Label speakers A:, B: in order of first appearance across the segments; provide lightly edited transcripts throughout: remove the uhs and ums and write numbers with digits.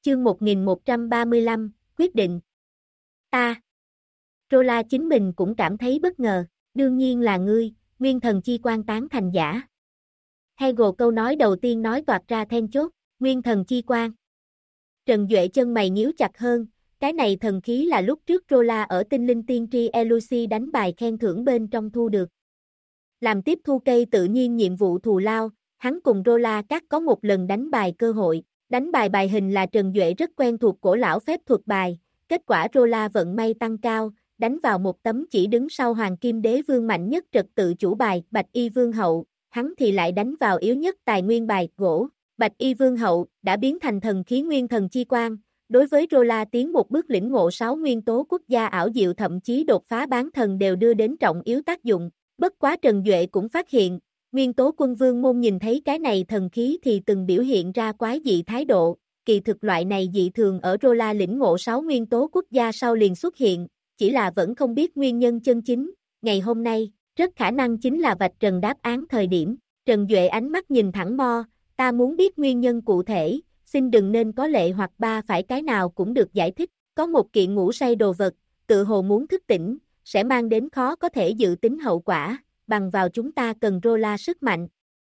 A: Chương 1135, quyết định. Rola chính mình cũng cảm thấy bất ngờ, đương nhiên là ngươi, nguyên thần chi quan tán thành giả. Hegel câu nói đầu tiên nói toạc ra then chốt, nguyên thần chi quan. Trần Duệ chân mày nhíu chặt hơn, cái này thần khí là lúc trước Rola ở tinh linh tiên tri Elusi đánh bài khen thưởng bên trong thu được. Làm tiếp thu cây tự nhiên nhiệm vụ thù lao, hắn cùng Rola các có một lần đánh bài cơ hội. Đánh bài bài hình là Trần Duệ rất quen thuộc cổ lão phép thuật bài, kết quả Rola vận may tăng cao, đánh vào một tấm chỉ đứng sau Hoàng Kim Đế Vương mạnh nhất trật tự chủ bài Bạch Y Vương Hậu, hắn thì lại đánh vào yếu nhất tài nguyên bài gỗ. Bạch Y Vương Hậu đã biến thành thần khí nguyên thần chi quan, đối với Rola tiến một bước lĩnh ngộ 6 nguyên tố quốc gia ảo diệu thậm chí đột phá bán thần đều đưa đến trọng yếu tác dụng. Bất quá Trần Duệ cũng phát hiện, nguyên tố quân vương môn nhìn thấy cái này thần khí thì từng biểu hiện ra quái dị thái độ, kỳ thực loại này dị thường ở Rola lĩnh ngộ 6 nguyên tố quốc gia sau liền xuất hiện, chỉ là vẫn không biết nguyên nhân chân chính. Ngày hôm nay, rất khả năng chính là vạch trần đáp án thời điểm. Trần Duệ ánh mắt nhìn thẳng Mo, ta muốn biết nguyên nhân cụ thể, xin đừng nên có lệ hoặc ba phải cái nào cũng được giải thích. Có một kiện ngủ say đồ vật, tự hồ muốn thức tỉnh, sẽ mang đến khó có thể dự tính hậu quả, bằng vào chúng ta cần Rola sức mạnh.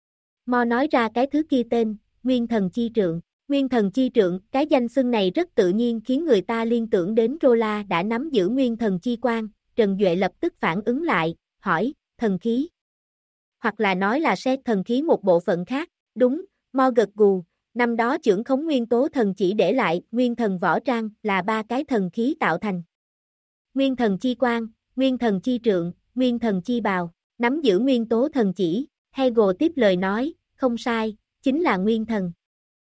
A: Mo nói ra cái thứ kia tên, Nguyên Thần Chi Trượng. Nguyên Thần Chi Trượng, cái danh xưng này rất tự nhiên khiến người ta liên tưởng đến Rola đã nắm giữ Nguyên Thần Chi Quan. Trần Duệ lập tức phản ứng lại, hỏi, thần khí. Hoặc là nói là xét thần khí một bộ phận khác, đúng, Mo gật gù, năm đó trưởng khống nguyên tố thần chỉ để lại, Nguyên Thần Võ Trang là 3 cái thần khí tạo thành. Nguyên Thần Chi Quan, Nguyên Thần Chi Trượng, Nguyên Thần Chi Bào, nắm giữ nguyên tố thần chỉ. Hegel tiếp lời nói, không sai, chính là Nguyên Thần.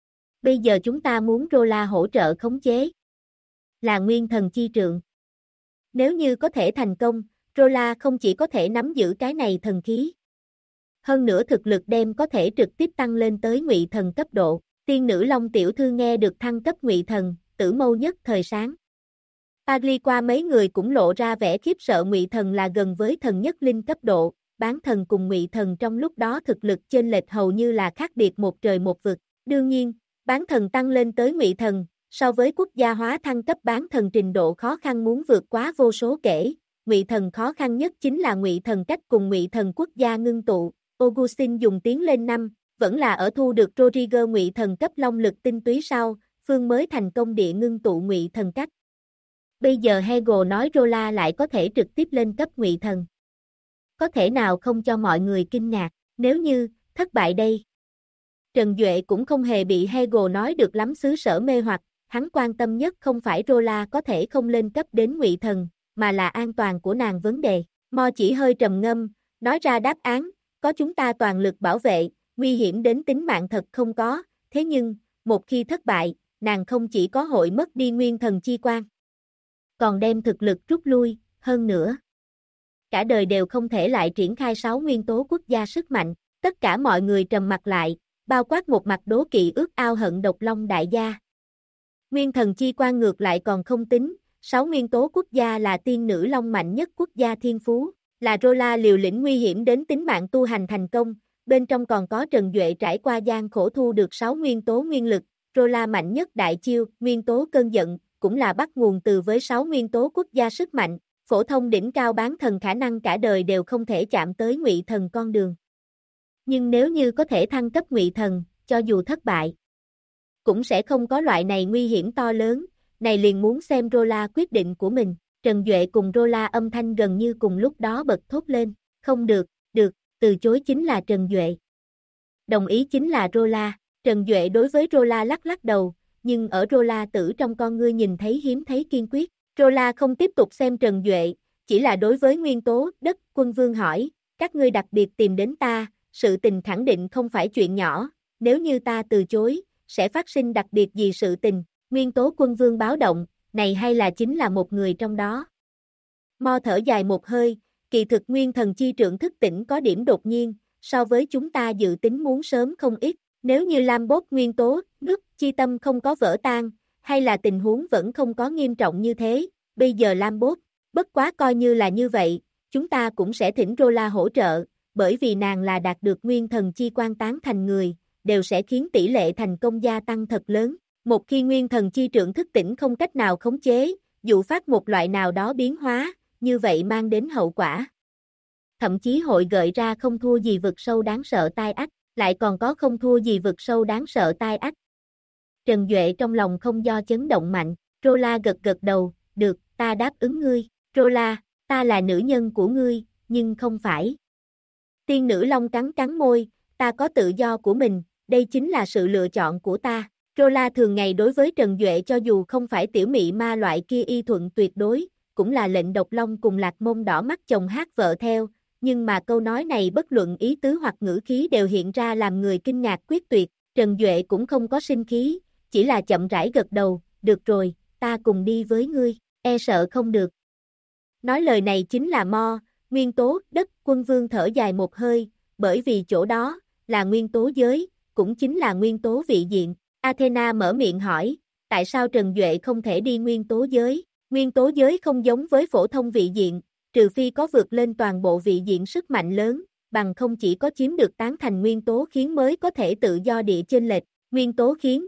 A: Bây giờ chúng ta muốn Rola hỗ trợ khống chế. Là Nguyên Thần Chi Trượng. Nếu như có thể thành công, Rola không chỉ có thể nắm giữ cái này thần khí. Hơn nữa thực lực đem có thể trực tiếp tăng lên tới Ngụy Thần cấp độ. Tiên nữ Long tiểu thư nghe được thăng cấp Ngụy Thần, tử mâu nhất thời sáng. Pagli qua mấy người cũng lộ ra vẻ khiếp sợ. Ngụy Thần là gần với thần nhất linh cấp độ, bán thần cùng Ngụy Thần trong lúc đó thực lực chênh lệch hầu như là khác biệt một trời một vực. Đương nhiên, bán thần tăng lên tới Ngụy Thần, so với quốc gia hóa thăng cấp bán thần trình độ khó khăn muốn vượt quá vô số kể. Ngụy Thần khó khăn nhất chính là Ngụy Thần cách cùng Ngụy Thần quốc gia ngưng tụ. Augustine dùng tiến lên 5, vẫn là ở thu được Rodrigo Ngụy Thần cấp long lực tinh túy sau, Phương mới thành công địa ngưng tụ Ngụy Thần cách. Bây giờ Hegel nói Rola lại có thể trực tiếp lên cấp Ngụy Thần. Có thể nào không cho mọi người kinh ngạc, nếu như, thất bại đây. Trần Duệ cũng không hề bị Hegel nói được lắm xứ sở mê hoặc, hắn quan tâm nhất không phải Rola có thể không lên cấp đến Ngụy Thần, mà là an toàn của nàng vấn đề. Mo chỉ hơi trầm ngâm, nói ra đáp án, có chúng ta toàn lực bảo vệ, nguy hiểm đến tính mạng thật không có, thế nhưng, một khi thất bại, nàng không chỉ có hội mất đi Nguyên Thần Chi Quan, còn đem thực lực rút lui, hơn nữa. Cả đời đều không thể lại triển khai 6 nguyên tố quốc gia sức mạnh, tất cả mọi người trầm mặt lại, bao quát một mặt đố kỵ ước ao hận độc long đại gia. Nguyên Thần Chi Quan ngược lại còn không tính, 6 nguyên tố quốc gia là tiên nữ long mạnh nhất quốc gia thiên phú, là Rola liều lĩnh nguy hiểm đến tính mạng tu hành thành công, bên trong còn có Trần Duệ trải qua gian khổ thu được 6 nguyên tố nguyên lực, Rola mạnh nhất đại chiêu, nguyên tố cơn giận, cũng là bắt nguồn từ với 6 nguyên tố quốc gia sức mạnh, phổ thông đỉnh cao bán thần khả năng cả đời đều không thể chạm tới Ngụy Thần con đường. Nhưng nếu như có thể thăng cấp Ngụy Thần, cho dù thất bại, cũng sẽ không có loại này nguy hiểm to lớn, này liền muốn xem Rola quyết định của mình. Trần Duệ cùng Rola âm thanh gần như cùng lúc đó bật thốt lên, không được, từ chối chính là Trần Duệ. Đồng ý chính là Rola. Trần Duệ đối với Rola lắc lắc đầu, nhưng ở Rola tử trong con ngươi nhìn thấy hiếm thấy kiên quyết. Rola không tiếp tục xem Trần Duệ, chỉ là đối với nguyên tố đất quân vương hỏi, các ngươi đặc biệt tìm đến ta, sự tình khẳng định không phải chuyện nhỏ, nếu như ta từ chối, sẽ phát sinh đặc biệt gì sự tình. Nguyên tố quân vương báo động, này hay là chính là một người trong đó. Mo thở dài một hơi, kỳ thực Nguyên Thần Chi Trượng thức tỉnh có điểm đột nhiên, so với chúng ta dự tính muốn sớm không ít, nếu như Lam Bốt nguyên tố, nước, chi tâm không có vỡ tan, hay là tình huống vẫn không có nghiêm trọng như thế, bây giờ Lam Bốt, bất quá coi như là như vậy, chúng ta cũng sẽ thỉnh Rola hỗ trợ, bởi vì nàng là đạt được Nguyên Thần Chi Quan tán thành người, đều sẽ khiến tỷ lệ thành công gia tăng thật lớn. Một khi nguyên thần chi trượng thức tỉnh không cách nào khống chế, dụ phát một loại nào đó biến hóa, như vậy mang đến hậu quả. Thậm chí hội gợi ra không thua gì vực sâu đáng sợ tai ách, lại còn có không thua gì vực sâu đáng sợ tai ách. Trần Duệ trong lòng không do chấn động mạnh, Rola gật gật đầu, được, ta đáp ứng ngươi. Rola, ta là nữ nhân của ngươi, nhưng không phải. Tiên nữ Long cắn cắn môi, ta có tự do của mình, đây chính là sự lựa chọn của ta. Rola thường ngày đối với Trần Duệ cho dù không phải tiểu mị ma loại kia y thuận tuyệt đối, cũng là lệnh độc long cùng Lạc Mông đỏ mắt chồng hát vợ theo, nhưng mà câu nói này bất luận ý tứ hoặc ngữ khí đều hiện ra làm người kinh ngạc quyết tuyệt. Trần Duệ cũng không có sinh khí, chỉ là chậm rãi gật đầu, được rồi, ta cùng đi với ngươi, e sợ không được. Nói lời này chính là Mo, nguyên tố đất. Quân vương thở dài một hơi, bởi vì chỗ đó là nguyên tố giới, cũng chính là nguyên tố vị diện. Athena mở miệng hỏi, tại sao Trần Duệ không thể đi nguyên tố giới? Nguyên tố giới không giống với phổ thông vị diện, trừ phi có vượt lên toàn bộ vị diện sức mạnh lớn, bằng không chỉ có chiếm được tán thành nguyên tố khiến mới có thể tự do địa chênh lệch. Nguyên tố khiến.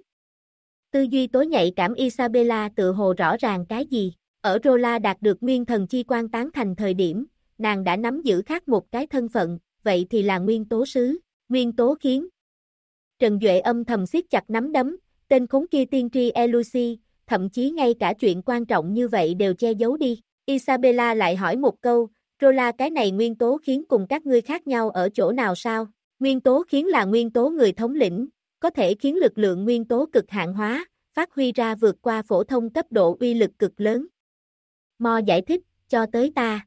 A: Tư duy tối nhạy cảm Isabella tự hồ rõ ràng cái gì. Ở Rola đạt được nguyên thần chi quan tán thành thời điểm, nàng đã nắm giữ khác một cái thân phận, vậy thì là nguyên tố sứ. Nguyên tố khiến. Trần Duệ âm thầm siết chặt nắm đấm, tên khốn kia tiên tri Elusi, thậm chí ngay cả chuyện quan trọng như vậy đều che giấu đi. Isabella lại hỏi một câu, Rola, cái này nguyên tố khiến cùng các ngươi khác nhau ở chỗ nào sao? Nguyên tố khiến là nguyên tố người thống lĩnh, có thể khiến lực lượng nguyên tố cực hạn hóa, phát huy ra vượt qua phổ thông cấp độ uy lực cực lớn. Mo giải thích, cho tới ta.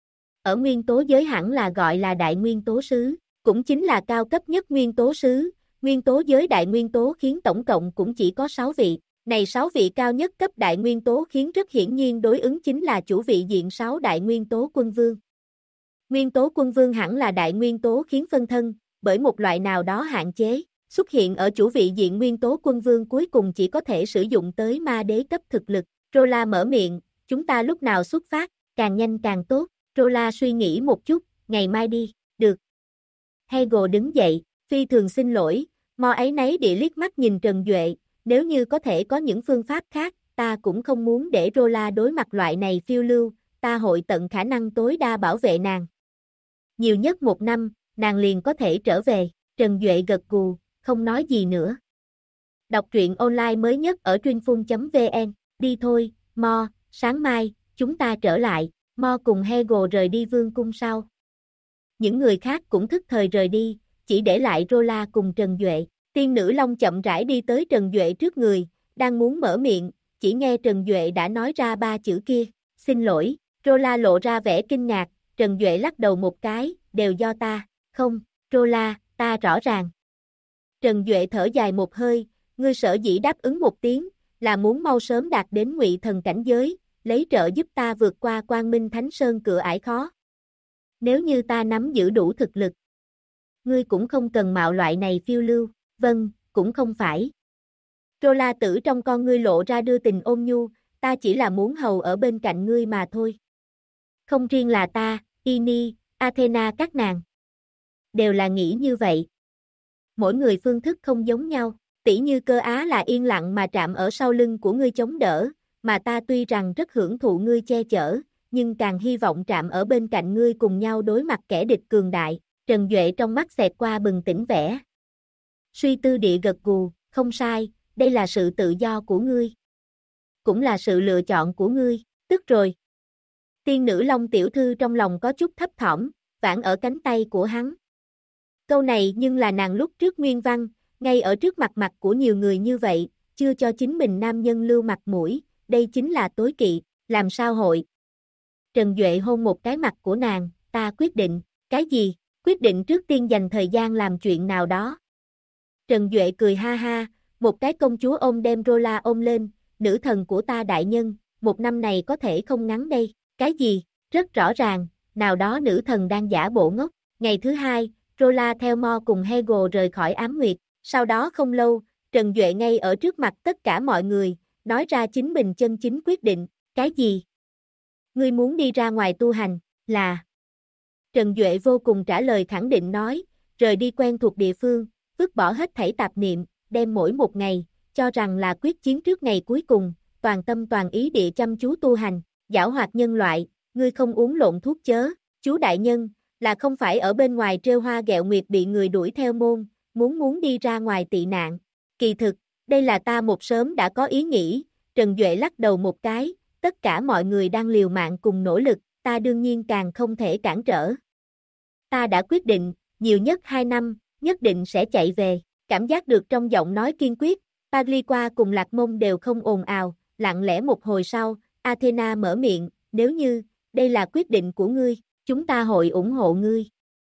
A: Ở nguyên tố giới hẳn là gọi là đại nguyên tố sứ, cũng chính là cao cấp nhất nguyên tố sứ. Nguyên tố giới đại nguyên tố khiến tổng cộng cũng chỉ có 6 vị. Này 6 vị cao nhất cấp đại nguyên tố khiến rất hiển nhiên đối ứng chính là chủ vị diện 6 đại nguyên tố quân vương. Nguyên tố quân vương hẳn là đại nguyên tố khiến phân thân, bởi một loại nào đó hạn chế, xuất hiện ở chủ vị diện nguyên tố quân vương cuối cùng chỉ có thể sử dụng tới ma đế cấp thực lực. Rola mở miệng, chúng ta lúc nào xuất phát, càng nhanh càng tốt. Rola suy nghĩ một chút, ngày mai đi, được. Hegel đứng dậy, phi thường xin lỗi, Mo ấy nấy địa liếc mắt nhìn Trần Duệ, nếu như có thể có những phương pháp khác, ta cũng không muốn để Rola đối mặt loại này phiêu lưu, ta hội tận khả năng tối đa bảo vệ nàng. Nhiều nhất 1 năm, nàng liền có thể trở về. Trần Duệ gật gù, không nói gì nữa. Đọc truyện online mới nhất ở truyệnphun.vn, đi thôi, Mo, sáng mai, chúng ta trở lại. Mo cùng Hegel rời đi vương cung sau. Những người khác cũng thức thời rời đi, chỉ để lại Rola cùng Trần Duệ. Tiên nữ Long chậm rãi đi tới Trần Duệ trước người, đang muốn mở miệng, chỉ nghe Trần Duệ đã nói ra 3 chữ kia, xin lỗi. Rola lộ ra vẻ kinh ngạc, Trần Duệ lắc đầu một cái, đều do ta, không, Rola, ta rõ ràng. Trần Duệ thở dài một hơi, ngươi sở dĩ đáp ứng một tiếng, là muốn mau sớm đạt đến ngụy thần cảnh giới, lấy trợ giúp ta vượt qua Quang Minh Thánh Sơn cửa ải khó. Nếu như ta nắm giữ đủ thực lực, ngươi cũng không cần mạo loại này phiêu lưu, vâng, cũng không phải. Rola tử trong con ngươi lộ ra đưa tình ôn nhu, ta chỉ là muốn hầu ở bên cạnh ngươi mà thôi. Không riêng là ta, Ini, Athena các nàng. Đều là nghĩ như vậy. Mỗi người phương thức không giống nhau, tỉ như Cơ Á là yên lặng mà trạm ở sau lưng của ngươi chống đỡ, mà ta tuy rằng rất hưởng thụ ngươi che chở, nhưng càng hy vọng trạm ở bên cạnh ngươi cùng nhau đối mặt kẻ địch cường đại. Trần Duệ trong mắt xẹt qua bừng tỉnh vẻ. Suy tư địa gật gù, không sai, đây là sự tự do của ngươi. Cũng là sự lựa chọn của ngươi, tức rồi. Tiên nữ Long tiểu thư trong lòng có chút thấp thỏm, vãn ở cánh tay của hắn. Câu này nhưng là nàng lúc trước nguyên văn, ngay ở trước mặt của nhiều người như vậy, chưa cho chính mình nam nhân lưu mặt mũi, đây chính là tối kỵ, làm sao hội. Trần Duệ hôn một cái mặt của nàng, ta quyết định, cái gì, quyết định trước tiên dành thời gian làm chuyện nào đó. Trần Duệ cười ha ha, một cái công chúa ôm đem Rola ôm lên, nữ thần của ta đại nhân, 1 năm này có thể không ngắn đây, cái gì, rất rõ ràng, nào đó nữ thần đang giả bộ ngốc. Ngày thứ 2, Rola theo Mo cùng Hegel rời khỏi Ám Nguyệt, sau đó không lâu, Trần Duệ ngay ở trước mặt tất cả mọi người, nói ra chính mình chân chính quyết định, cái gì? Ngươi muốn đi ra ngoài tu hành, là... Trần Duệ vô cùng trả lời khẳng định nói, rời đi quen thuộc địa phương, vứt bỏ hết thảy tạp niệm, đem mỗi một ngày, cho rằng là quyết chiến trước ngày cuối cùng, toàn tâm toàn ý địa chăm chú tu hành, giảo hoạt nhân loại, ngươi không uống lộn thuốc chớ, chú đại nhân, là không phải ở bên ngoài trêu hoa ghẹo nguyệt bị người đuổi theo môn, muốn đi ra ngoài tị nạn. Kỳ thực, đây là ta một sớm đã có ý nghĩ, Trần Duệ lắc đầu một cái, tất cả mọi người đang liều mạng cùng nỗ lực, ta đương nhiên càng không thể cản trở. Ta đã quyết định, nhiều nhất 2 năm, nhất định sẽ chạy về, cảm giác được trong giọng nói kiên quyết, Pagliqua cùng Lạc Mông đều không ồn ào, lặng lẽ một hồi sau, Athena mở miệng, nếu như, đây là quyết định của ngươi, chúng ta hội ủng hộ ngươi.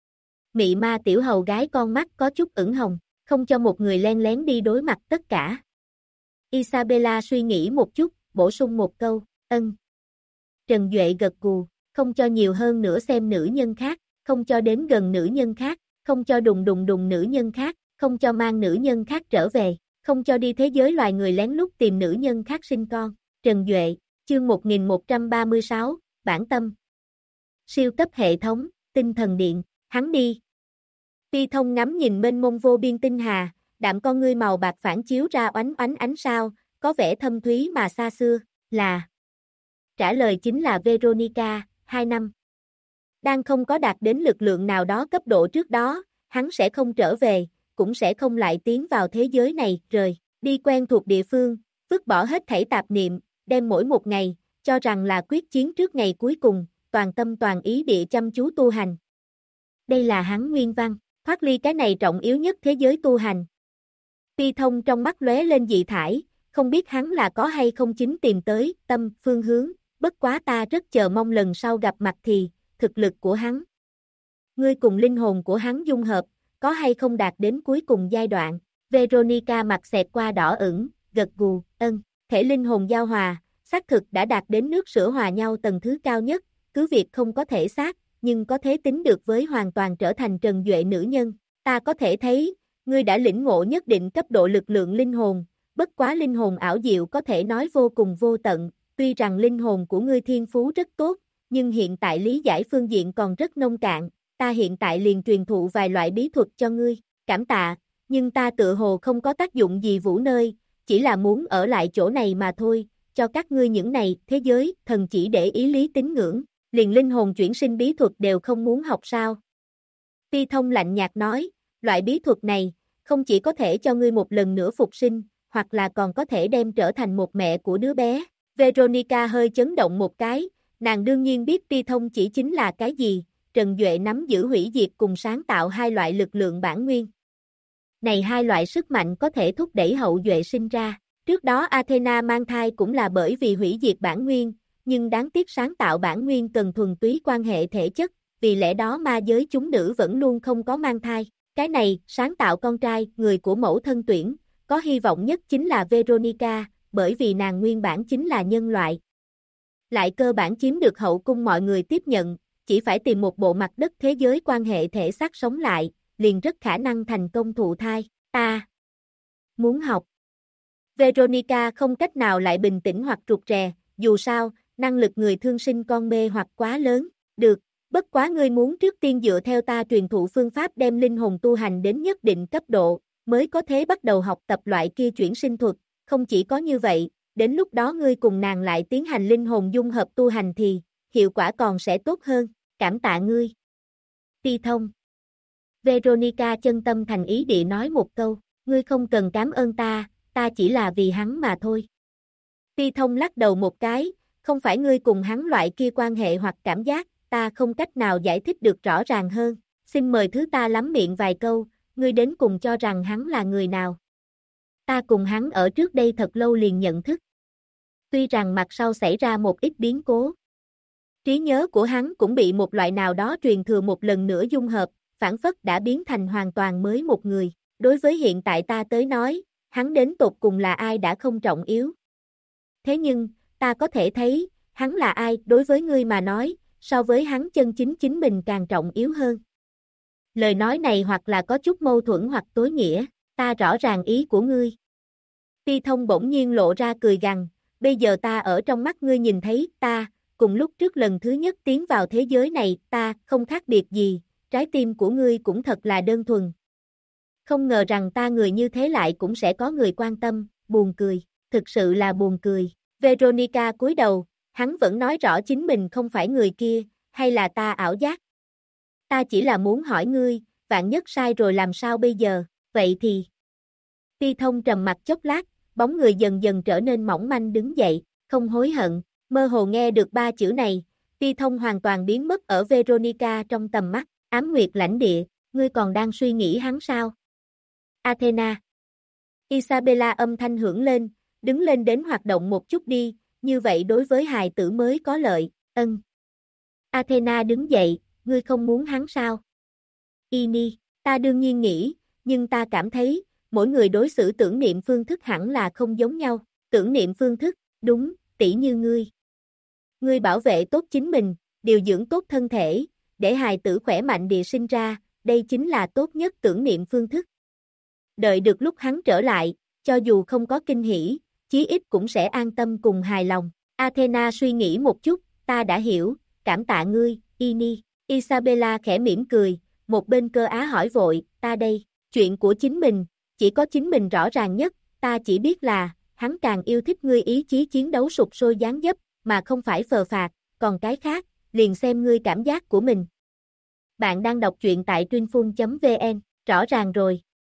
A: Mị ma tiểu hầu gái con mắt có chút ửng hồng, không cho một người len lén đi đối mặt tất cả. Isabella suy nghĩ một chút, bổ sung một câu, ân. Trần Duệ gật gù, không cho nhiều hơn nữa xem nữ nhân khác, không cho đến gần nữ nhân khác, không cho đùng nữ nhân khác, không cho mang nữ nhân khác trở về, không cho đi thế giới loài người lén lút tìm nữ nhân khác sinh con. Trần Duệ, chương 1136, bản tâm. Siêu cấp hệ thống, tinh thần điện, hắn đi. Pi Thông ngắm nhìn mênh mông vô biên tinh hà, đạm con ngươi màu bạc phản chiếu ra oánh oánh ánh sao, có vẻ thâm thúy mà xa xưa, là. Trả lời chính là Veronica, 2 năm. Đang không có đạt đến lực lượng nào đó cấp độ trước đó, hắn sẽ không trở về, cũng sẽ không lại tiến vào thế giới này, rời, đi quen thuộc địa phương, vứt bỏ hết thảy tạp niệm, đem mỗi một ngày, cho rằng là quyết chiến trước ngày cuối cùng, toàn tâm toàn ý địa chăm chú tu hành. Đây là hắn nguyên văn, thoát ly cái này trọng yếu nhất thế giới tu hành. Pi Thông trong mắt lóe lên dị thải, không biết hắn là có hay không chính tìm tới tâm phương hướng, bất quá ta rất chờ mong lần sau gặp mặt thì, thực lực của hắn. Ngươi cùng linh hồn của hắn dung hợp, có hay không đạt đến cuối cùng giai đoạn. Veronica mặt xẹt qua đỏ ửng, gật gù, ân, thể linh hồn giao hòa, xác thực đã đạt đến nước sữa hòa nhau tầng thứ cao nhất, cứ việc không có thể xác, nhưng có thể tính được với hoàn toàn trở thành Trần Duệ nữ nhân. Ta có thể thấy, ngươi đã lĩnh ngộ nhất định cấp độ lực lượng linh hồn, bất quá linh hồn ảo diệu có thể nói vô cùng vô tận, tuy rằng linh hồn của ngươi thiên phú rất tốt, nhưng hiện tại lý giải phương diện còn rất nông cạn, ta hiện tại liền truyền thụ vài loại bí thuật cho ngươi, cảm tạ, nhưng ta tự hồ không có tác dụng gì vũ nơi, chỉ là muốn ở lại chỗ này mà thôi, cho các ngươi những này, thế giới, thần chỉ để ý lý tín ngưỡng, liền linh hồn chuyển sinh bí thuật đều không muốn học sao. Pi Thông lạnh nhạt nói, loại bí thuật này, không chỉ có thể cho ngươi một lần nữa phục sinh, hoặc là còn có thể đem trở thành một mẹ của đứa bé. Veronica hơi chấn động một cái, nàng đương nhiên biết Pi Thông chỉ chính là cái gì, Trần Duệ nắm giữ hủy diệt cùng sáng tạo hai loại lực lượng bản nguyên. Này hai loại sức mạnh có thể thúc đẩy hậu duệ sinh ra, trước đó Athena mang thai cũng là bởi vì hủy diệt bản nguyên, nhưng đáng tiếc sáng tạo bản nguyên cần thuần túy quan hệ thể chất, vì lẽ đó ma giới chúng nữ vẫn luôn không có mang thai. Cái này, sáng tạo con trai, người của mẫu thân tuyển, có hy vọng nhất chính là Veronica, bởi vì nàng nguyên bản chính là nhân loại. Lại cơ bản chiếm được hậu cung mọi người tiếp nhận, chỉ phải tìm một bộ mặt đất thế giới quan hệ thể xác sống lại, liền rất khả năng thành công thụ thai. Ta muốn học. Veronica không cách nào lại bình tĩnh hoặc rụt rè, dù sao, năng lực người thương sinh con mê hoặc quá lớn, được, bất quá ngươi muốn trước tiên dựa theo ta truyền thụ phương pháp đem linh hồn tu hành đến nhất định cấp độ, mới có thể bắt đầu học tập loại kia chuyển sinh thuật, không chỉ có như vậy, đến lúc đó ngươi cùng nàng lại tiến hành linh hồn dung hợp tu hành thì, hiệu quả còn sẽ tốt hơn, cảm tạ ngươi. Pi Thông. Veronica chân tâm thành ý địa nói một câu, ngươi không cần cảm ơn ta, ta chỉ là vì hắn mà thôi. Pi Thông lắc đầu một cái, không phải ngươi cùng hắn loại kia quan hệ hoặc cảm giác, ta không cách nào giải thích được rõ ràng hơn, xin mời thứ ta lắm miệng vài câu, ngươi đến cùng cho rằng hắn là người nào. Ta cùng hắn ở trước đây thật lâu liền nhận thức. Tuy rằng mặt sau xảy ra một ít biến cố. Trí nhớ của hắn cũng bị một loại nào đó truyền thừa một lần nữa dung hợp, phản phất đã biến thành hoàn toàn mới một người. Đối với hiện tại ta tới nói, hắn đến tột cùng là ai đã không trọng yếu. Thế nhưng, ta có thể thấy, hắn là ai đối với ngươi mà nói, so với hắn chân chính chính mình càng trọng yếu hơn. Lời nói này hoặc là có chút mâu thuẫn hoặc tối nghĩa, ta rõ ràng ý của ngươi. Pi Thông bỗng nhiên lộ ra cười gằn, bây giờ ta ở trong mắt ngươi nhìn thấy ta, cùng lúc trước lần thứ nhất tiến vào thế giới này, ta không khác biệt gì, trái tim của ngươi cũng thật là đơn thuần. Không ngờ rằng ta người như thế lại cũng sẽ có người quan tâm, buồn cười, thực sự là buồn cười. Veronica cúi đầu, hắn vẫn nói rõ chính mình không phải người kia, hay là ta ảo giác? Ta chỉ là muốn hỏi ngươi, vạn nhất sai rồi làm sao bây giờ, vậy thì... Ti Thông trầm mặt chốc lát, bóng người dần dần trở nên mỏng manh đứng dậy, không hối hận, mơ hồ nghe được ba chữ này, Ti Thông hoàn toàn biến mất ở Veronica trong tầm mắt, Ám Nguyệt lãnh địa, ngươi còn đang suy nghĩ hắn sao? Athena. Isabella âm thanh hưởng lên, đứng lên đến hoạt động một chút đi, như vậy đối với hài tử mới có lợi, ân. Athena đứng dậy, ngươi không muốn hắn sao? Ini, ta đương nhiên nghĩ, nhưng ta cảm thấy, mỗi người đối xử tưởng niệm phương thức hẳn là không giống nhau, tưởng niệm phương thức, đúng, tỷ như ngươi. Ngươi bảo vệ tốt chính mình, điều dưỡng tốt thân thể, để hài tử khỏe mạnh địa sinh ra, đây chính là tốt nhất tưởng niệm phương thức. Đợi được lúc hắn trở lại, cho dù không có kinh hỉ, chí ít cũng sẽ an tâm cùng hài lòng. Athena suy nghĩ một chút, ta đã hiểu, cảm tạ ngươi, Ini. Isabella khẽ mỉm cười, một bên Cơ Á hỏi vội, ta đây, chuyện của chính mình, chỉ có chính mình rõ ràng nhất, ta chỉ biết là, hắn càng yêu thích ngươi ý chí chiến đấu sục sôi dáng dấp, mà không phải phờ phạc, còn cái khác, liền xem ngươi cảm giác của mình. Bạn đang đọc truyện tại truyênphun.vn, rõ ràng rồi.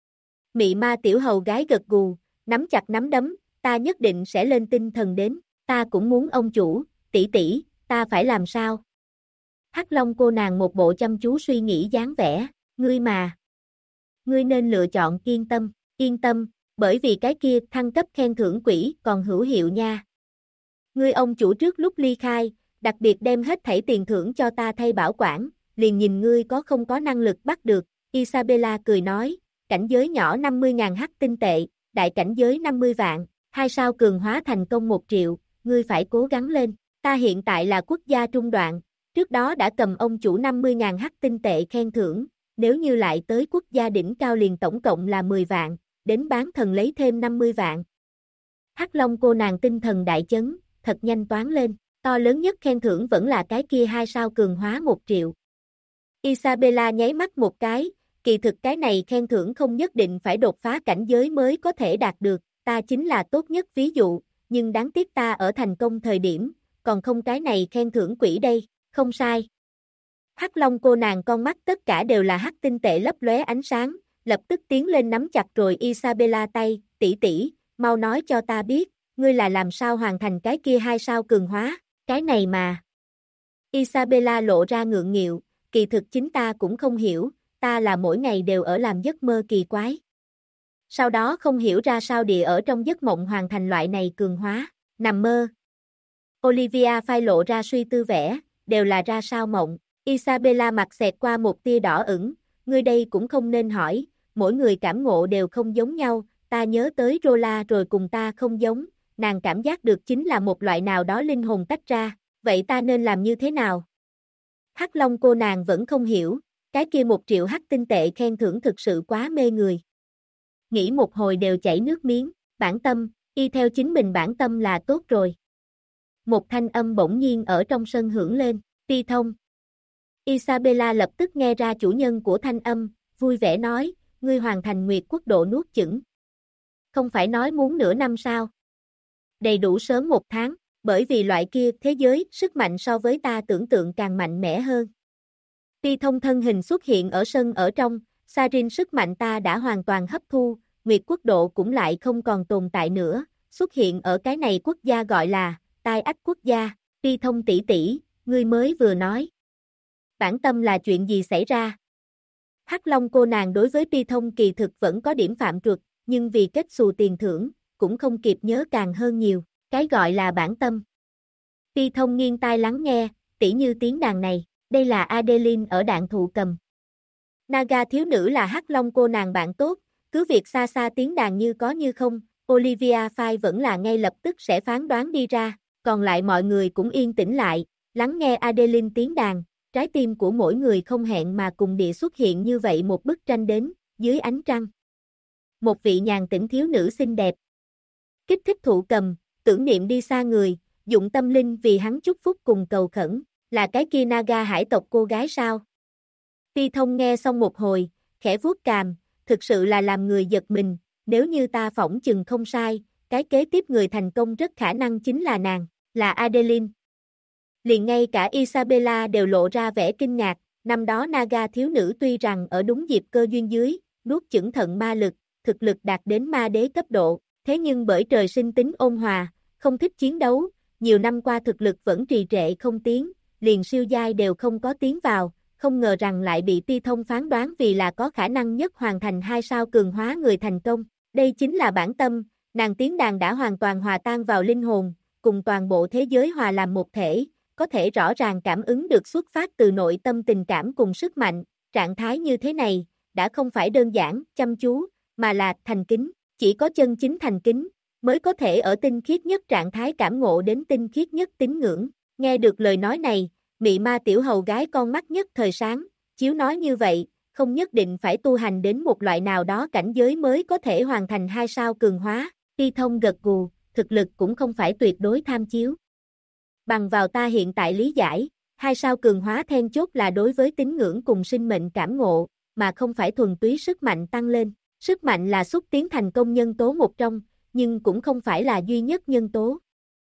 A: Mị ma tiểu hầu gái gật gù, nắm chặt nắm đấm, ta nhất định sẽ lên tinh thần đến, ta cũng muốn ông chủ, tỷ tỷ, ta phải làm sao? Hắc Long cô nàng một bộ chăm chú suy nghĩ dáng vẻ, ngươi mà. Ngươi nên lựa chọn yên tâm, bởi vì cái kia thăng cấp khen thưởng quỹ còn hữu hiệu nha. Ngươi ông chủ trước lúc ly khai, đặc biệt đem hết thảy tiền thưởng cho ta thay bảo quản, liền nhìn ngươi không có năng lực bắt được, Isabella cười nói, cảnh giới nhỏ 50.000 hắc tinh tệ, đại cảnh giới 50 vạn, 2 sao cường hóa thành công 1 triệu, ngươi phải cố gắng lên, ta hiện tại là quốc gia trung đoạn, trước đó đã cầm ông chủ 50.000 hắc tinh tệ khen thưởng, nếu như lại tới quốc gia đỉnh cao liền tổng cộng là 10 vạn, đến bán thần lấy thêm 50 vạn. Hắc Long cô nàng tinh thần đại chấn, thật nhanh toán lên, to lớn nhất khen thưởng vẫn là cái kia 2 sao cường hóa 1 triệu. Isabella nháy mắt một cái, kỳ thực cái này khen thưởng không nhất định phải đột phá cảnh giới mới có thể đạt được, ta chính là tốt nhất ví dụ, nhưng đáng tiếc ta ở thành công thời điểm, còn không cái này khen thưởng quỹ đây, không sai. Hắc Long cô nàng con mắt tất cả đều là hắc tinh tệ lấp lóe ánh sáng, lập tức tiến lên nắm chặt rồi Isabella tay, tỷ tỷ, mau nói cho ta biết, ngươi là làm sao hoàn thành cái kia 2 sao cường hóa, cái này mà. Isabella lộ ra ngượng nghịu, kỳ thực chính ta cũng không hiểu, ta là mỗi ngày đều ở làm giấc mơ kỳ quái. Sau đó không hiểu ra sao địa ở trong giấc mộng hoàn thành loại này cường hóa, nằm mơ. Olivia phai lộ ra suy tư vẻ, đều là ra sao mộng, Isabella mặt xẹt qua một tia đỏ ửng, ngươi đây cũng không nên hỏi, mỗi người cảm ngộ đều không giống nhau, ta nhớ tới Rola rồi cùng ta không giống, nàng cảm giác được chính là một loại nào đó linh hồn tách ra, vậy ta nên làm như thế nào? Hắc Long cô nàng vẫn không hiểu, cái kia 1 triệu hắc tinh tệ khen thưởng thực sự quá mê người. Nghĩ một hồi đều chảy nước miếng, bản tâm, y theo chính mình bản tâm là tốt rồi. Một thanh âm bỗng nhiên ở trong sân hưởng lên, Ti Thông. Isabella lập tức nghe ra chủ nhân của thanh âm, vui vẻ nói, ngươi hoàn thành Nguyệt Quốc độ nuốt chửng. Không phải nói muốn nửa năm sao? Đầy đủ sớm 1 tháng, bởi vì loại kia thế giới sức mạnh so với ta tưởng tượng càng mạnh mẽ hơn. Ti Thông thân hình xuất hiện ở sân ở trong, Sarin sức mạnh ta đã hoàn toàn hấp thu, Nguyệt Quốc độ cũng lại không còn tồn tại nữa, xuất hiện ở cái này quốc gia gọi là Tai Ách quốc gia, Ti Thông tỷ tỷ, ngươi mới vừa nói. Bản tâm là chuyện gì xảy ra? Hắc Long cô nàng đối với Ti Thông kỳ thực vẫn có điểm phạm trượt, nhưng vì kết xù tiền thưởng, cũng không kịp nhớ càng hơn nhiều, cái gọi là bản tâm. Ti Thông nghiêng tai lắng nghe, tỉ như tiếng đàn này, đây là Adeline ở Đạn Thụ Cầm. Naga thiếu nữ là Hắc Long cô nàng bạn tốt, cứ việc xa xa tiếng đàn như có như không, Olivia Phai vẫn là ngay lập tức sẽ phán đoán đi ra, còn lại mọi người cũng yên tĩnh lại, lắng nghe Adeline tiếng đàn, trái tim của mỗi người không hẹn mà cùng địa xuất hiện như vậy một bức tranh đến, dưới ánh trăng. Một vị nhàn tĩnh thiếu nữ xinh đẹp. Kích thích Thụ Cầm, tưởng niệm đi xa người, dụng tâm linh vì hắn chúc phúc cùng cầu khẩn, là cái kia Naga hải tộc cô gái sao? Ti Thông nghe xong một hồi, khẽ vuốt cằm, thực sự là làm người giật mình, nếu như ta phỏng chừng không sai, cái kế tiếp người thành công rất khả năng chính là nàng, là Adeline. Liền ngay cả Isabella đều lộ ra vẻ kinh ngạc, năm đó Naga thiếu nữ tuy rằng ở đúng dịp cơ duyên dưới, nuốt chửng thận ma lực, thực lực đạt đến ma đế cấp độ, thế nhưng bởi trời sinh tính ôn hòa, không thích chiến đấu, nhiều năm qua thực lực vẫn trì trệ không tiến, liền siêu giai đều không có tiến vào, không ngờ rằng lại bị Ti Thông phán đoán vì là có khả năng nhất hoàn thành 2 sao cường hóa người thành công. Đây chính là bản tâm, nàng tiếng đàn đã hoàn toàn hòa tan vào linh hồn, cùng toàn bộ thế giới hòa làm một thể, có thể rõ ràng cảm ứng được xuất phát từ nội tâm tình cảm cùng sức mạnh, trạng thái như thế này, đã không phải đơn giản, chăm chú, mà là thành kính, chỉ có chân chính thành kính, mới có thể ở tinh khiết nhất trạng thái cảm ngộ đến tinh khiết nhất tín ngưỡng. Nghe được lời nói này, mị ma tiểu hầu gái con mắt nhất thời sáng, chiếu nói như vậy, không nhất định phải tu hành đến một loại nào đó cảnh giới mới có thể hoàn thành 2 sao cường hóa. Ti Thông gật gù, thực lực cũng không phải tuyệt đối tham chiếu. Bằng vào ta hiện tại lý giải, 2 sao cường hóa then chốt là đối với tín ngưỡng cùng sinh mệnh cảm ngộ, mà không phải thuần túy sức mạnh tăng lên. Sức mạnh là xúc tiến thành công nhân tố một trong, nhưng cũng không phải là duy nhất nhân tố.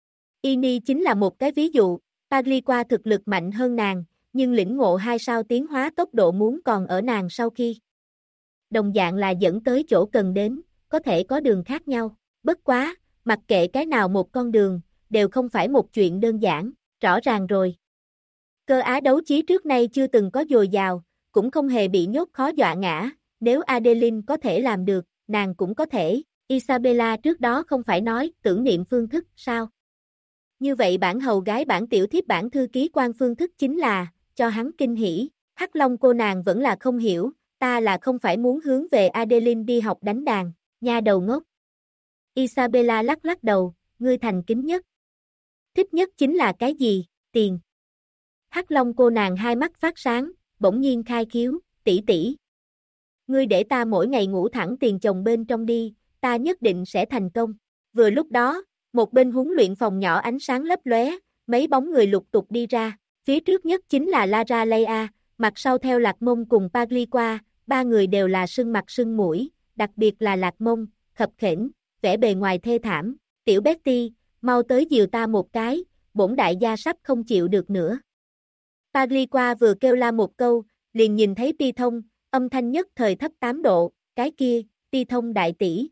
A: Ini chính là một cái ví dụ, Pagliqua thực lực mạnh hơn nàng, nhưng lĩnh ngộ 2 sao tiến hóa tốc độ muốn còn ở nàng sau khi. Đồng dạng là dẫn tới chỗ cần đến, có thể có đường khác nhau, bất quá, mặc kệ cái nào một con đường, đều không phải một chuyện đơn giản, rõ ràng rồi. Cơ á đấu chí trước nay chưa từng có dồi dào, cũng không hề bị nhốt khó dọa ngã, nếu Adeline có thể làm được, nàng cũng có thể. Isabella trước đó không phải nói tưởng niệm phương thức sao? Như vậy bản hầu gái bản tiểu thiếp bản thư ký quan phương thức chính là, cho hắn kinh hỉ. Hắc Long cô nàng vẫn là không hiểu, ta là không phải muốn hướng về Adeline đi học đánh đàn, nha đầu ngốc. Isabella lắc lắc đầu, ngươi thành kính nhất. Thích nhất chính là cái gì? Tiền. Hắc Long cô nàng hai mắt phát sáng, bỗng nhiên khai khiếu, tỷ tỷ. Ngươi để ta mỗi ngày ngủ thẳng tiền chồng bên trong đi, ta nhất định sẽ thành công. Vừa lúc đó, một bên huấn luyện phòng nhỏ ánh sáng lấp lóe, mấy bóng người lục tục đi ra, phía trước nhất chính là Lara Leia, mặt sau theo Lạc Mông cùng Pagliqua, ba người đều là sưng mặt sưng mũi, đặc biệt là Lạc Mông, khập khểnh, vẻ bề ngoài thê thảm, tiểu Betty, mau tới dìu ta một cái, bổn đại gia sắp không chịu được nữa. Pagliqua vừa kêu la một câu, liền nhìn thấy Ti Thông, âm thanh nhất thời thấp 8 độ, cái kia, Ti Thông đại tỷ,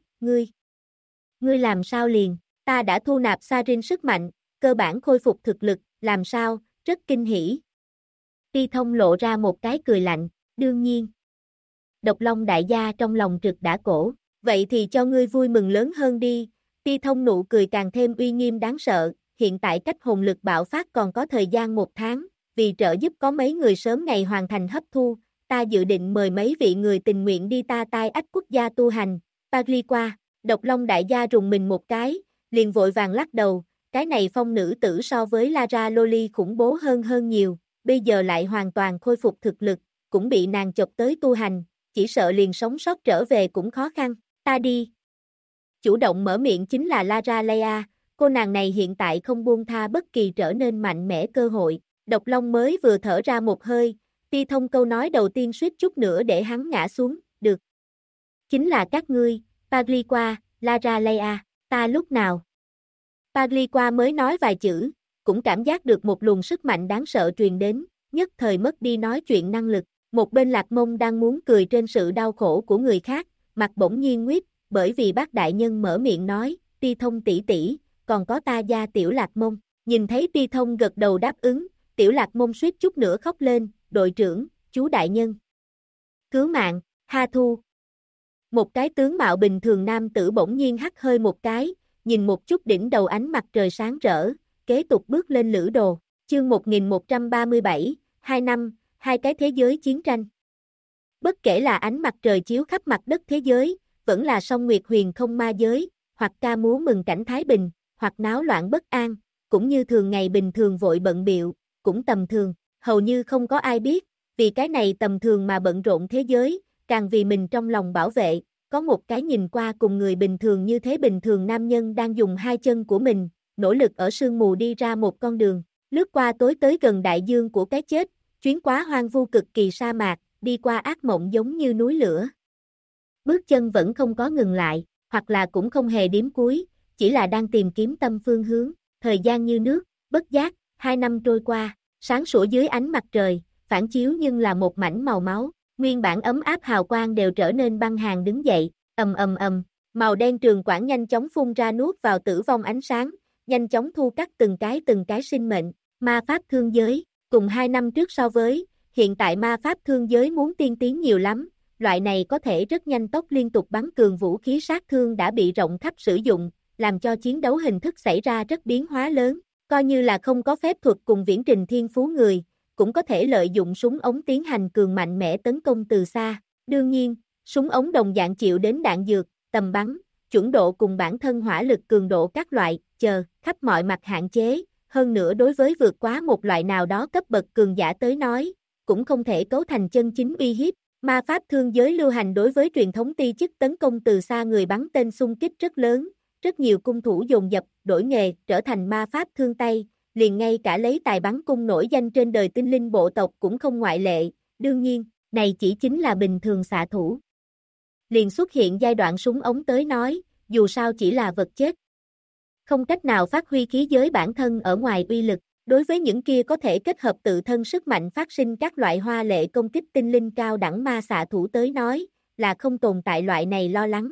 A: ngươi làm sao liền, ta đã thu nạp Sarin sức mạnh, cơ bản khôi phục thực lực, làm sao, rất kinh hỉ. Ti Thông lộ ra một cái cười lạnh, đương nhiên. Độc Long đại gia trong lòng trực đã cổ, vậy thì cho ngươi vui mừng lớn hơn đi. Ti Thông nụ cười càng thêm uy nghiêm đáng sợ, hiện tại cách hồn lực bạo phát còn có thời gian 1 tháng, vì trợ giúp có mấy người sớm ngày hoàn thành hấp thu, ta dự định mời mấy vị người tình nguyện đi ta tai ách quốc gia tu hành. Pagliqua, Độc Long đại gia rùng mình một cái, liền vội vàng lắc đầu, cái này phong nữ tử so với Lara Loli khủng bố hơn nhiều, bây giờ lại hoàn toàn khôi phục thực lực, cũng bị nàng chọc tới tu hành, chỉ sợ liền sống sót trở về cũng khó khăn, ta đi. Chủ động mở miệng chính là Lara Leia, cô nàng này hiện tại không buông tha bất kỳ trở nên mạnh mẽ cơ hội, Độc Long mới vừa thở ra một hơi, Ti Thông câu nói đầu tiên suýt chút nữa để hắn ngã xuống, được. Chính là các ngươi, Pagliqua, Lara Leia, ta lúc nào? Pagliqua mới nói vài chữ, cũng cảm giác được một luồng sức mạnh đáng sợ truyền đến, nhất thời mất đi nói chuyện năng lực, một bên Lạc Mông đang muốn cười trên sự đau khổ của người khác, mặt bỗng nhiên nguyết, bởi vì bác đại nhân mở miệng nói, Ti Thông tỷ tỷ, còn có ta gia tiểu Lạc Mông, nhìn thấy Ti Thông gật đầu đáp ứng, tiểu Lạc Mông suýt chút nữa khóc lên, đội trưởng, chú đại nhân. Cứu mạng, ha thu. Một cái tướng mạo bình thường nam tử bỗng nhiên hắt hơi một cái, nhìn một chút đỉnh đầu ánh mặt trời sáng rỡ, kế tục bước lên lữ đồ, chương 1137, 2 năm, hai cái thế giới chiến tranh. Bất kể là ánh mặt trời chiếu khắp mặt đất thế giới, vẫn là song nguyệt huyền không ma giới, hoặc ca múa mừng cảnh thái bình, hoặc náo loạn bất an, cũng như thường ngày bình thường vội bận biệu, cũng tầm thường, hầu như không có ai biết, vì cái này tầm thường mà bận rộn thế giới, càng vì mình trong lòng bảo vệ, có một cái nhìn qua cùng người bình thường như thế bình thường nam nhân đang dùng hai chân của mình, nỗ lực ở sương mù đi ra một con đường, lướt qua tối tới gần đại dương của cái chết, chuyến quá hoang vu cực kỳ sa mạc, đi qua ác mộng giống như núi lửa. Bước chân vẫn không có ngừng lại, hoặc là cũng không hề điếm cuối, chỉ là đang tìm kiếm tâm phương hướng, thời gian như nước, bất giác, 2 năm trôi qua, sáng sủa dưới ánh mặt trời, phản chiếu nhưng là một mảnh màu máu, nguyên bản ấm áp hào quang đều trở nên băng hàn đứng dậy, ầm ầm ầm, màu đen trường quản nhanh chóng phun ra nuốt vào tử vong ánh sáng, nhanh chóng thu cắt từng cái sinh mệnh, ma pháp thương giới, cùng 2 năm trước so với, hiện tại ma pháp thương giới muốn tiên tiến nhiều lắm, loại này có thể rất nhanh tốc liên tục bắn cường vũ khí sát thương đã bị rộng khắp sử dụng, làm cho chiến đấu hình thức xảy ra rất biến hóa lớn, coi như là không có phép thuật cùng viễn trình thiên phú người, cũng có thể lợi dụng súng ống tiến hành cường mạnh mẽ tấn công từ xa. Đương nhiên, súng ống đồng dạng chịu đến đạn dược, tầm bắn, chuẩn độ cùng bản thân hỏa lực cường độ các loại, khắp mọi mặt hạn chế, hơn nữa đối với vượt quá một loại nào đó cấp bậc cường giả tới nói, cũng không thể cấu thành chân chính uy hiếp. Ma pháp thương giới lưu hành đối với truyền thống ti chức tấn công từ xa người bắn tên xung kích rất lớn, rất nhiều cung thủ dồn dập, đổi nghề, trở thành ma pháp thương tay, liền ngay cả lấy tài bắn cung nổi danh trên đời tinh linh bộ tộc cũng không ngoại lệ, đương nhiên, này chỉ chính là bình thường xạ thủ. Liền xuất hiện giai đoạn súng ống tới nói, dù sao chỉ là vật chết. Không cách nào phát huy khí giới bản thân ở ngoài uy lực, đối với những kia có thể kết hợp tự thân sức mạnh phát sinh các loại hoa lệ công kích tinh linh cao đẳng ma xạ thủ tới nói, là không tồn tại loại này lo lắng.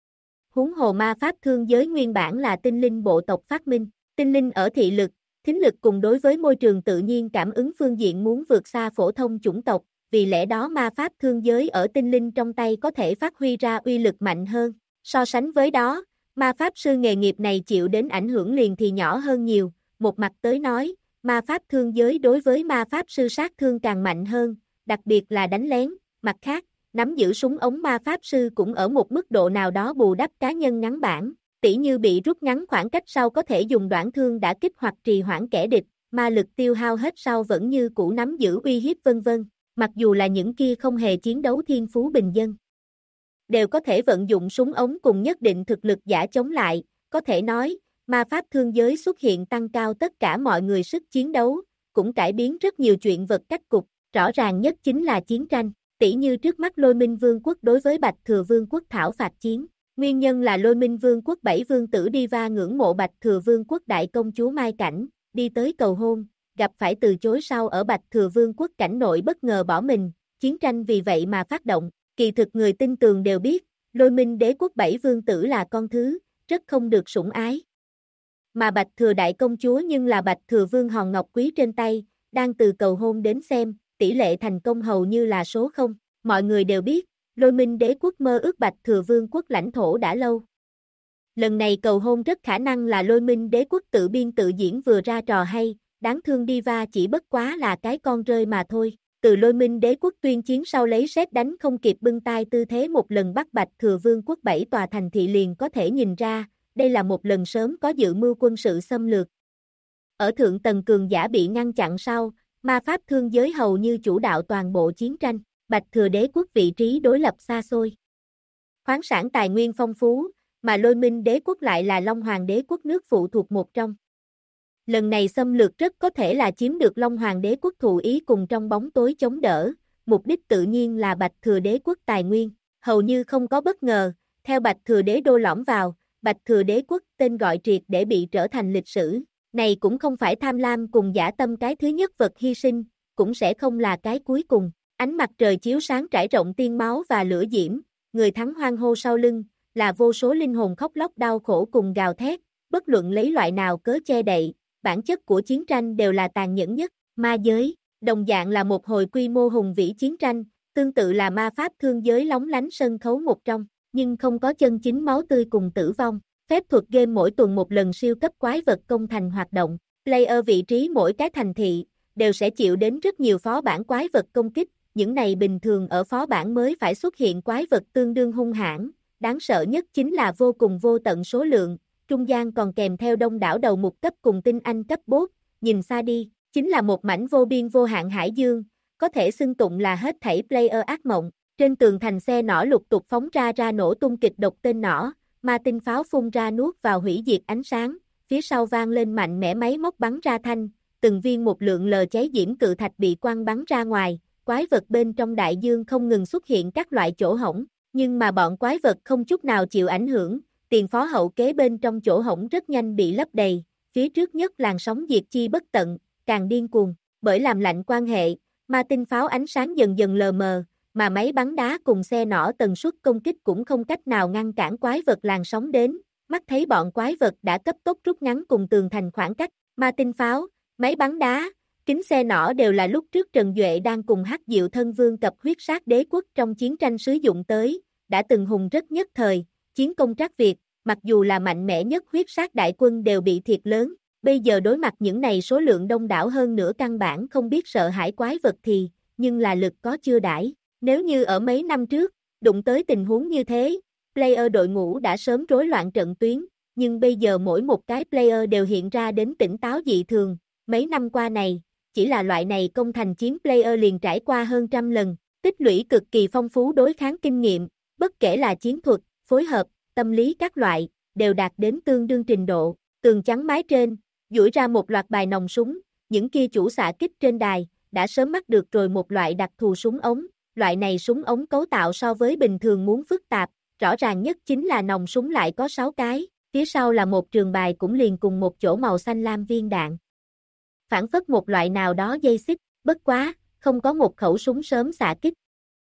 A: Huống hồ ma pháp thương giới nguyên bản là tinh linh bộ tộc phát minh, tinh linh ở thị lực, thính lực cùng đối với môi trường tự nhiên cảm ứng phương diện muốn vượt xa phổ thông chủng tộc, vì lẽ đó ma pháp thương giới ở tinh linh trong tay có thể phát huy ra uy lực mạnh hơn. So sánh với đó, ma pháp sư nghề nghiệp này chịu đến ảnh hưởng liền thì nhỏ hơn nhiều, một mặt tới nói, ma pháp thương giới đối với ma pháp sư sát thương càng mạnh hơn, đặc biệt là đánh lén, mặt khác, nắm giữ súng ống ma pháp sư cũng ở một mức độ nào đó bù đắp cá nhân ngắn bản, tỉ như bị rút ngắn khoảng cách sau có thể dùng đoạn thương đã kích hoặc trì hoãn kẻ địch, ma lực tiêu hao hết sau vẫn như cũ nắm giữ uy hiếp vân vân, mặc dù là những kia không hề chiến đấu thiên phú bình dân. Đều có thể vận dụng súng ống cùng nhất định thực lực giả chống lại, có thể nói, ma pháp thương giới xuất hiện tăng cao tất cả mọi người sức chiến đấu, cũng cải biến rất nhiều chuyện vật cách cục, rõ ràng nhất chính là chiến tranh, tỉ như trước mắt Lôi Minh Vương quốc đối với Bạch Thừa Vương quốc thảo phạt chiến, nguyên nhân là Lôi Minh Vương quốc 7 vương tử Diva ngưỡng mộ Bạch Thừa Vương quốc đại công chúa Mai Cảnh, đi tới cầu hôn, gặp phải từ chối sau ở Bạch Thừa Vương quốc cảnh nội bất ngờ bỏ mình, chiến tranh vì vậy mà phát động. Kỳ thực người tin tường đều biết, Lôi Minh đế quốc 7 vương tử là con thứ, rất không được sủng ái. Mà Bạch Thừa đại công chúa nhưng là Bạch Thừa vương hòn ngọc quý trên tay, đang từ cầu hôn đến xem, tỷ lệ thành công hầu như là số 0. Mọi người đều biết, Lôi Minh đế quốc mơ ước Bạch Thừa vương quốc lãnh thổ đã lâu. Lần này cầu hôn rất khả năng là Lôi Minh đế quốc tự biên tự diễn vừa ra trò hay, đáng thương Diva chỉ bất quá là cái con rơi mà thôi. Từ Lôi Minh đế quốc tuyên chiến sau lấy sét đánh không kịp bưng tay tư thế một lần bắt Bạch Thừa Vương quốc 7 tòa thành thị liền có thể nhìn ra, đây là một lần sớm có dự mưu quân sự xâm lược. Ở thượng tầng cường giả bị ngăn chặn sau, ma pháp thương giới hầu như chủ đạo toàn bộ chiến tranh, Bạch Thừa đế quốc vị trí đối lập xa xôi. Khoáng sản tài nguyên phong phú, mà Lôi Minh đế quốc lại là Long Hoàng đế quốc nước phụ thuộc một trong. Lần này xâm lược rất có thể là chiếm được Long Hoàng đế quốc thụ ý cùng trong bóng tối chống đỡ, mục đích tự nhiên là Bạch Thừa đế quốc tài nguyên, hầu như không có bất ngờ, theo Bạch Thừa đế đô lõm vào, Bạch Thừa đế quốc tên gọi triệt để bị trở thành lịch sử, này cũng không phải tham lam cùng dã tâm cái thứ nhất vật hy sinh, cũng sẽ không là cái cuối cùng, ánh mặt trời chiếu sáng trải rộng tiên máu và lửa diễm, người thắng hoan hô sau lưng, là vô số linh hồn khóc lóc đau khổ cùng gào thét, bất luận lấy loại nào cớ che đậy. Bản chất của chiến tranh đều là tàn nhẫn nhất, ma giới, đồng dạng là một hồi quy mô hùng vĩ chiến tranh, tương tự là ma pháp thương giới lóng lánh sân khấu một trong, nhưng không có chân chính máu tươi cùng tử vong. Phép thuật game mỗi tuần một lần siêu cấp quái vật công thành hoạt động, player vị trí mỗi cái thành thị, đều sẽ chịu đến rất nhiều phó bản quái vật công kích, những này bình thường ở phó bản mới phải xuất hiện quái vật tương đương hung hãn, đáng sợ nhất chính là vô cùng vô tận số lượng. Trung gian còn kèm theo đông đảo đầu mục cấp cùng tinh anh cấp bốt, nhìn xa đi, chính là một mảnh vô biên vô hạn hải dương, có thể xưng tụng là hết thảy player ác mộng. Trên tường thành xe nỏ lục tục phóng ra nổ tung kịch độc tên nỏ, ma tinh pháo phun ra nuốt vào hủy diệt ánh sáng, phía sau vang lên mạnh mẽ máy móc bắn ra thanh, từng viên một lượng lờ cháy diễm cự thạch bị quăng bắn ra ngoài, quái vật bên trong đại dương không ngừng xuất hiện các loại chỗ hổng, nhưng mà bọn quái vật không chút nào chịu ảnh hưởng. tiền phó hậu kế bên trong chỗ hổng rất nhanh bị lấp đầy, phía trước nhất làn sóng diệt chi bất tận, càng điên cuồng, bởi làm lạnh quan hệ, ma tinh pháo ánh sáng dần dần lờ mờ, mà máy bắn đá cùng xe nỏ tần suất công kích cũng không cách nào ngăn cản quái vật làn sóng đến, mắt thấy bọn quái vật đã cấp tốc rút ngắn cùng tường thành khoảng cách, ma tinh pháo, máy bắn đá, kính xe nỏ đều là lúc trước Trần Duệ đang cùng Hắc Diệu Thân Vương cập huyết sát đế quốc trong chiến tranh sử dụng tới, đã từng hùng rất nhất thời, chiến công trác Việt, mặc dù là mạnh mẽ nhất huyết sát đại quân đều bị thiệt lớn, bây giờ đối mặt những này số lượng đông đảo hơn nữa căn bản không biết sợ hãi quái vật thì, nhưng là lực có chưa đãi, nếu như ở mấy năm trước, đụng tới tình huống như thế, player đội ngũ đã sớm rối loạn trận tuyến, nhưng bây giờ mỗi một cái player đều hiện ra đến tỉnh táo dị thường, mấy năm qua này, chỉ là loại này công thành chiến player liền trải qua hơn trăm lần, tích lũy cực kỳ phong phú đối kháng kinh nghiệm, bất kể là chiến thuật, phối hợp, tâm lý các loại, đều đạt đến tương đương trình độ, tường trắng mái trên, duỗi ra một loạt bài nòng súng, những kia chủ xạ kích trên đài, đã sớm bắt được rồi một loại đặc thù súng ống, loại này súng ống cấu tạo so với bình thường muốn phức tạp, rõ ràng nhất chính là nòng súng lại có 6 cái, phía sau là một trường bài cũng liền cùng một chỗ màu xanh lam viên đạn. Phản phất một loại nào đó dây xích, bất quá, không có một khẩu súng sớm xạ kích.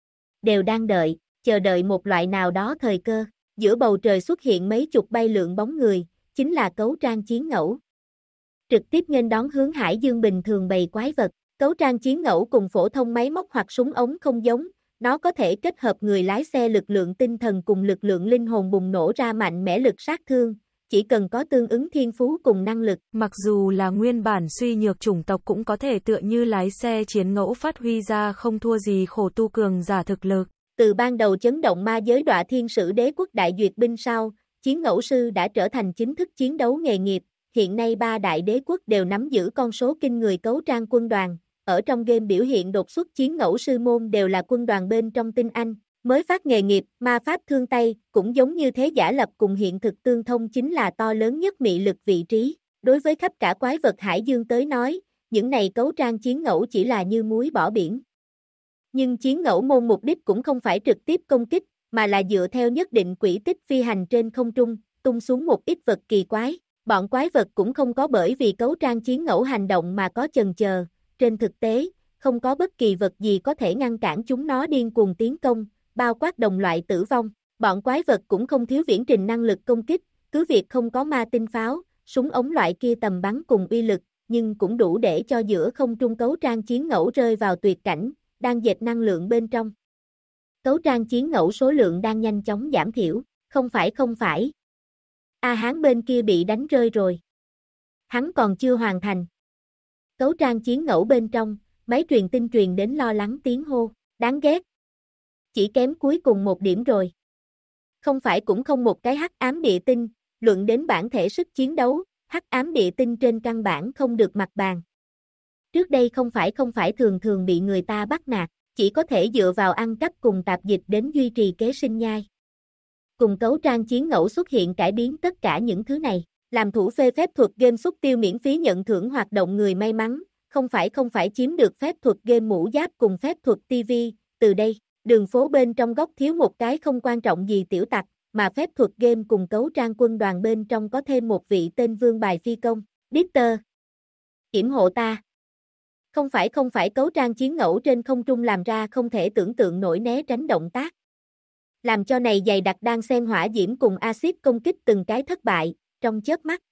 A: Đều đang đợi, chờ đợi một loại nào đó thời cơ, giữa bầu trời xuất hiện mấy chục bay lượn bóng người, chính là cấu trang chiến ngẫu. Trực tiếp nghênh đón hướng Hải Dương bình thường bầy quái vật, cấu trang chiến ngẫu cùng phổ thông máy móc hoặc súng ống không giống, nó có thể kết hợp người lái xe lực lượng tinh thần cùng lực lượng linh hồn bùng nổ ra mạnh mẽ lực sát thương, chỉ cần có tương ứng thiên phú cùng năng lực.
B: Mặc dù là nguyên bản suy nhược chủng tộc cũng có thể tựa như lái xe chiến ngẫu phát huy ra không thua gì khổ tu cường giả thực lực.
A: Từ ban đầu chấn động ma giới Đọa Thiên Sử Đế quốc đại duyệt binh sau, chiến ngẫu sư đã trở thành chính thức chiến đấu nghề nghiệp, hiện nay 3 đại đế quốc đều nắm giữ con số kinh người cấu trang quân đoàn, ở trong game biểu hiện đột xuất chiến ngẫu sư môn đều là quân đoàn bên trong tinh anh, mới phát nghề nghiệp, ma pháp thương tay, cũng giống như thế giả lập cùng hiện thực tương thông chính là to lớn nhất mị lực vị trí, đối với khắp cả quái vật Hải Dương tới nói, những này cấu trang chiến ngẫu chỉ là như muối bỏ biển. Nhưng chiến ngẫu môn mục đích cũng không phải trực tiếp công kích, mà là dựa theo nhất định quỹ tích phi hành trên không trung, tung xuống một ít vật kỳ quái. Bọn quái vật cũng không có bởi vì cấu trang chiến ngẫu hành động mà có chần chờ, trên thực tế, không có bất kỳ vật gì có thể ngăn cản chúng nó điên cuồng tiến công, bao quát đồng loại tử vong. Bọn quái vật cũng không thiếu viễn trình năng lực công kích, cứ việc không có ma tinh pháo, súng ống loại kia tầm bắn cùng uy lực, nhưng cũng đủ để cho giữa không trung cấu trang chiến ngẫu rơi vào tuyệt cảnh, đang dệt năng lượng bên trong. Cấu trang chiến ngẫu số lượng đang nhanh chóng giảm thiểu, không phải. A Hán bên kia bị đánh rơi rồi. Hắn còn chưa hoàn thành. Cấu trang chiến ngẫu bên trong, máy truyền tin truyền đến lo lắng tiếng hô, đáng ghét. Chỉ kém cuối cùng một điểm rồi. Không phải cũng không một cái hắc ám địa tinh, luận đến bản thể sức chiến đấu, hắc ám địa tinh trên căn bản không được mặt bàn. Trước đây không phải thường thường bị người ta bắt nạt, chỉ có thể dựa vào ăn cắp cùng tạp dịch đến duy trì kế sinh nhai. Cùng cấu trang chiến ngẫu xuất hiện cải biến tất cả những thứ này, làm thủ phê phép thuật game xúc tiêu miễn phí nhận thưởng hoạt động người may mắn, không phải chiếm được phép thuật game mũ giáp cùng phép thuật TV, từ đây, đường phố bên trong góc thiếu một cái không quan trọng gì tiểu tặc, mà phép thuật game cùng cấu trang quân đoàn bên trong có thêm một vị tên vương bài phi công, Dieter. Yểm hộ ta. Không phải cấu trang chiến ngẫu trên không trung làm ra không thể tưởng tượng nổi né tránh động tác. Làm cho này dày đặc đang xen hỏa diễm cùng axit công kích từng cái thất bại, trong chớp mắt.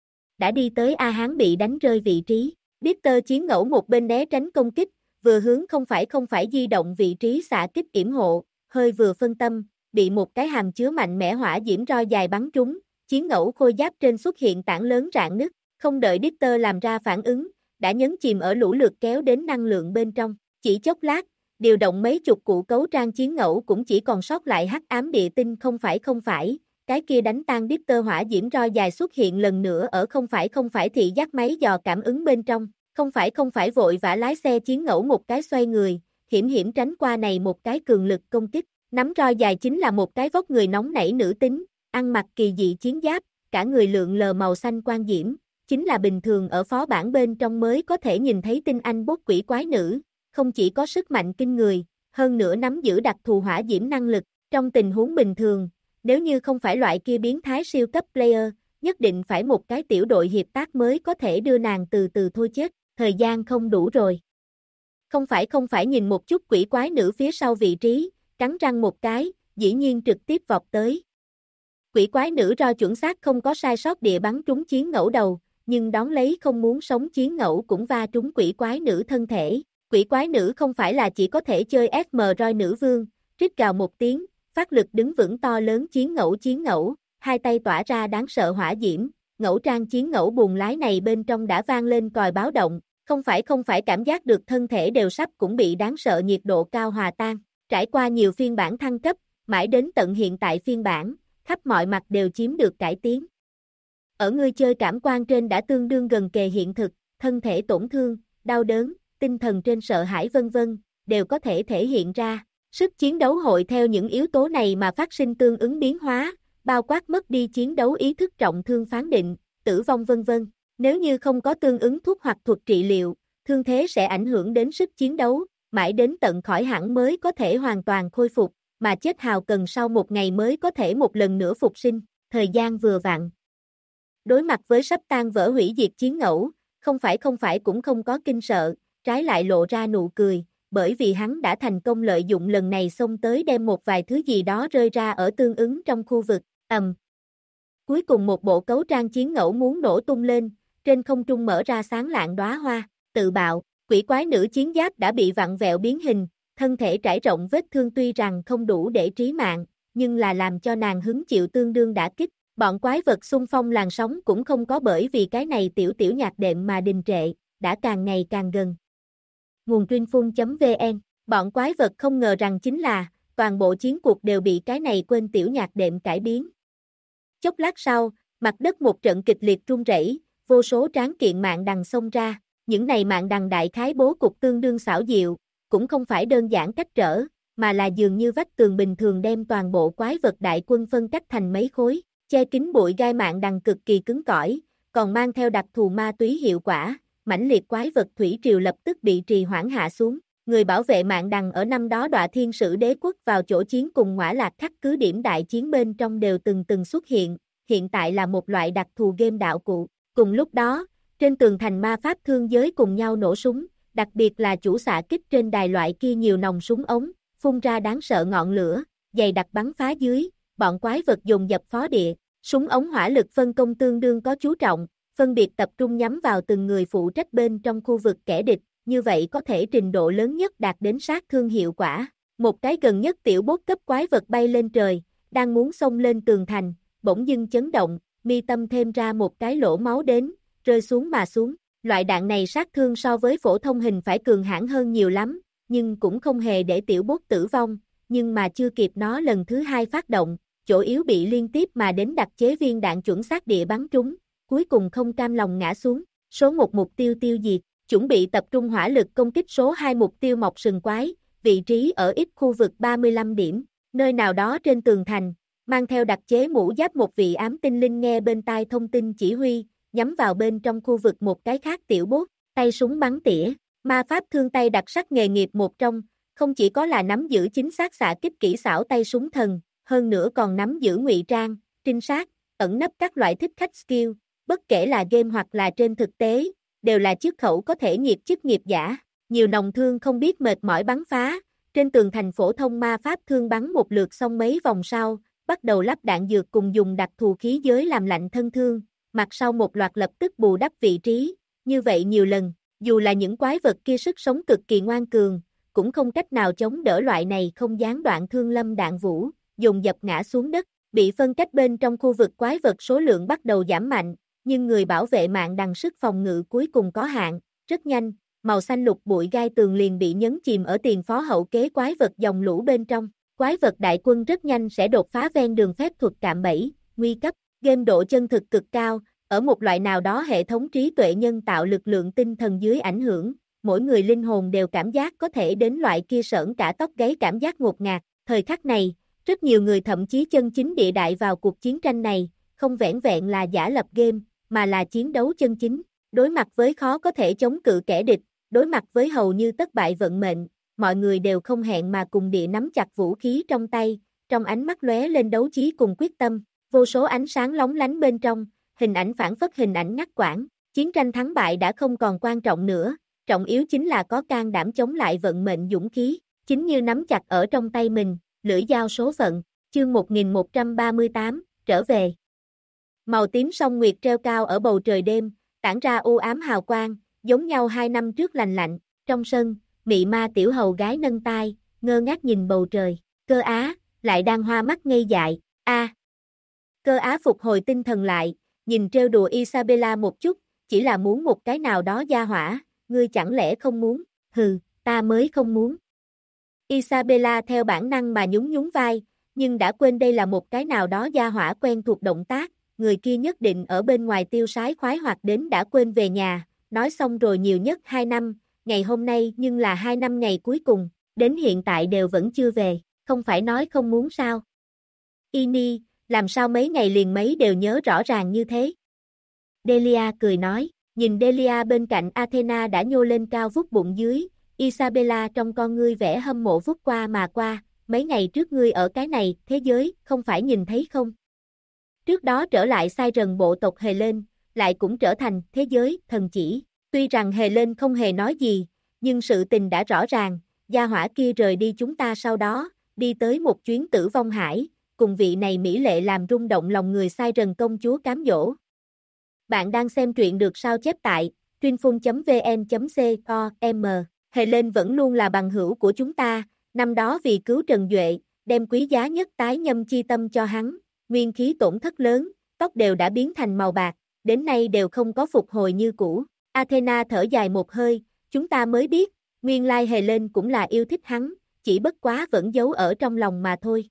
A: Đã đi tới A Hán bị đánh rơi vị trí, Dieter chiến ngẫu một bên né tránh công kích, vừa hướng không phải di động vị trí xạ kích yểm hộ, hơi vừa phân tâm, bị một cái hàm chứa mạnh mẽ hỏa diễm roi dài bắn trúng, chiến ngẫu khôi giáp trên xuất hiện tảng lớn rạn nứt, không đợi Dieter làm ra phản ứng, đã nhấn chìm ở lũ lượt kéo đến năng lượng bên trong, chỉ chốc lát, điều động mấy chục cụ cấu trang chiến ngẫu cũng chỉ còn sót lại hắc ám địa tinh không phải, cái kia đánh tan Dieter hỏa diễm roi dài xuất hiện lần nữa ở không phải thị giác máy dò cảm ứng bên trong, không phải vội vã lái xe chiến ngẫu một cái xoay người, hiểm tránh qua này một cái cường lực công kích, nắm roi dài chính là một cái vóc người nóng nảy nữ tính, ăn mặc kỳ dị chiến giáp, cả người lượn lờ màu xanh quang diễm, chính là bình thường ở phó bản bên trong mới có thể nhìn thấy tinh anh bốt quỷ quái nữ, không chỉ có sức mạnh kinh người, hơn nữa nắm giữ đặc thù hỏa diễm năng lực, trong tình huống bình thường, Nếu như không phải loại kia biến thái siêu cấp player, nhất định phải một cái tiểu đội hiệp tác mới có thể đưa nàng từ từ thôi chết, thời gian không đủ rồi. Không phải nhìn một chút quỷ quái nữ phía sau vị trí, cắn răng một cái, dĩ nhiên trực tiếp vọt tới. Quỷ quái nữ ro chuẩn xác không có sai sót địa bắn trúng chiến ngẫu đầu, nhưng đón lấy không muốn sống chiến ngẫu cũng va trúng quỷ quái nữ thân thể. Quỷ quái nữ không phải là chỉ có thể chơi SM roi nữ vương, rít gào một tiếng, phát lực đứng vững to lớn chiến ngẫu, hai tay tỏa ra đáng sợ hỏa diễm, ngẫu trang chiến ngẫu buồng lái này bên trong đã vang lên còi báo động, không phải cảm giác được thân thể đều sắp cũng bị đáng sợ nhiệt độ cao hòa tan. Trải qua nhiều phiên bản thăng cấp, mãi đến tận hiện tại phiên bản, khắp mọi mặt đều chiếm được cải tiến. Ở người chơi cảm quan trên đã tương đương gần kề hiện thực, thân thể tổn thương, đau đớn, tinh thần trên sợ hãi vân vân, đều có thể thể hiện ra. Sức chiến đấu hội theo những yếu tố này mà phát sinh tương ứng biến hóa, bao quát mất đi chiến đấu ý thức trọng thương phán định, tử vong vân vân. Nếu như không có tương ứng thuốc hoặc thuật trị liệu, thương thế sẽ ảnh hưởng đến sức chiến đấu, mãi đến tận khỏi hẳn mới có thể hoàn toàn khôi phục, mà chết hào cần sau một ngày mới có thể một lần nữa phục sinh, thời gian vừa vặn. Đối mặt với sắp tan vỡ hủy diệt chiến ngẫu, không phải cũng không có kinh sợ, trái lại lộ ra nụ cười, bởi vì hắn đã thành công lợi dụng lần này xông tới đem một vài thứ gì đó rơi ra ở tương ứng trong khu vực, Cuối cùng một bộ cấu trang chiến ngẫu muốn nổ tung lên, trên không trung mở ra sáng lạng đóa hoa, tự bạo, quỷ quái nữ chiến giáp đã bị vặn vẹo biến hình, thân thể trải rộng vết thương tuy rằng không đủ để trí mạng, nhưng là làm cho nàng hứng chịu tương đương đả kích. Bọn quái vật xung phong làn sóng cũng không có bởi vì cái này tiểu nhạc đệm mà đình trệ, đã càng ngày càng gần. Nguồn Truyện.vn. Bọn quái vật không ngờ rằng chính là, toàn bộ chiến cuộc đều bị cái này quên tiểu nhạc đệm cải biến. Chốc lát sau, mặt đất một trận kịch liệt rung rẩy, vô số tráng kiện mạng đằng xông ra, những này mạng đằng đại khái bố cục tương đương xảo diệu, cũng không phải đơn giản cách trở, mà là dường như vách tường bình thường đem toàn bộ quái vật đại quân phân cách thành mấy khối, che kín bụi gai mạng đằng cực kỳ cứng cỏi, còn mang theo đặc thù ma túy hiệu quả, mãnh liệt quái vật thủy triều lập tức bị trì hoãn hạ xuống. Người bảo vệ mạng đằng ở năm đó Đọa Thiên Sử Đế Quốc vào chỗ chiến cùng Ngõa Lạc Khắc cứ điểm đại chiến bên trong đều từng xuất hiện tại là một loại đặc thù game đạo cụ. Cùng lúc đó, trên tường thành ma pháp thương giới cùng nhau nổ súng, đặc biệt là chủ xạ kích trên đài loại kia nhiều nòng súng ống, phun ra đáng sợ ngọn lửa, dày đặc bắn phá dưới, bọn quái vật dồn dập phó địa, súng ống hỏa lực phân công tương đương có chú trọng, phân biệt tập trung nhắm vào từng người phụ trách bên trong khu vực kẻ địch, như vậy có thể trình độ lớn nhất đạt đến sát thương hiệu quả. Một cái gần nhất tiểu bốt cấp quái vật bay lên trời, đang muốn xông lên tường thành, bỗng dưng chấn động, mi tâm thêm ra một cái lỗ máu đến, rơi xuống mà xuống. Loại đạn này sát thương so với phổ thông hình phải cường hãn hơn nhiều lắm, nhưng cũng không hề để tiểu bốt tử vong, nhưng mà chưa kịp nó lần thứ hai phát động, chỗ yếu bị liên tiếp mà đến đặc chế viên đạn chuẩn xác địa bắn trúng, cuối cùng không cam lòng ngã xuống. Số 1 mục tiêu tiêu diệt, chuẩn bị tập trung hỏa lực công kích số 2 mục tiêu mọc sừng quái, vị trí ở ít khu vực 35 điểm, nơi nào đó trên tường thành, mang theo đặc chế mũ giáp một vị ám tinh linh nghe bên tai thông tin chỉ huy, nhắm vào bên trong khu vực một cái khác tiểu bốt, tay súng bắn tỉa, ma pháp thương tay đặc sắc nghề nghiệp một trong, không chỉ có là nắm giữ chính xác xạ kích kỹ xảo tay súng thần, hơn nữa còn nắm giữ ngụy trang, trinh sát, ẩn nấp các loại thích khách skill, bất kể là game hoặc là trên thực tế, đều là chiếc khẩu có thể nhiệt chức nghiệp giả, nhiều nòng thương không biết mệt mỏi bắn phá, trên tường thành phổ thông ma pháp thương bắn một lượt xong mấy vòng sau, bắt đầu lắp đạn dược cùng dùng đặc thù khí giới làm lạnh thân thương, mặt sau một loạt lập tức bù đắp vị trí, như vậy nhiều lần, dù là những quái vật kia sức sống cực kỳ ngoan cường, cũng không cách nào chống đỡ loại này không gián đoạn thương lâm đạn vũ, dồn dập ngã xuống đất, bị phân cách bên trong khu vực quái vật số lượng bắt đầu giảm mạnh, nhưng người bảo vệ mạng đằng sức phòng ngự cuối cùng có hạn, rất nhanh, màu xanh lục bụi gai tường liền bị nhấn chìm ở tiền phó hậu kế quái vật dòng lũ bên trong, quái vật đại quân rất nhanh sẽ đột phá ven đường phép thuật cạm bẫy, nguy cấp, game độ chân thực cực cao, ở một loại nào đó hệ thống trí tuệ nhân tạo lực lượng tinh thần dưới ảnh hưởng, mỗi người linh hồn đều cảm giác có thể đến loại kia sởn cả tóc gáy cảm giác ngột ngạt, thời khắc này, rất nhiều người thậm chí chân chính địa đại vào cuộc chiến tranh này, không vẻn vẹn là giả lập game, mà là chiến đấu chân chính, đối mặt với khó có thể chống cự kẻ địch, đối mặt với hầu như thất bại vận mệnh, mọi người đều không hẹn mà cùng địa nắm chặt vũ khí trong tay, trong ánh mắt lóe lên đấu trí cùng quyết tâm, vô số ánh sáng lóng lánh bên trong, hình ảnh phản phất hình ảnh ngắt quãng, chiến tranh thắng bại đã không còn quan trọng nữa, trọng yếu chính là có can đảm chống lại vận mệnh dũng khí, chính như nắm chặt ở trong tay mình, lưỡi dao số phận, chương 1138, trở về. Màu tím song nguyệt treo cao ở bầu trời đêm, tản ra u ám hào quang, giống nhau 2 năm trước lành lạnh, trong sân, mị ma tiểu hầu gái nâng tai, ngơ ngác nhìn bầu trời, Cơ Á, lại đang hoa mắt ngây dại, Cơ Á phục hồi tinh thần lại, nhìn trêu đùa Isabella một chút, chỉ là muốn một cái nào đó gia hỏa, ngươi chẳng lẽ không muốn, hừ, ta mới không muốn. Isabella theo bản năng mà nhún nhún vai, nhưng đã quên đây là một cái nào đó gia hỏa quen thuộc động tác, người kia nhất định ở bên ngoài tiêu sái khoái hoạt đến đã quên về nhà, nói xong rồi nhiều nhất 2 năm, ngày hôm nay nhưng là 2 năm ngày cuối cùng, đến hiện tại đều vẫn chưa về, không phải nói không muốn sao. Ini, làm sao mấy ngày liền mấy đều nhớ rõ ràng như thế. Delia cười nói, nhìn Delia bên cạnh Athena đã nhô lên cao vút bụng dưới, Isabella trong con ngươi vẽ hâm mộ vút qua mà qua, mấy ngày trước ngươi ở cái này, thế giới, không phải nhìn thấy không? Trước đó trở lại sai rần bộ tộc Helen, lại cũng trở thành thế giới, thần chỉ. Tuy rằng Helen không hề nói gì, nhưng sự tình đã rõ ràng, gia hỏa kia rời đi chúng ta sau đó, đi tới một chuyến tử vong hải, cùng vị này mỹ lệ làm rung động lòng người sai rần công chúa cám dỗ. Bạn đang xem truyện được sao chép tại truyinphun.vn.com. Helen vẫn luôn là bằng hữu của chúng ta, năm đó vì cứu Trần Duệ, đem quý giá nhất tái nhâm chi tâm cho hắn, nguyên khí tổn thất lớn, tóc đều đã biến thành màu bạc, đến nay đều không có phục hồi như cũ. Athena thở dài một hơi, chúng ta mới biết, nguyên lai Helen cũng là yêu thích hắn, chỉ bất quá vẫn giấu ở trong lòng mà thôi.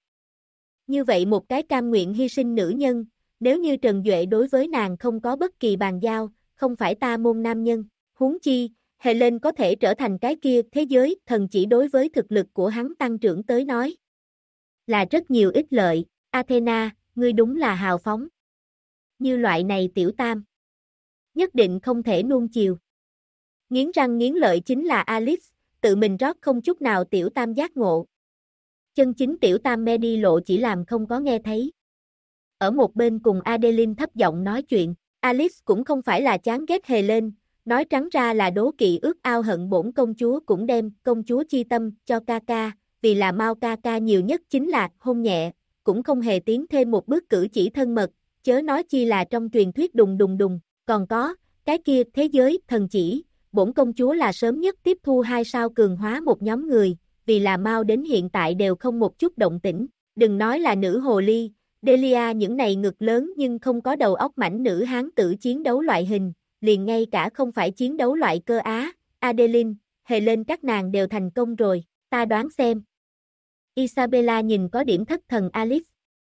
A: Như vậy một cái cam nguyện hy sinh nữ nhân, nếu như Trần Duệ đối với nàng không có bất kỳ bàn giao, không phải ta môn nam nhân, huống chi, Helen có thể trở thành cái kia thế giới thần chỉ đối với thực lực của hắn tăng trưởng tới nói. Là rất nhiều ích lợi, Athena, ngươi đúng là hào phóng. Như loại này tiểu tam, nhất định không thể nuông chiều. Nghiến răng nghiến lợi chính là Alice, tự mình rót không chút nào tiểu tam giác ngộ. Chân chính tiểu tam mê đi lộ chỉ làm không có nghe thấy. Ở một bên cùng Adeline thấp giọng nói chuyện, Alice cũng không phải là chán ghét Helen, nói trắng ra là đố kỵ ước ao hận bổn công chúa cũng đem công chúa chi tâm cho ca ca, vì là Mao ca ca nhiều nhất chính là hôn nhẹ, cũng không hề tiến thêm một bước cử chỉ thân mật, chớ nói chi là trong truyền thuyết đùng đùng đùng, còn có, cái kia thế giới thần chỉ, bổn công chúa là sớm nhất tiếp thu 2 sao cường hóa một nhóm người, vì là Mao đến hiện tại đều không một chút động tĩnh, đừng nói là nữ hồ ly, Delia những này ngực lớn nhưng không có đầu óc mảnh nữ hán tử chiến đấu loại hình, liền ngay cả không phải chiến đấu loại Cơ Á, Adeline, Helen các nàng đều thành công rồi, ta đoán xem. Isabella nhìn có điểm thất thần Alice.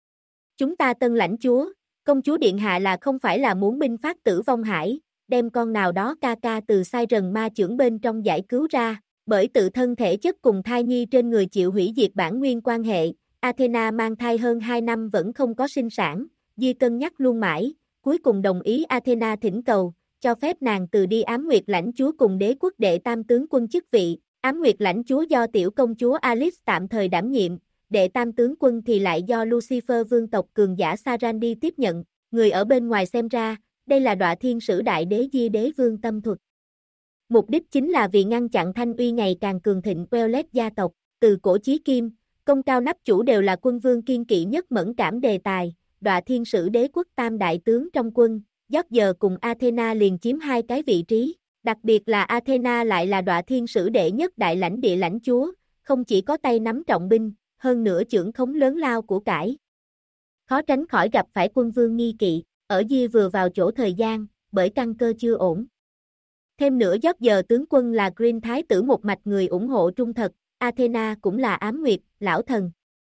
A: Chúng ta tân lãnh chúa, công chúa điện hạ là không phải là muốn binh phát tử vong hải, đem con nào đó ca ca từ sai rần ma chưởng bên trong giải cứu ra, bởi tự thân thể chất cùng thai nhi trên người chịu hủy diệt bản nguyên quan hệ, Athena mang thai hơn 2 năm vẫn không có sinh sản, Di cân nhắc luôn mãi, cuối cùng đồng ý Athena thỉnh cầu, cho phép nàng từ đi ám nguyệt lãnh chúa cùng đế quốc đệ tam tướng quân chức vị, ám nguyệt lãnh chúa do tiểu công chúa Alice tạm thời đảm nhiệm, đệ tam tướng quân thì lại do Lucifer vương tộc cường giả Sarandi tiếp nhận, người ở bên ngoài xem ra, đây là đọa thiên sử đại đế Di đế vương tâm thuật. Mục đích chính là vì ngăn chặn thanh uy ngày càng cường thịnh Wellet gia tộc, từ cổ chí kim, công cao nắp chủ đều là quân vương kiên kỵ nhất mẫn cảm đề tài, đọa thiên sử đế quốc tam đại tướng trong quân, George cùng Athena liền chiếm 2 cái vị trí, đặc biệt là Athena lại là đọa thiên sử đệ nhất đại lãnh địa lãnh chúa, không chỉ có tay nắm trọng binh, hơn nữa trưởng khống lớn lao của cải. Khó tránh khỏi gặp phải quân vương nghi kỵ, ở Di vừa vào chỗ thời gian, bởi căn cơ chưa ổn. Thêm nữa George tướng quân là Green thái tử một mạch người ủng hộ trung thật, Athena cũng là ám nguyệt, lão thần.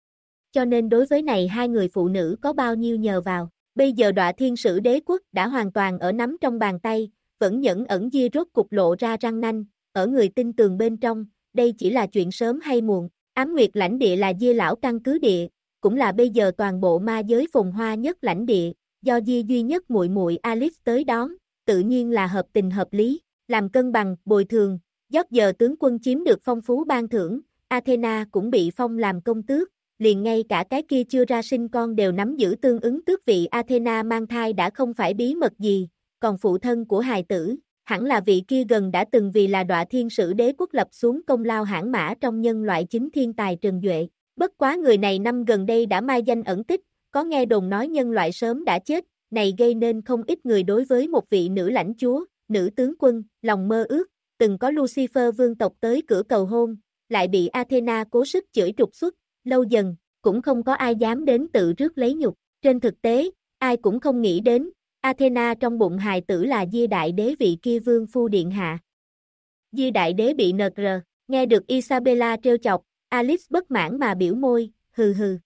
A: Cho nên đối với này 2 người phụ nữ có bao nhiêu nhờ vào, bây giờ đọa thiên sử đế quốc đã hoàn toàn ở nắm trong bàn tay, vẫn nhẫn ẩn Di rốt cục lộ ra răng nanh, ở người tin tường bên trong, đây chỉ là chuyện sớm hay muộn, ám nguyệt lãnh địa là Di lão căn cứ địa, cũng là bây giờ toàn bộ ma giới phồn hoa nhất lãnh địa, do Di duy nhất muội muội Alice tới đón, tự nhiên là hợp tình hợp lý, làm cân bằng, bồi thường, George tướng quân chiếm được phong phú ban thưởng, Athena cũng bị phong làm công tước, liền ngay cả cái kia chưa ra sinh con đều nắm giữ tương ứng tước vị Athena mang thai đã không phải bí mật gì, còn phụ thân của hài tử, hẳn là vị kia gần đã từng vì là đọa thiên sử đế quốc lập xuống công lao hãn mã trong nhân loại chính thiên tài Trần Duệ. Bất quá người này năm gần đây đã mai danh ẩn tích, có nghe đồn nói nhân loại sớm đã chết, này gây nên không ít người đối với một vị nữ lãnh chúa, nữ tướng quân, lòng mơ ước, từng có Lucifer vương tộc tới cửa cầu hôn, lại bị Athena cố sức chửi trục xuất, lâu dần, cũng không có ai dám đến tự rước lấy nhục. Trên thực tế, ai cũng không nghĩ đến, Athena trong bụng hài tử là Diê Đại Đế vị kia vương phu điện hạ. Diê Đại Đế bị NR, nghe được Isabella trêu chọc, Alice bất mãn mà biểu môi, hừ hừ.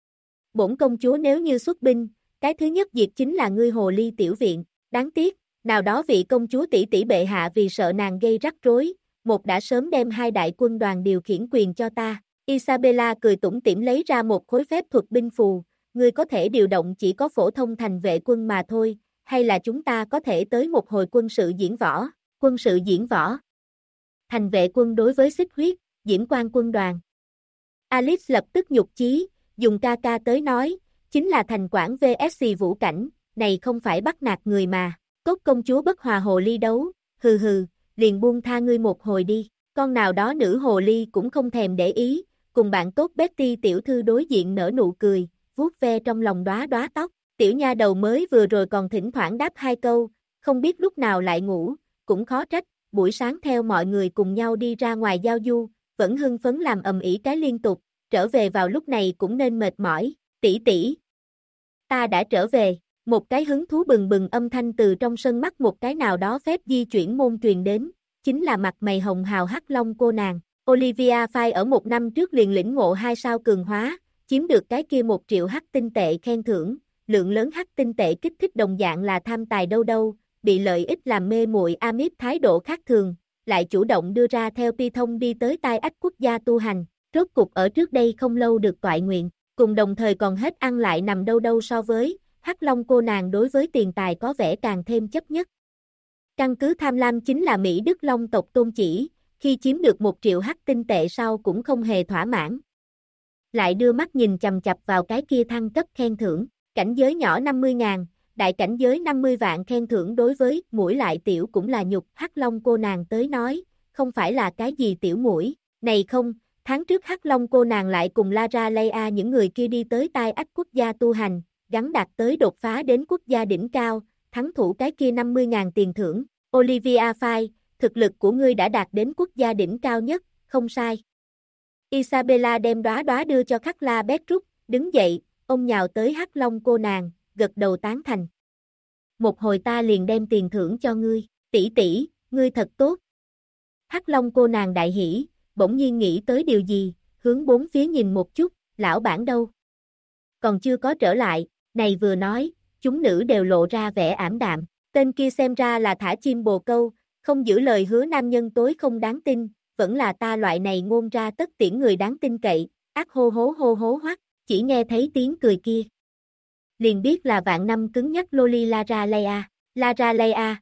A: Bổn công chúa nếu như xuất binh, cái thứ nhất diệt chính là ngươi hồ ly tiểu viện, đáng tiếc, nào đó vị công chúa tỷ tỷ bệ hạ vì sợ nàng gây rắc rối, một đã sớm đem hai đại quân đoàn điều khiển quyền cho ta. Isabella cười tủm tỉm lấy ra một khối phép thuật binh phù, ngươi có thể điều động chỉ có phổ thông thành vệ quân mà thôi, hay là chúng ta có thể tới một hồi quân sự diễn võ, quân sự diễn võ. Thành vệ quân đối với xích huyết, Diễm Quang quân đoàn. Alice lập tức nhục chí, dùng ca ca tới nói, chính là thành quản vs vũ cảnh, này không phải bắt nạt người mà, cốt công chúa bất hòa hồ ly đấu, hừ hừ, liền buông tha ngươi một hồi đi, con nào đó nữ hồ ly cũng không thèm để ý, cùng bạn tốt Betty tiểu thư đối diện nở nụ cười, vuốt ve trong lòng đóa đóa tóc, tiểu nha đầu mới vừa rồi còn thỉnh thoảng đáp hai câu, không biết lúc nào lại ngủ, cũng khó trách, buổi sáng theo mọi người cùng nhau đi ra ngoài giao du, vẫn hưng phấn làm ầm ĩ cái liên tục, trở về vào lúc này cũng nên mệt mỏi, tỷ tỷ. Ta đã trở về, một cái hứng thú bừng bừng âm thanh từ trong sân mắt một cái nào đó phép di chuyển môn truyền đến, chính là mặt mày hồng hào hắc long cô nàng. Olivia Phai ở một năm trước liền lĩnh ngộ 2 sao cường hóa, chiếm được cái kia 1 triệu hắc tinh tệ khen thưởng, lượng lớn hắc tinh tệ kích thích đồng dạng là tham tài đâu đâu, bị lợi ích làm mê muội Amip thái độ khác thường, lại chủ động đưa ra theo pi thông đi tới tai ách quốc gia tu hành, rốt cục ở trước đây không lâu được toại nguyện, cùng đồng thời còn hết ăn lại nằm đâu đâu so với, hắc long cô nàng đối với tiền tài có vẻ càng thêm chấp nhất. Căn cứ tham lam chính là Mỹ Đức Long tộc tôn chỉ, khi chiếm được 1 triệu hắc tinh tệ sau cũng không hề thỏa mãn. Lại đưa mắt nhìn chằm chằm vào cái kia thăng cấp khen thưởng, cảnh giới nhỏ 50.000, đại cảnh giới 50 vạn khen thưởng đối với mũi lại tiểu cũng là nhục. Hắc Long cô nàng tới nói, không phải là cái gì tiểu mũi, này không, tháng trước Hắc Long cô nàng lại cùng Lara Leia những người kia đi tới tai ách quốc gia tu hành, gắn đạt tới đột phá đến quốc gia đỉnh cao, thắng thủ cái kia 50.000 tiền thưởng. Olivia Phai, thực lực của ngươi đã đạt đến quốc gia đỉnh cao nhất, không sai. Isabella đem đóa đóa đưa cho Khắc La Bedrook, đứng dậy, ôm nhào tới Hắc Long cô nàng, gật đầu tán thành. Một hồi ta liền đem tiền thưởng cho ngươi, tỷ tỷ, ngươi thật tốt. Hắc Long cô nàng đại hỉ, bỗng nhiên nghĩ tới điều gì, hướng bốn phía nhìn một chút, lão bản đâu? Còn chưa có trở lại, này vừa nói, chúng nữ đều lộ ra vẻ ảm đạm, tên kia xem ra là thả chim bồ câu, không giữ lời hứa nam nhân tối không đáng tin, vẫn là ta loại này ngôn ra tất tiễn người đáng tin cậy, ác hô hố hoắc, chỉ nghe thấy tiếng cười kia. Liền biết là vạn năm cứng nhắc Loli Lara Leia.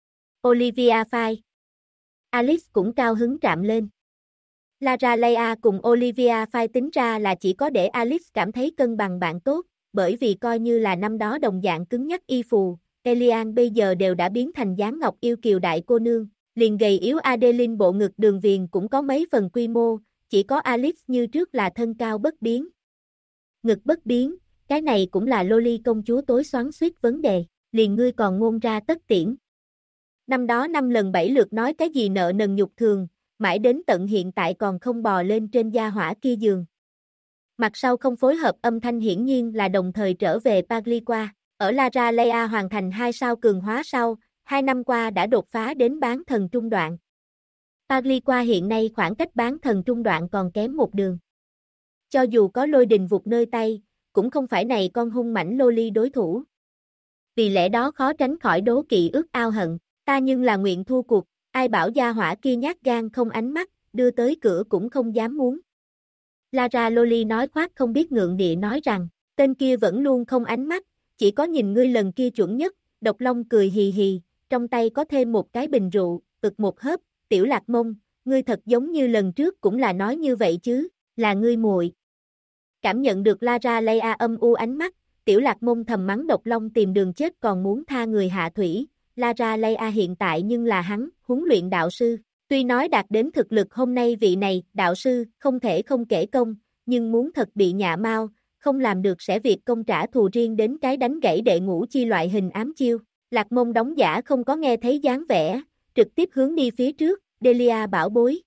A: Olivia Phai. Alice cũng cao hứng trạm lên. Lara Leia cùng Olivia Phai tính ra là chỉ có để Alice cảm thấy cân bằng bạn tốt, bởi vì coi như là năm đó đồng dạng cứng nhắc y phù, Elian bây giờ đều đã biến thành dáng ngọc yêu kiều đại cô nương, liền gầy yếu Adeline bộ ngực đường viền cũng có mấy phần quy mô, chỉ có Alice như trước là thân cao bất biến. Ngực bất biến, cái này cũng là Loli công chúa tối xoắn xuýt vấn đề, liền ngươi còn ngôn ra tất tiễn. Năm đó 5 lần 7 lượt nói cái gì nợ nần nhục thường, mãi đến tận hiện tại còn không bò lên trên gia hỏa kia giường. Mặt sau không phối hợp âm thanh hiển nhiên là đồng thời trở về Pagliqua, ở Lara Leia hoàn thành 2 sao cường hóa sau, 2 năm qua đã đột phá đến bán thần trung đoạn. Pagliqua hiện nay khoảng cách bán thần trung đoạn còn kém một đường. Cho dù có lôi đình vụt nơi tay, cũng không phải này con hung mãnh Loli đối thủ. Vì lẽ đó khó tránh khỏi đố kỵ ước ao hận, ta nhưng là nguyện thua cuộc, ai bảo gia hỏa kia nhát gan không ánh mắt, đưa tới cửa cũng không dám muốn. Lara Loli nói khoác không biết ngượng địa nói rằng, tên kia vẫn luôn không ánh mắt, chỉ có nhìn ngươi lần kia chuẩn nhất, Độc Long cười hì hì, trong tay có thêm một cái bình rượu, ực một hớp, tiểu lạc mông, ngươi thật giống như lần trước cũng là nói như vậy chứ, là ngươi muội. Cảm nhận được Lara Leia âm u ánh mắt, Tiểu Lạc Môn thầm mắng Độc Long tìm đường chết còn muốn tha người hạ thủy. Lara Leia hiện tại nhưng là hắn, huấn luyện đạo sư. Tuy nói đạt đến thực lực hôm nay vị này, đạo sư, không thể không kể công, nhưng muốn thật bị nhạ mau, không làm được sẽ việc công trả thù riêng đến cái đánh gãy đệ ngũ chi loại hình ám chiêu. Lạc Môn đóng giả không có nghe thấy dáng vẻ, trực tiếp hướng đi phía trước, Delia bảo bối.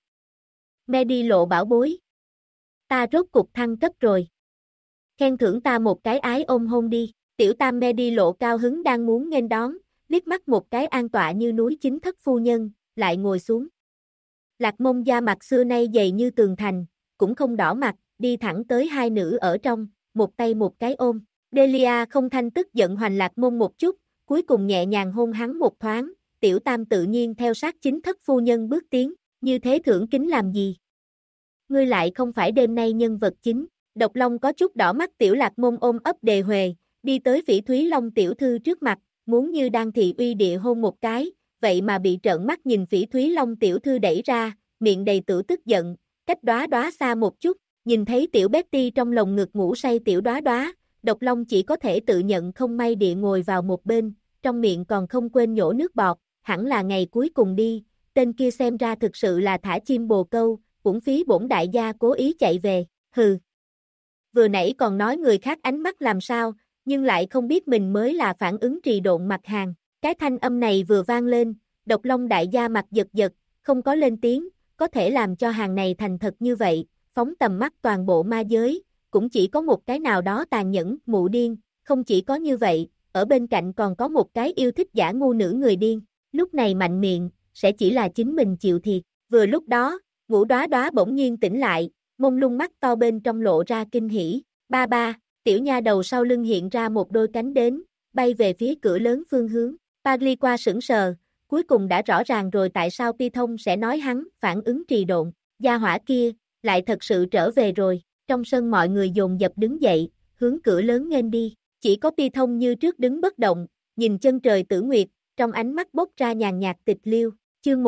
A: Medi lộ bảo bối. Ta rốt cục thăng cấp rồi. Khen thưởng ta một cái ái ôm hôn đi. Tiểu Tam Medi lộ cao hứng đang muốn nghênh đón, liếc mắt một cái an tọa như núi chính thất phu nhân, lại ngồi xuống. Lạc Môn da mặt xưa nay dày như tường thành, cũng không đỏ mặt, đi thẳng tới hai nữ ở trong, một tay một cái ôm. Delia không thanh tức giận hoành Lạc Môn một chút, cuối cùng nhẹ nhàng hôn hắn một thoáng, Tiểu Tam tự nhiên theo sát chính thất phu nhân bước tiến, như thế thưởng kính làm gì? Ngươi lại không phải đêm nay nhân vật chính. Độc Long có chút đỏ mắt. Tiểu Lạc Môn ôm ấp đề huề, đi tới Phỉ Thúy Long tiểu thư trước mặt, muốn như đang thị uy địa hôn một cái, vậy mà bị trợn mắt nhìn Phỉ Thúy Long tiểu thư đẩy ra, miệng đầy tử tức giận, cách đóa đóa xa một chút, nhìn thấy tiểu Betty trong lồng ngực ngủ say tiểu đóa đóa, Độc Long chỉ có thể tự nhận không may địa ngồi vào một bên, trong miệng còn không quên nhổ nước bọt, hẳn là ngày cuối cùng đi, tên kia xem ra thực sự là thả chim bồ câu, uổng phí bổn đại gia cố ý chạy về, hừ. Vừa nãy còn nói người khác ánh mắt làm sao, nhưng lại không biết mình mới là phản ứng trì độn mặt hàng. Cái thanh âm này vừa vang lên, Độc Long đại gia mặt giật giật, không có lên tiếng, có thể làm cho hàng này thành thật như vậy, phóng tầm mắt toàn bộ ma giới, cũng chỉ có một cái nào đó tàn nhẫn, mụ điên, không chỉ có như vậy, ở bên cạnh còn có một cái yêu thích giả ngu nữ người điên, lúc này mạnh miệng, sẽ chỉ là chính mình chịu thiệt. Vừa lúc đó, Ngũ Đóa Đóa bỗng nhiên tỉnh lại, mông lung mắt to bên trong lộ ra kinh hỉ, ba ba, tiểu nha đầu sau lưng hiện ra một đôi cánh đến, bay về phía cửa lớn phương hướng, Pagli qua sững sờ, cuối cùng đã rõ ràng rồi tại sao Pi Thông sẽ nói hắn, phản ứng trì độn, gia hỏa kia, lại thật sự trở về rồi, trong sân mọi người dồn dập đứng dậy, hướng cửa lớn nghênh đi, chỉ có Pi Thông như trước đứng bất động, nhìn chân trời tử nguyệt, trong ánh mắt bốc ra nhàn nhạt tịch liêu, chương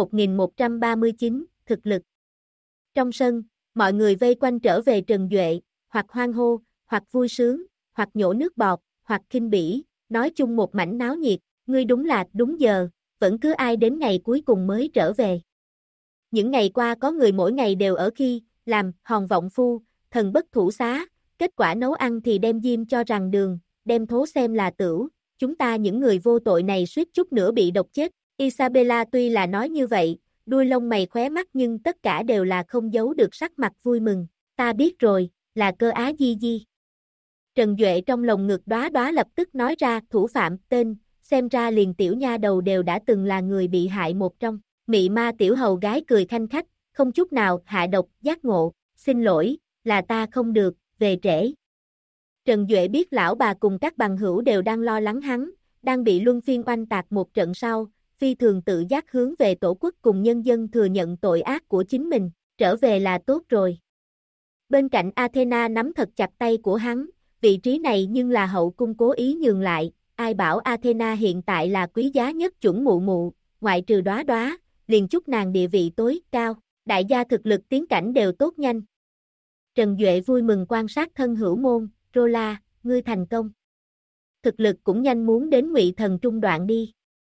A: 1139, thực lực. Trong sân, mọi người vây quanh trở về Trần Duệ, hoặc hoan hô, hoặc vui sướng, hoặc nhổ nước bọt, hoặc khinh bỉ, nói chung một mảnh náo nhiệt, ngươi đúng là đúng giờ, vẫn cứ ai đến ngày cuối cùng mới trở về. Những ngày qua có người mỗi ngày đều ở khi, làm, hòn vọng phu, thần bất thủ xá, kết quả nấu ăn thì đem diêm cho rằng đường, đem thố xem là tửu, chúng ta những người vô tội này suýt chút nữa bị độc chết. Isabella tuy là nói như vậy, đuôi lông mày khóe mắt nhưng tất cả đều là không giấu được sắc mặt vui mừng, ta biết rồi, là Cơ Á Di Di. Trần Duệ trong lồng ngực Đóa Đóa lập tức nói ra thủ phạm, tên, xem ra liền tiểu nha đầu đều đã từng là người bị hại một trong, mị ma tiểu hầu gái cười khanh khách, không chút nào hạ độc, giác ngộ, xin lỗi, là ta không được, về trễ. Trần Duệ biết lão bà cùng các bằng hữu đều đang lo lắng hắn, đang bị luân phiên oanh tạc một trận sau, phi thường tự giác hướng về tổ quốc cùng nhân dân thừa nhận tội ác của chính mình, trở về là tốt rồi. Bên cạnh Athena nắm thật chặt tay của hắn, vị trí này nhưng là hậu cung cố ý nhường lại, ai bảo Athena hiện tại là quý giá nhất chuẩn mụ mụ, ngoại trừ Đóa Đóa, liền chúc nàng địa vị tối cao, đại gia thực lực tiến cảnh đều tốt nhanh. Trần Duệ vui mừng quan sát thân hữu môn, Rola, ngươi thành công. Thực lực cũng nhanh muốn đến Ngụy Thần trung đoạn đi.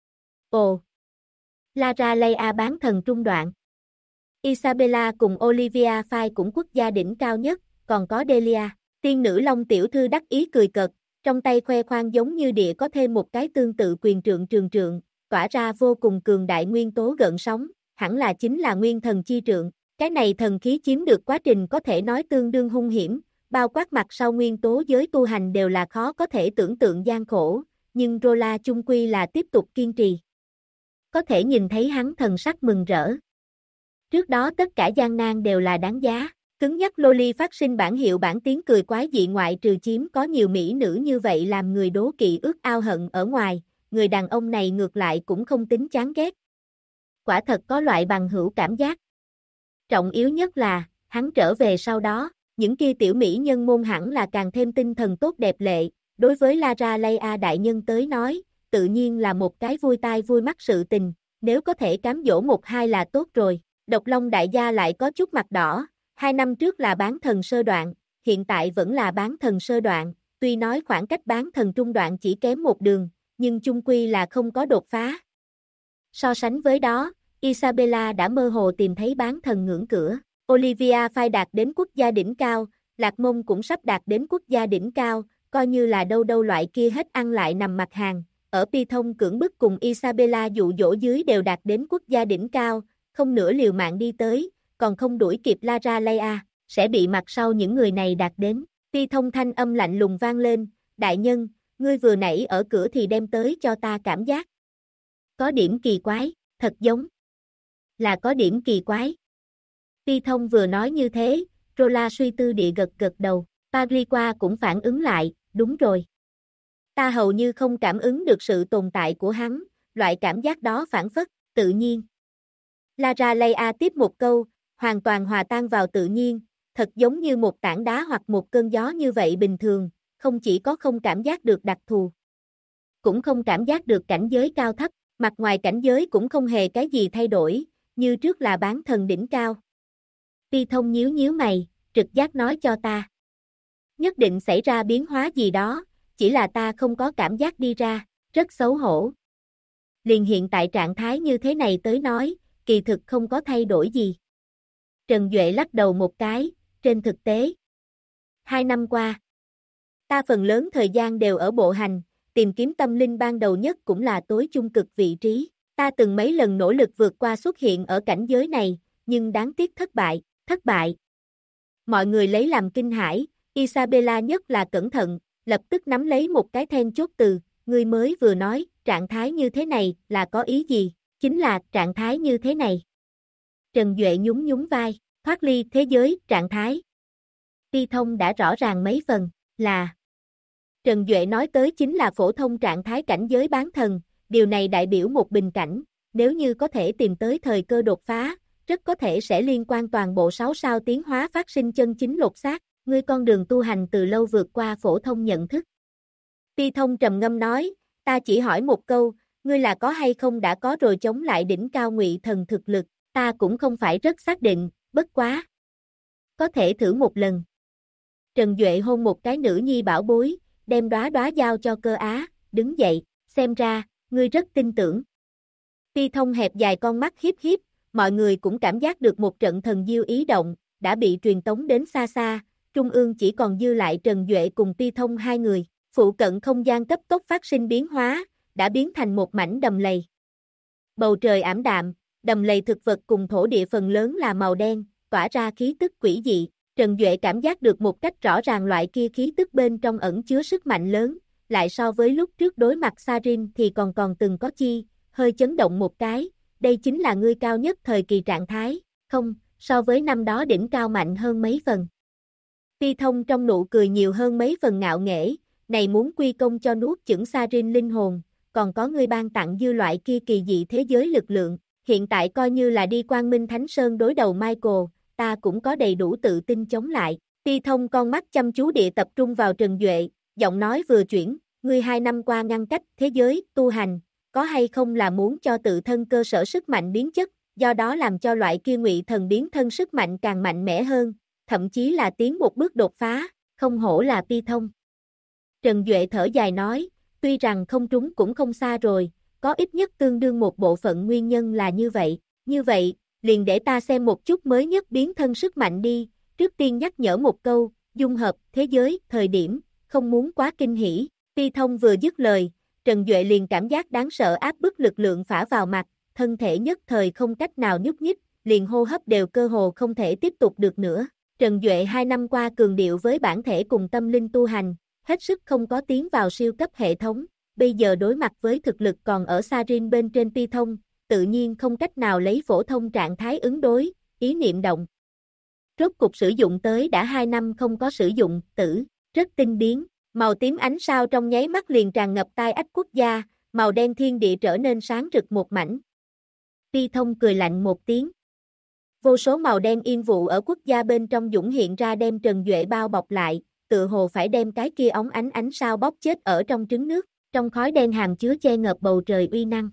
A: Ồ! Lara Leia bán thần trung đoạn. Isabella cùng Olivia Fai cũng quốc gia đỉnh cao nhất, còn có Delia. Tiên nữ Long tiểu thư đắc ý cười cợt, trong tay khoe khoang giống như địa có thêm một cái tương tự quyền trượng trường trượng, tỏa ra vô cùng cường đại nguyên tố gợn sóng, hẳn là chính là nguyên thần chi trượng. Cái này thần khí chiếm được quá trình có thể nói tương đương hung hiểm, bao quát mặt sau nguyên tố giới tu hành đều là khó có thể tưởng tượng gian khổ, nhưng Rola chung quy là tiếp tục kiên trì. Có thể nhìn thấy hắn thần sắc mừng rỡ. Trước đó tất cả gian nan đều là đáng giá, cứng nhắc Loli phát sinh bản hiệu bản tiếng cười quái dị ngoại trừ chiếm có nhiều mỹ nữ như vậy làm người đố kỵ ước ao hận ở ngoài, người đàn ông này ngược lại cũng không tính chán ghét. Quả thật có loại bằng hữu cảm giác. Trọng yếu nhất là, hắn trở về sau đó, những kia tiểu mỹ nhân môn hẳn là càng thêm tinh thần tốt đẹp lệ, đối với Lara Leia đại nhân tới nói, tự nhiên là một cái vui tai vui mắt sự tình, nếu có thể cám dỗ một hai là tốt rồi. Độc Long đại gia lại có chút mặt đỏ, 2 năm trước là bán thần sơ đoạn, hiện tại vẫn là bán thần sơ đoạn, tuy nói khoảng cách bán thần trung đoạn chỉ kém một đường, nhưng chung quy là không có đột phá. So sánh với đó, Isabella đã mơ hồ tìm thấy bán thần ngưỡng cửa, Olivia phai đạt đến quốc gia đỉnh cao, Lạc Mông cũng sắp đạt đến quốc gia đỉnh cao, coi như là đâu đâu loại kia hết ăn lại nằm mặt hàng, ở Pi Thông cưỡng bức cùng Isabella dụ dỗ dưới đều đạt đến quốc gia đỉnh cao, không nửa liều mạng đi tới, còn không đuổi kịp Lara Leia, sẽ bị mặt sau những người này đạt đến. Pi Thông thanh âm lạnh lùng vang lên, đại nhân, ngươi vừa nãy ở cửa thì đem tới cho ta cảm giác. Có điểm kỳ quái, thật giống là có điểm kỳ quái. Pi Thông vừa nói như thế, Rola suy tư địa gật gật đầu, Pagriqua cũng phản ứng lại, đúng rồi. Ta hầu như không cảm ứng được sự tồn tại của hắn, loại cảm giác đó phản phất, tự nhiên. Lara Leia tiếp một câu, hoàn toàn hòa tan vào tự nhiên, thật giống như một tảng đá hoặc một cơn gió như vậy bình thường, không chỉ có không cảm giác được đặc thù, cũng không cảm giác được cảnh giới cao thấp, mặt ngoài cảnh giới cũng không hề cái gì thay đổi, như trước là bán thần đỉnh cao. Pi Thông nhíu nhíu mày, trực giác nói cho ta. Nhất định xảy ra biến hóa gì đó, chỉ là ta không có cảm giác đi ra, rất xấu hổ. Liền hiện tại trạng thái như thế này tới nói, kỳ thực không có thay đổi gì. Trần Duệ lắc đầu một cái, trên thực tế. 2 năm qua, ta phần lớn thời gian đều ở bộ hành, tìm kiếm tâm linh ban đầu nhất cũng là tối trung cực vị trí. Ta từng mấy lần nỗ lực vượt qua xuất hiện ở cảnh giới này, nhưng đáng tiếc thất bại. Mọi người lấy làm kinh hãi, Isabella nhất là cẩn thận, lập tức nắm lấy một cái then chốt từ, ngươi mới vừa nói, trạng thái như thế này là có ý gì, chính là trạng thái như thế này. Trần Duệ nhún nhún vai, thoát ly thế giới, trạng thái. Pi Thông đã rõ ràng mấy phần, là Trần Duệ nói tới chính là phổ thông trạng thái cảnh giới bán thần, điều này đại biểu một bình cảnh, nếu như có thể tìm tới thời cơ đột phá, rất có thể sẽ liên quan toàn bộ 6 sao tiến hóa phát sinh chân chính lột xác, ngươi con đường tu hành từ lâu vượt qua phổ thông nhận thức. Pi Thông trầm ngâm nói, ta chỉ hỏi một câu, ngươi là có hay không đã có rồi chống lại đỉnh cao ngụy thần thực lực, ta cũng không phải rất xác định, bất quá. Có thể thử một lần. Trần Duệ hôn một cái nữ nhi bảo bối, đem đóa đóa giao cho Cơ Á, đứng dậy, xem ra, ngươi rất tin tưởng. Pi Thông hẹp dài con mắt hiếp hiếp, mọi người cũng cảm giác được một trận thần diêu ý động, đã bị truyền tống đến xa xa, trung ương chỉ còn dư lại Trần Duệ cùng Pi Thông hai người, phụ cận không gian cấp tốc phát sinh biến hóa, đã biến thành một mảnh đầm lầy. Bầu trời ảm đạm, đầm lầy thực vật cùng thổ địa phần lớn là màu đen, tỏa ra khí tức quỷ dị. Trần Duệ cảm giác được một cách rõ ràng loại kia khí tức bên trong ẩn chứa sức mạnh lớn, lại so với lúc trước đối mặt Sarin thì còn từng có chi, hơi chấn động một cái, đây chính là ngươi cao nhất thời kỳ trạng thái, không, so với năm đó đỉnh cao mạnh hơn mấy phần. Pi Thông trong nụ cười nhiều hơn mấy phần ngạo nghễ, này muốn quy công cho nuốt chửng Sarin linh hồn, còn có ngươi ban tặng dư loại kia kỳ dị thế giới lực lượng, hiện tại coi như là đi Quang Minh Thánh Sơn đối đầu Michael, ta cũng có đầy đủ tự tin chống lại. Pi Thông con mắt chăm chú địa tập trung vào Trần Duệ, giọng nói vừa chuyển, ngươi 2 năm qua ngăn cách thế giới, tu hành, có hay không là muốn cho tự thân cơ sở sức mạnh biến chất, do đó làm cho loại kia ngụy thần biến thân sức mạnh càng mạnh mẽ hơn, thậm chí là tiến một bước đột phá, không hổ là Pi Thông. Trần Duệ thở dài nói, tuy rằng không trúng cũng không xa rồi, có ít nhất tương đương một bộ phận nguyên nhân là như vậy, liền để ta xem một chút mới nhất biến thân sức mạnh đi, trước tiên nhắc nhở một câu, dung hợp, thế giới, thời điểm, không muốn quá kinh hỉ. Pi Thông vừa dứt lời, Trần Duệ liền cảm giác đáng sợ áp bức lực lượng phả vào mặt, thân thể nhất thời không cách nào nhúc nhích, liền hô hấp đều cơ hồ không thể tiếp tục được nữa. Trần Duệ 2 năm qua cường điệu với bản thể cùng tâm linh tu hành, hết sức không có tiến vào siêu cấp hệ thống, bây giờ đối mặt với thực lực còn ở Sarin bên trên Pi Thông, tự nhiên không cách nào lấy phổ thông trạng thái ứng đối, ý niệm động. Rốt cục sử dụng tới đã 2 năm không có sử dụng, rất tinh biến, màu tím ánh sao trong nháy mắt liền tràn ngập tai ách quốc gia, màu đen thiên địa trở nên sáng rực một mảnh. Pi Thông cười lạnh một tiếng. Vô số màu đen yên vụ ở quốc gia bên trong dũng hiện ra đem Trần Duệ bao bọc lại, tựa hồ phải đem cái kia óng ánh sao bóp chết ở trong trứng nước, trong khói đen hàm chứa che ngập bầu trời uy năng.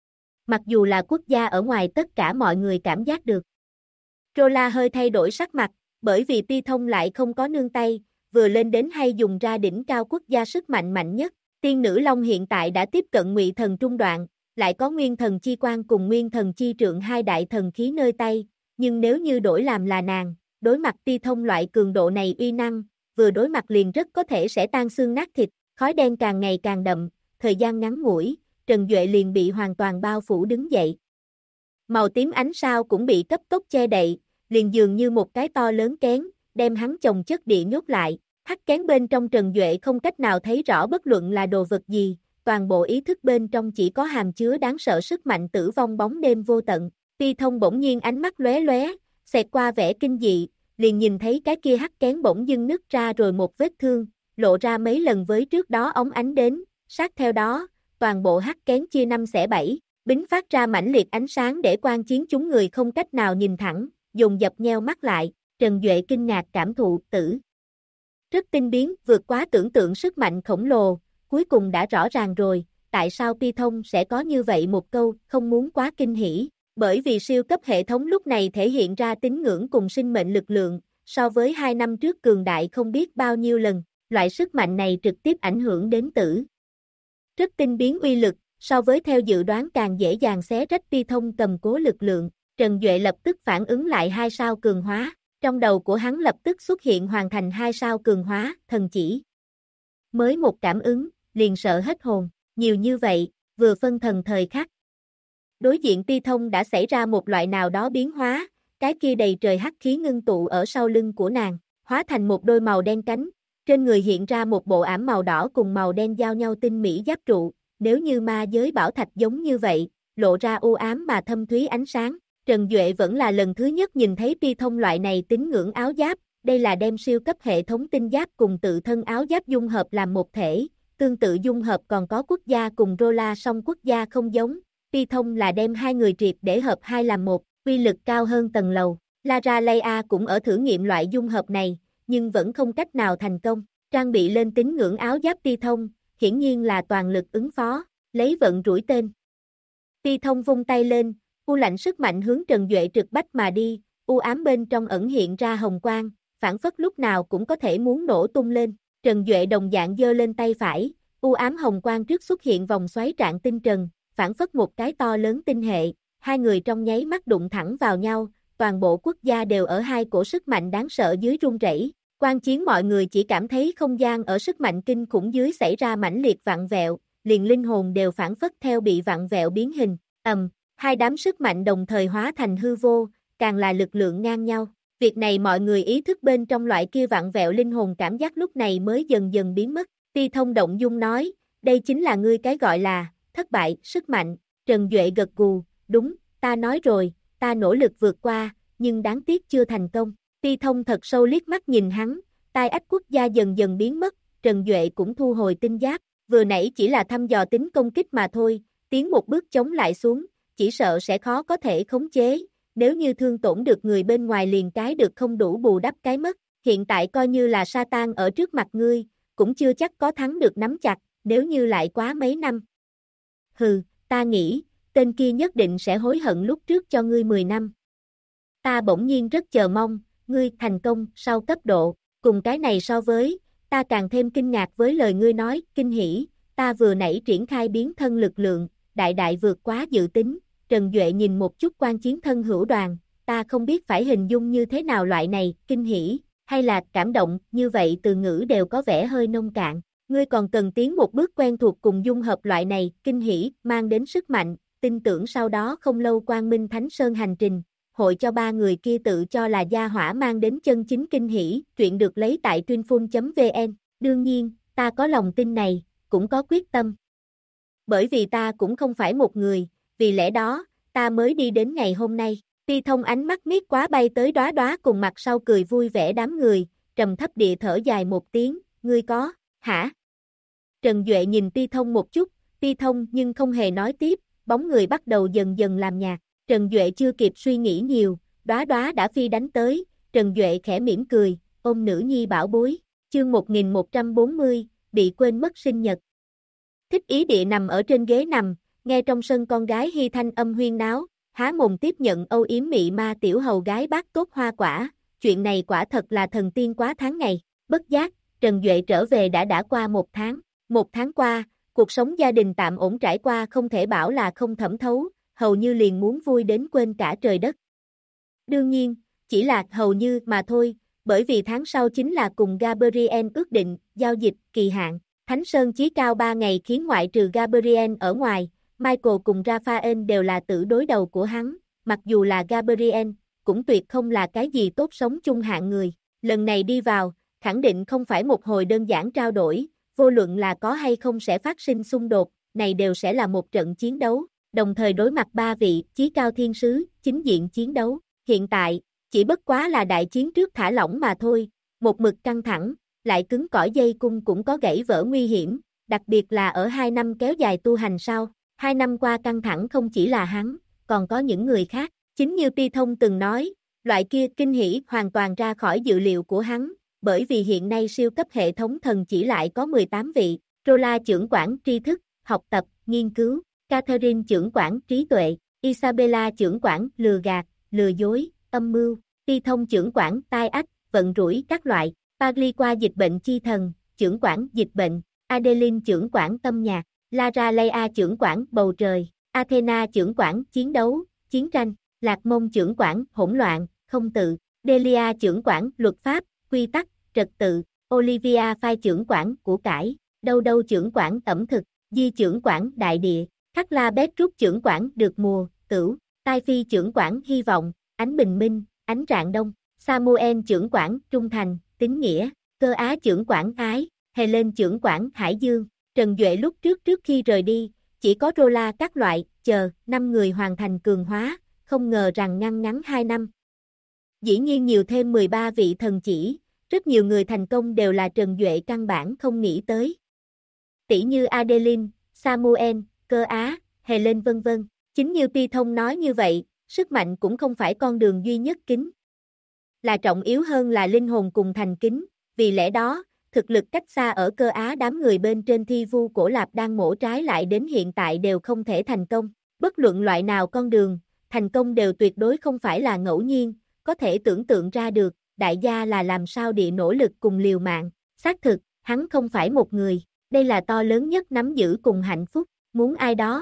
A: Mặc dù là quốc gia ở ngoài tất cả mọi người cảm giác được. Rola hơi thay đổi sắc mặt, Bởi vì Pi Thông lại không có nương tay, vừa lên đến hay dùng ra đỉnh cao quốc gia sức mạnh mạnh nhất. Tiên nữ Long hiện tại đã tiếp cận Ngụy Thần trung đoạn, lại có Nguyên Thần Chi Quan cùng Nguyên Thần Chi Trượng hai đại thần khí nơi tay, nhưng nếu như đổi làm là nàng, đối mặt Pi Thông loại cường độ này uy năng, vừa đối mặt liền rất có thể sẽ tan xương nát thịt, khói đen càng ngày càng đậm, thời gian ngắn ngủi, Trần Duệ liền bị hoàn toàn bao phủ đứng dậy. Màu tím ánh sao cũng bị cấp tốc che đậy, liền dường như một cái to lớn kén, đem hắn chồng chất địa nhốt lại. Hắc kén bên trong Trần Duệ không cách nào thấy rõ bất luận là đồ vật gì, toàn bộ ý thức bên trong chỉ có hàm chứa đáng sợ sức mạnh tử vong bóng đêm vô tận. Pi Thông bỗng nhiên ánh mắt lóe lóe, xẹt qua vẻ kinh dị, liền nhìn thấy cái kia hắc kén bỗng dưng nứt ra rồi một vết thương, lộ ra mấy lần với trước đó óng ánh đến, sát theo đó, toàn bộ hắc kén chia 5 xẻ 7, bính phát ra mãnh liệt ánh sáng để quan chiến chúng người không cách nào nhìn thẳng, dồn dập nheo mắt lại, Trần Duệ kinh ngạc cảm thụ tử. Rất tinh biến, vượt quá tưởng tượng sức mạnh khổng lồ, cuối cùng đã rõ ràng rồi, tại sao Pi Thông sẽ có như vậy một câu, không muốn quá kinh hỉ, bởi vì siêu cấp hệ thống lúc này thể hiện ra tín ngưỡng cùng sinh mệnh lực lượng, so với 2 năm trước cường đại không biết bao nhiêu lần, loại sức mạnh này trực tiếp ảnh hưởng đến tử. Rất tinh biến uy lực, so với theo dự đoán càng dễ dàng xé rách Pi Thông cầm cố lực lượng, Trần Duệ lập tức phản ứng lại 2 sao cường hóa. Trong đầu của hắn lập tức xuất hiện hoàn thành 2 sao cường hóa, thần chỉ. Mới một cảm ứng, liền sợ hết hồn, nhiều như vậy, vừa phân thần thời khắc. Đối diện Pi Thông đã xảy ra một loại nào đó biến hóa, cái kia đầy trời hắc khí ngưng tụ ở sau lưng của nàng, hóa thành một đôi màu đen cánh, trên người hiện ra một bộ ảm màu đỏ cùng màu đen giao nhau tinh mỹ giáp trụ, nếu như ma giới bảo thạch giống như vậy, lộ ra u ám mà thâm thúy ánh sáng. Trần Duệ vẫn là lần thứ nhất nhìn thấy Pi Thông loại này tín ngưỡng áo giáp, đây là đem siêu cấp hệ thống tinh giáp cùng tự thân áo giáp dung hợp làm một thể, tương tự dung hợp còn có quốc gia cùng Rola song quốc gia không giống, Pi Thông là đem hai người triệt để hợp hai làm một, uy lực cao hơn tầng lầu. Lara Leia cũng ở thử nghiệm loại dung hợp này, nhưng vẫn không cách nào thành công, trang bị lên tín ngưỡng áo giáp Pi Thông, hiển nhiên là toàn lực ứng phó, lấy vận rủi tên. Pi Thông vung tay lên, u lạnh sức mạnh hướng Trần Duệ trực bách mà đi, u ám bên trong ẩn hiện ra hồng quang, phản phất lúc nào cũng có thể muốn nổ tung lên. Trần Duệ đồng dạng giơ lên tay phải, u ám hồng quang trước xuất hiện vòng xoáy trạng tinh trần, phản phất một cái to lớn tinh hệ, hai người trong nháy mắt đụng thẳng vào nhau, toàn bộ quốc gia đều ở hai cổ sức mạnh đáng sợ dưới rung rẩy. Quan chiến mọi người chỉ cảm thấy không gian ở sức mạnh kinh khủng dưới xảy ra mãnh liệt vặn vẹo, liền linh hồn đều phản phất theo bị vặn vẹo biến hình, hai đám sức mạnh đồng thời hóa thành hư vô, càng là lực lượng ngang nhau. Việc này mọi người ý thức bên trong loại kia vặn vẹo linh hồn cảm giác lúc này mới dần dần biến mất. Pi Thông động dung nói, đây chính là ngươi cái gọi là thất bại, sức mạnh. Trần Duệ gật gù, đúng, ta nói rồi, ta nỗ lực vượt qua, nhưng đáng tiếc chưa thành công. Pi Thông thật sâu liếc mắt nhìn hắn, tai ách quốc gia dần dần biến mất, Trần Duệ cũng thu hồi tinh giáp, vừa nãy chỉ là thăm dò tính công kích mà thôi, tiến một bước chống lại xuống, chỉ sợ sẽ khó có thể khống chế, nếu như thương tổn được người bên ngoài liền cái được không đủ bù đắp cái mất, hiện tại coi như là Satan ở trước mặt ngươi, cũng chưa chắc có thắng được nắm chặt, nếu như lại quá mấy năm. Hừ, ta nghĩ, tên kia nhất định sẽ hối hận lúc trước cho ngươi 10 năm. Ta bỗng nhiên rất chờ mong, ngươi thành công sau cấp độ, cùng cái này so với, ta càng thêm kinh ngạc với lời ngươi nói, kinh hỉ, ta vừa nãy triển khai biến thân lực lượng, đại đại vượt quá dự tính. Trần Duệ nhìn một chút quan chiến thân hữu đoàn, ta không biết phải hình dung như thế nào loại này, kinh hỉ, hay là cảm động, như vậy từ ngữ đều có vẻ hơi nông cạn. Ngươi còn cần tiến một bước quen thuộc cùng dung hợp loại này, kinh hỉ, mang đến sức mạnh, tin tưởng sau đó không lâu Quang Minh Thánh Sơn hành trình, hội cho ba người kia tự cho là gia hỏa mang đến chân chính kinh hỉ, truyện được lấy tại truyênphun.vn, đương nhiên, ta có lòng tin này, cũng có quyết tâm. Bởi vì ta cũng không phải một người, vì lẽ đó, ta mới đi đến ngày hôm nay. Pi Thông ánh mắt miết quá bay tới đóa đóa cùng mặt sau cười vui vẻ đám người, trầm thấp địa thở dài một tiếng, ngươi có, hả? Trần Duệ nhìn Pi Thông một chút, Pi Thông nhưng không hề nói tiếp, bóng người bắt đầu dần dần làm nhạt. Trần Duệ chưa kịp suy nghĩ nhiều, đóa đóa đã phi đánh tới, Trần Duệ khẽ mỉm cười, ôm nữ nhi bảo bối, chương 1140, bị quên mất sinh nhật. Thích ý địa nằm ở trên ghế nằm, nghe trong sân con gái hy thanh âm huyên náo, há mồm tiếp nhận âu yếm mị ma tiểu hầu gái bác tốt hoa quả, chuyện này quả thật là thần tiên quá tháng ngày. Bất giác, Trần Duệ trở về đã qua 1 tháng. 1 tháng qua, cuộc sống gia đình tạm ổn trải qua không thể bảo là không thẩm thấu, hầu như liền muốn vui đến quên cả trời đất. Đương nhiên, chỉ là hầu như mà thôi, bởi vì tháng sau chính là cùng Gabriel ước định, giao dịch, kỳ hạn. Thánh Sơn chí cao 3 ngày khiến ngoại trừ Gabriel ở ngoài, Michael cùng Raphael đều là tử đối đầu của hắn, mặc dù là Gabriel, cũng tuyệt không là cái gì tốt sống chung hạng người. Lần này đi vào, khẳng định không phải một hồi đơn giản trao đổi, vô luận là có hay không sẽ phát sinh xung đột, này đều sẽ là một trận chiến đấu, đồng thời đối mặt 3 vị chí cao thiên sứ, chính diện chiến đấu. Hiện tại, chỉ bất quá là đại chiến trước thả lỏng mà thôi, một mực căng thẳng, lại cứng cỏi dây cung cũng có gãy vỡ nguy hiểm, đặc biệt là ở 2 năm kéo dài tu hành sau. 2 năm qua căng thẳng không chỉ là hắn, còn có những người khác, chính như Ti Thông từng nói, loại kia kinh hỉ hoàn toàn ra khỏi dự liệu của hắn, bởi vì hiện nay siêu cấp hệ thống thần chỉ lại có 18 vị, Rola trưởng quản tri thức, học tập, nghiên cứu, Catherine trưởng quản trí tuệ, Isabella trưởng quản lừa gạt, lừa dối, âm mưu, Ti Thông trưởng quản tai ách, vận rủi các loại, Pagliqua dịch bệnh chi thần, trưởng quản dịch bệnh, Adeline trưởng quản tâm nhạc, Lara Leia trưởng quản bầu trời, Athena trưởng quản chiến đấu, chiến tranh, Lạc Mông trưởng quản hỗn loạn, không tự, Delia trưởng quản luật pháp, quy tắc, trật tự, Olivia phai trưởng quản của cải, Đâu Đâu trưởng quản ẩm thực, Di trưởng quản đại địa, Khắc La Bét rút trưởng quản được mùa, tửu, Tai Phi trưởng quản hy vọng, ánh bình minh, ánh rạng đông, Samuel trưởng quản trung thành, tín nghĩa, Cơ Á trưởng quản ái, Helen trưởng quản hải dương. Trần Duệ lúc trước khi rời đi, chỉ có Rola các loại, 5 người hoàn thành cường hóa, không ngờ rằng ngắn 2 năm. Dĩ nhiên nhiều thêm 13 vị thần chỉ, rất nhiều người thành công đều là Trần Duệ căn bản không nghĩ tới. Tỷ như Adeline, Samuel, Cơ Á, Helen vân vân. Chính như Ti Thông nói như vậy, sức mạnh cũng không phải con đường duy nhất kính. Là trọng yếu hơn là linh hồn cùng thành kính, vì lẽ đó, thực lực cách xa ở Cơ Á đám người bên trên thi vu cổ lạp đang mổ trái lại đến hiện tại đều không thể thành công. Bất luận loại nào con đường, thành công đều tuyệt đối không phải là ngẫu nhiên, có thể tưởng tượng ra được, đại gia là làm sao địa nỗ lực cùng liều mạng. Xác thực, hắn không phải một người, đây là to lớn nhất nắm giữ cùng hạnh phúc, muốn ai đó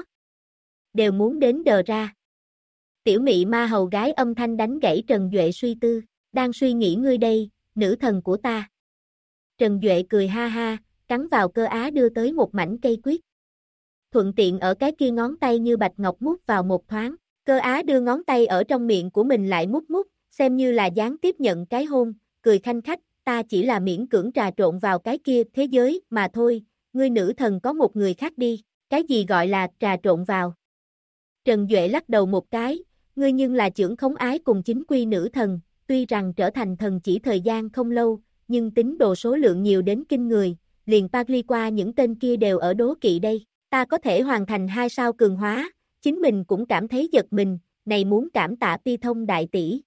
A: đều muốn đến đờ ra. Tiểu mị ma hầu gái âm thanh đánh gãy Trần Duệ suy tư, đang suy nghĩ ngươi đây, nữ thần của ta. Trần Duệ cười ha ha, cắn vào Cơ Á đưa tới một mảnh cây quyết. Thuận tiện ở cái kia ngón tay như bạch ngọc mút vào một thoáng, Cơ Á đưa ngón tay ở trong miệng của mình lại mút, xem như là gián tiếp nhận cái hôn, cười khanh khách, ta chỉ là miễn cưỡng trà trộn vào cái kia thế giới mà thôi, ngươi nữ thần có một người khác đi, cái gì gọi là trà trộn vào. Trần Duệ lắc đầu một cái, ngươi nhưng là trưởng khống ái cùng chính quy nữ thần, tuy rằng trở thành thần chỉ thời gian không lâu, nhưng tín đồ số lượng nhiều đến kinh người, liền Pagliqua những tên kia đều ở đố kỵ đây, ta có thể hoàn thành 2 sao cường hóa, chính mình cũng cảm thấy giật mình, này muốn cảm tạ Ti Thông đại tỷ.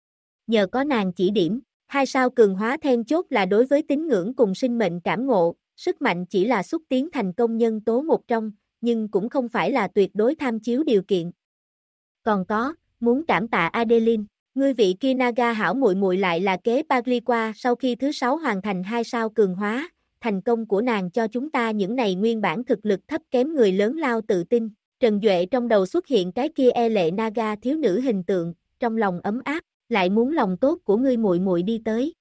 A: Nhờ có nàng chỉ điểm, 2 sao cường hóa then chốt là đối với tín ngưỡng cùng sinh mệnh cảm ngộ, sức mạnh chỉ là xúc tiến thành công nhân tố một trong, nhưng cũng không phải là tuyệt đối tham chiếu điều kiện. Còn có, muốn cảm tạ Adeline, ngươi vị kia Naga hảo muội muội lại là kế Pagliqua sau khi thứ 6 hoàn thành 2 sao cường hóa, thành công của nàng cho chúng ta những này nguyên bản thực lực thấp kém người lớn lao tự tin. Trần Duệ trong đầu xuất hiện cái kia e lệ Naga thiếu nữ hình tượng, trong lòng ấm áp, lại muốn lòng tốt của ngươi muội muội đi tới.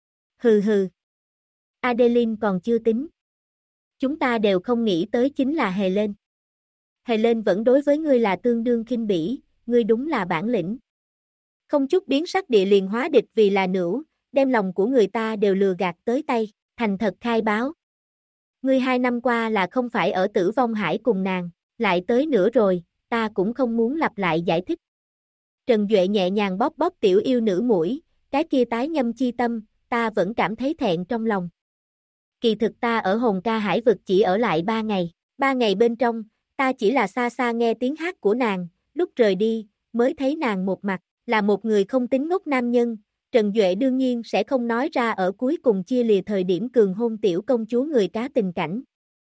A: Hừ hừ. Adeline còn chưa tính. Chúng ta đều không nghĩ tới chính là Helen. Helen vẫn đối với ngươi là tương đương khinh bỉ, ngươi đúng là bản lĩnh. Không chút biến sắc địa liền hóa địch vì là nữu, đem lòng của người ta đều lừa gạt tới tay, thành thật khai báo. Ngươi 2 năm qua là không phải ở Tử Vong Hải cùng nàng, lại tới nữa rồi, ta cũng không muốn lặp lại giải thích. Trần Duệ nhẹ nhàng bóp bóp tiểu yêu nữ mũi, cái kia tái nhâm chi tâm, ta vẫn cảm thấy thẹn trong lòng. Kỳ thực ta ở Hồn Ca Hải vực chỉ ở lại 3 ngày, 3 ngày bên trong, ta chỉ là xa xa nghe tiếng hát của nàng, lúc rời đi, mới thấy nàng một mặt, là một người không tính ngốc nam nhân, Trần Duệ đương nhiên sẽ không nói ra ở cuối cùng chia lìa thời điểm cường hôn tiểu công chúa người cá tình cảnh.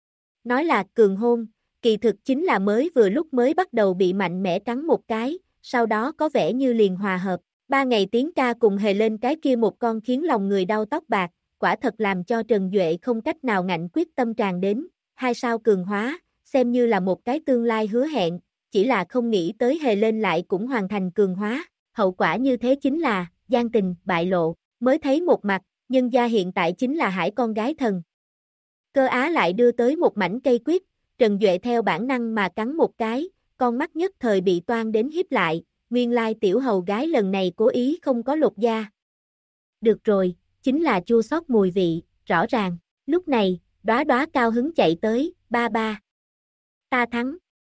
A: Nói là cường hôn, kỳ thực chính là mới vừa lúc mới bắt đầu bị mạnh mẽ cắn một cái, sau đó có vẻ như liền hòa hợp, 3 ngày tiếng ca cùng hề lên cái kia một con khiến lòng người đau tóc bạc, quả thật làm cho Trần Duệ không cách nào ngạnh quyết tâm tràn đến, 2 sao cường hóa, xem như là một cái tương lai hứa hẹn, chỉ là không nghĩ tới hề lên lại cũng hoàn thành cường hóa, hậu quả như thế chính là, gian tình, bại lộ, mới thấy một mặt, nhân gia hiện tại chính là Hải con gái thần. Cơ Á lại đưa tới một mảnh cây quyết, Trần Duệ theo bản năng mà cắn một cái, con mắt nhất thời bị toan đến híp lại, nguyên lai tiểu hầu gái lần này cố ý không có lột da. Được rồi, chính là chua xót mùi vị, rõ ràng, lúc này, Đóa Đóa cao hứng chạy tới, ba ba. Ta thắng.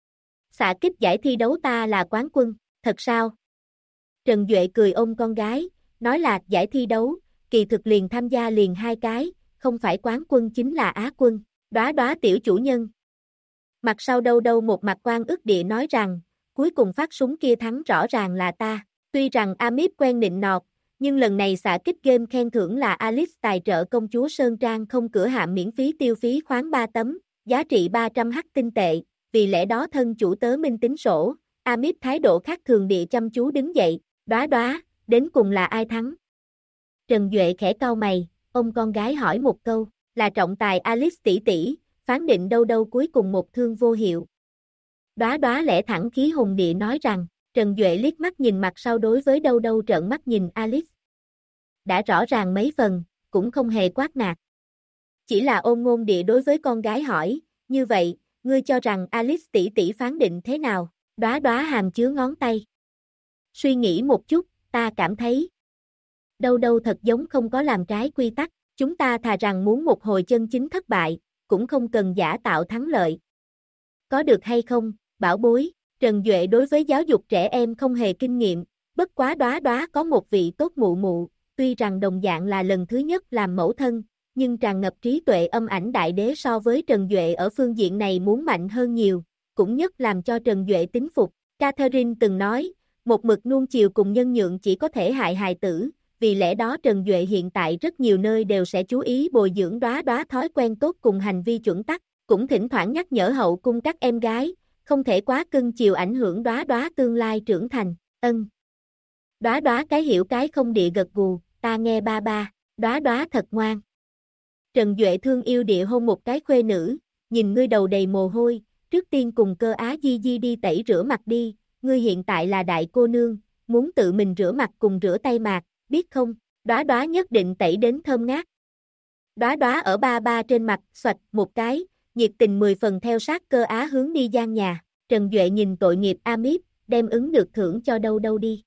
A: Xạ kích giải thi đấu ta là quán quân, thật sao? Trần Duệ cười ôm con gái, nói là giải thi đấu, kỳ thực liền tham gia liền 2 cái, không phải quán quân chính là Á quân, Đóa Đóa tiểu chủ nhân. Mặt sau đâu đâu một mặt quan ức địa nói rằng, cuối cùng phát súng kia thắng rõ ràng là ta, tuy rằng Amip quen nịnh nọt, nhưng lần này xạ kích game khen thưởng là Alice tài trợ công chúa Sơn Trang không cửa hạm miễn phí tiêu phí khoáng 3 tấm, giá trị 300 hắc tinh tệ, vì lẽ đó thân chủ tớ minh tính sổ, Amip thái độ khác thường địa chăm chú đứng dậy, Đóa Đóa, đến cùng là ai thắng? Trần Duệ khẽ cau mày, ông con gái hỏi một câu, là trọng tài Alice tỷ tỷ, phán định đâu đâu cuối cùng một thương vô hiệu. Đóa Đóa lẽ thẳng khí hùng địa nói rằng, Trần Duệ liếc mắt nhìn mặt sau đối với đâu đâu trợn mắt nhìn Alice. Đã rõ ràng mấy phần, cũng không hề quát nạt. Chỉ là ôn ngôn địa đối với con gái hỏi, như vậy, ngươi cho rằng Alice tỷ tỷ phán định thế nào? Đóa Đóa hàm chứa ngón tay. Suy nghĩ một chút, ta cảm thấy. Đâu đâu thật giống không có làm trái quy tắc, chúng ta thà rằng muốn một hồi chân chính thất bại, cũng không cần giả tạo thắng lợi. Có được hay không, bảo bối, Trần Duệ đối với giáo dục trẻ em không hề kinh nghiệm, bất quá Đóa Đóa có một vị tốt mụ mụ, tuy rằng đồng dạng là lần thứ nhất làm mẫu thân, nhưng tràn ngập trí tuệ âm ảnh đại đế so với Trần Duệ ở phương diện này muốn mạnh hơn nhiều, cũng nhất làm cho Trần Duệ tín phục. Catherine từng nói, một mực nuông chiều cùng nhân nhượng chỉ có thể hại hài tử, vì lẽ đó Trần Duệ hiện tại rất nhiều nơi đều sẽ chú ý bồi dưỡng Đóa Đóa thói quen tốt cùng hành vi chuẩn tắc, cũng thỉnh thoảng nhắc nhở hậu cung các em gái, không thể quá cưng chiều ảnh hưởng Đóa Đóa tương lai trưởng thành, Đóa Đóa cái hiểu cái không địa gật gù, ta nghe ba ba, Đóa Đóa thật ngoan. Trần Duệ thương yêu địa hôn một cái khuê nữ, nhìn ngươi đầu đầy mồ hôi, trước tiên cùng Cơ Á Di Di đi tẩy rửa mặt đi, ngươi hiện tại là đại cô nương, muốn tự mình rửa mặt cùng rửa tay mạc, biết không, Đóa Đóa nhất định tẩy đến thơm ngát. Đóa Đóa ở ba ba trên mặt, xoạch một cái, nhiệt tình 10 phần theo sát Cơ Á hướng đi gian nhà, Trần Duệ nhìn tội nghiệp Amip, đem ứng được thưởng cho đâu đâu đi.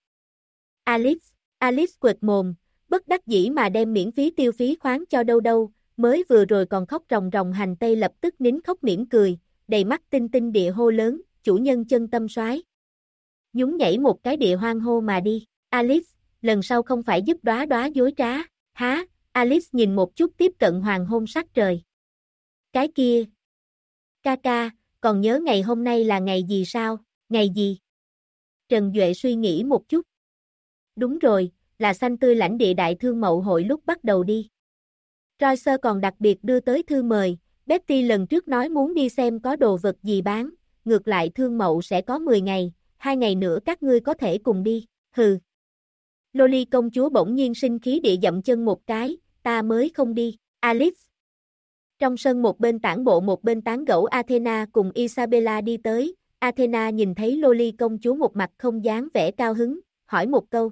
A: Alice quệt mồm, bất đắc dĩ mà đem miễn phí tiêu phí khoáng cho đâu đâu, mới vừa rồi còn khóc ròng ròng hành tây lập tức nín khóc mỉm cười, đầy mắt tinh tinh địa hô lớn, chủ nhân chân tâm soái. Nhún nhảy một cái địa hoang hô mà đi, Alice, lần sau không phải giúp Đóa Đóa dối trá, há, Alice nhìn một chút tiếp cận hoàng hôn sắc trời. Cái kia, ca ca, còn nhớ ngày hôm nay là ngày gì sao, ngày gì? Trần Duệ suy nghĩ một chút. Đúng rồi, là xanh tươi lãnh địa đại thương mậu hội lúc bắt đầu đi. Royce còn đặc biệt đưa tới thư mời, Betty lần trước nói muốn đi xem có đồ vật gì bán, ngược lại thương mậu sẽ có 10 ngày, 2 ngày nữa các ngươi có thể cùng đi, hừ. Loli công chúa bỗng nhiên sinh khí địa dậm chân một cái, ta mới không đi, Alice. Trong sân một bên tản bộ một bên tán gẫu Athena cùng Isabella đi tới, Athena nhìn thấy Loli công chúa một mặt không dáng vẻ cao hứng, hỏi một câu,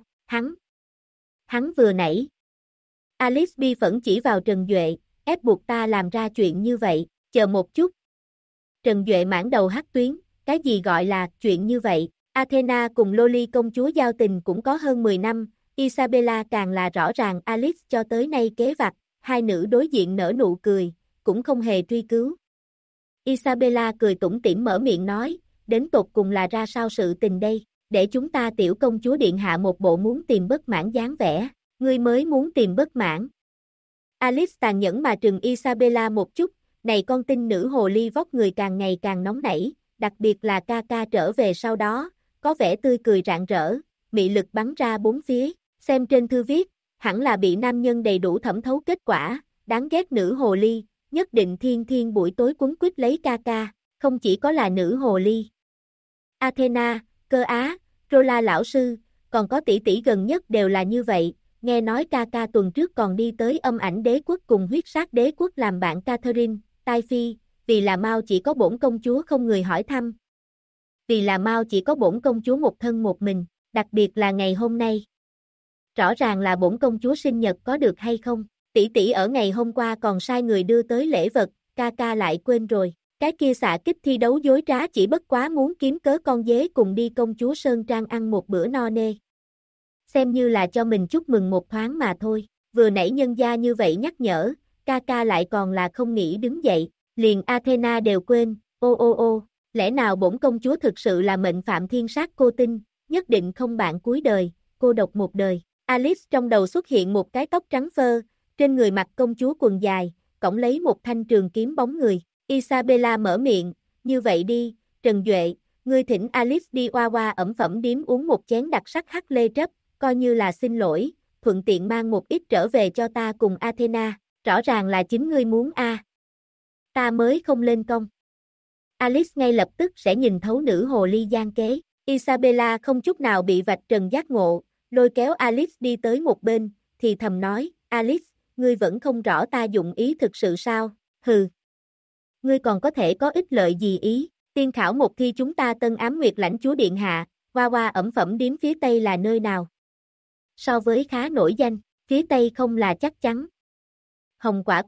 A: hắn vừa nãy. Alice bi phẫn chỉ vào Trần Duệ, ép buộc ta làm ra chuyện như vậy, chờ một chút. Trần Duệ mãn đầu hắc tuyến, cái gì gọi là chuyện như vậy, Athena cùng Loli công chúa giao tình cũng có hơn 10 năm, Isabella càng là rõ ràng Alice cho tới nay kế vặt, hai nữ đối diện nở nụ cười, cũng không hề truy cứu. Isabella cười tủm tỉm mở miệng nói, đến tột cùng là ra sao sự tình đây, để chúng ta tiểu công chúa điện hạ một bộ muốn tìm bất mãn dáng vẻ, ngươi mới muốn tìm bất mãn. Alice tàn nhẫn mà trừng Isabella một chút, này con tin nữ hồ ly vóc người càng ngày càng nóng nảy, đặc biệt là ca ca trở về sau đó, có vẻ tươi cười rạng rỡ, mị lực bắn ra bốn phía, xem trên thư viết, hẳn là bị nam nhân đầy đủ thẩm thấu kết quả, đáng ghét nữ hồ ly, nhất định thiên buổi tối quấn quýt lấy ca ca, không chỉ có là nữ hồ ly. Athena, Cơ Á, Rola lão sư, còn có tỷ tỷ gần nhất đều là như vậy, nghe nói ca ca tuần trước còn đi tới Âm Ảnh Đế Quốc cùng Huyết Sát Đế Quốc làm bạn Catherine, Tai Phi, vì là Mao chỉ có bổn công chúa không người hỏi thăm. Vì là Mao chỉ có bổn công chúa một thân một mình, đặc biệt là ngày hôm nay. Rõ ràng là bổn công chúa sinh nhật có được hay không? Tỷ tỷ ở ngày hôm qua còn sai người đưa tới lễ vật, ca ca lại quên rồi. Cái kia xạ kích thi đấu dối trá chỉ bất quá muốn kiếm cớ con dế cùng đi công chúa Sơn Trang ăn một bữa no nê. Xem như là cho mình chúc mừng một thoáng mà thôi. Vừa nãy nhân gia như vậy nhắc nhở, ca ca lại còn là không nghĩ đứng dậy, liền Athena đều quên, ô, lẽ nào bổn công chúa thực sự là mệnh phạm thiên sát cô tinh, nhất định không bạn cuối đời, cô độc một đời. Alice trong đầu xuất hiện một cái tóc trắng phơ, trên người mặc công chúa quần dài, cõng lấy một thanh trường kiếm bóng người. Isabella mở miệng, như vậy đi, Trần Duệ, ngươi thỉnh Alice đi Hoa Hoa ẩm phẩm điếm uống một chén đặc sắc hắc lê trấp, coi như là xin lỗi, thuận tiện mang một ít trở về cho ta cùng Athena, rõ ràng là chính ngươi muốn a. Ta mới không lên công. Alice ngay lập tức sẽ nhìn thấu nữ hồ ly gian kế. Isabella không chút nào bị vạch trần giác ngộ, lôi kéo Alice đi tới một bên, thì thầm nói, Alice, ngươi vẫn không rõ ta dụng ý thực sự sao, hừ. Ngươi còn có thể có ích lợi gì ý, tiên khảo một thi chúng ta Tân Ám Nguyệt lãnh chúa điện hạ, Hoa Hoa ẩm phẩm điếm phía Tây là nơi nào? So với khá nổi danh, phía Tây không là chắc chắn. Hồng Quả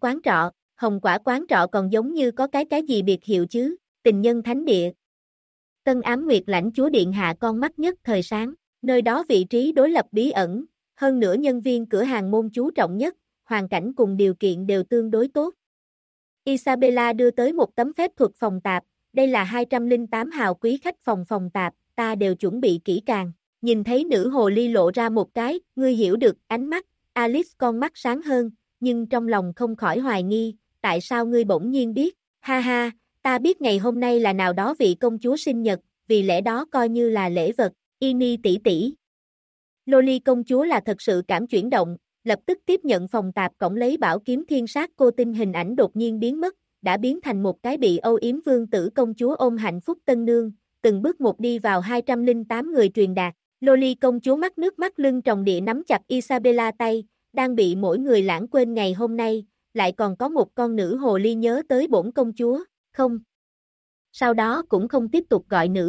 A: quán trọ còn giống như có cái gì biệt hiệu chứ, tình nhân thánh địa. Tân Ám Nguyệt lãnh chúa điện hạ con mắt nhất thời sáng, nơi đó vị trí đối lập bí ẩn, hơn nữa nhân viên cửa hàng môn chú trọng nhất, hoàn cảnh cùng điều kiện đều tương đối tốt. Isabella đưa tới một tấm phép thuật phòng tạp, đây là 208 hào quý khách phòng tạp, ta đều chuẩn bị kỹ càng. Nhìn thấy nữ hồ ly lộ ra một cái, ngươi hiểu được, ánh mắt, Alice con mắt sáng hơn, nhưng trong lòng không khỏi hoài nghi, tại sao ngươi bỗng nhiên biết, ha ha, ta biết ngày hôm nay là nào đó vị công chúa sinh nhật, vì lẽ đó coi như là lễ vật, Ini tỷ tỷ. Loli công chúa là thật sự cảm chuyển động, lập tức tiếp nhận phòng tạp cổng lấy bảo kiếm thiên sát cô tinh hình ảnh đột nhiên biến mất, đã biến thành một cái bị âu yếm vương tử công chúa ôm hạnh phúc tân nương, từng bước một đi vào 208 người truyền đạt. Loli công chúa mắt nước mắt lưng tròng địa nắm chặt Isabella tay, đang bị mỗi người lãng quên ngày hôm nay, lại còn có một con nữ hồ ly nhớ tới bổn công chúa, không. Sau đó cũng không tiếp tục gọi nữ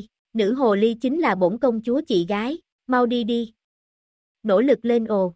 A: hồ ly chính là bổn công chúa chị gái, mau đi đi. Nỗ lực lên ồ.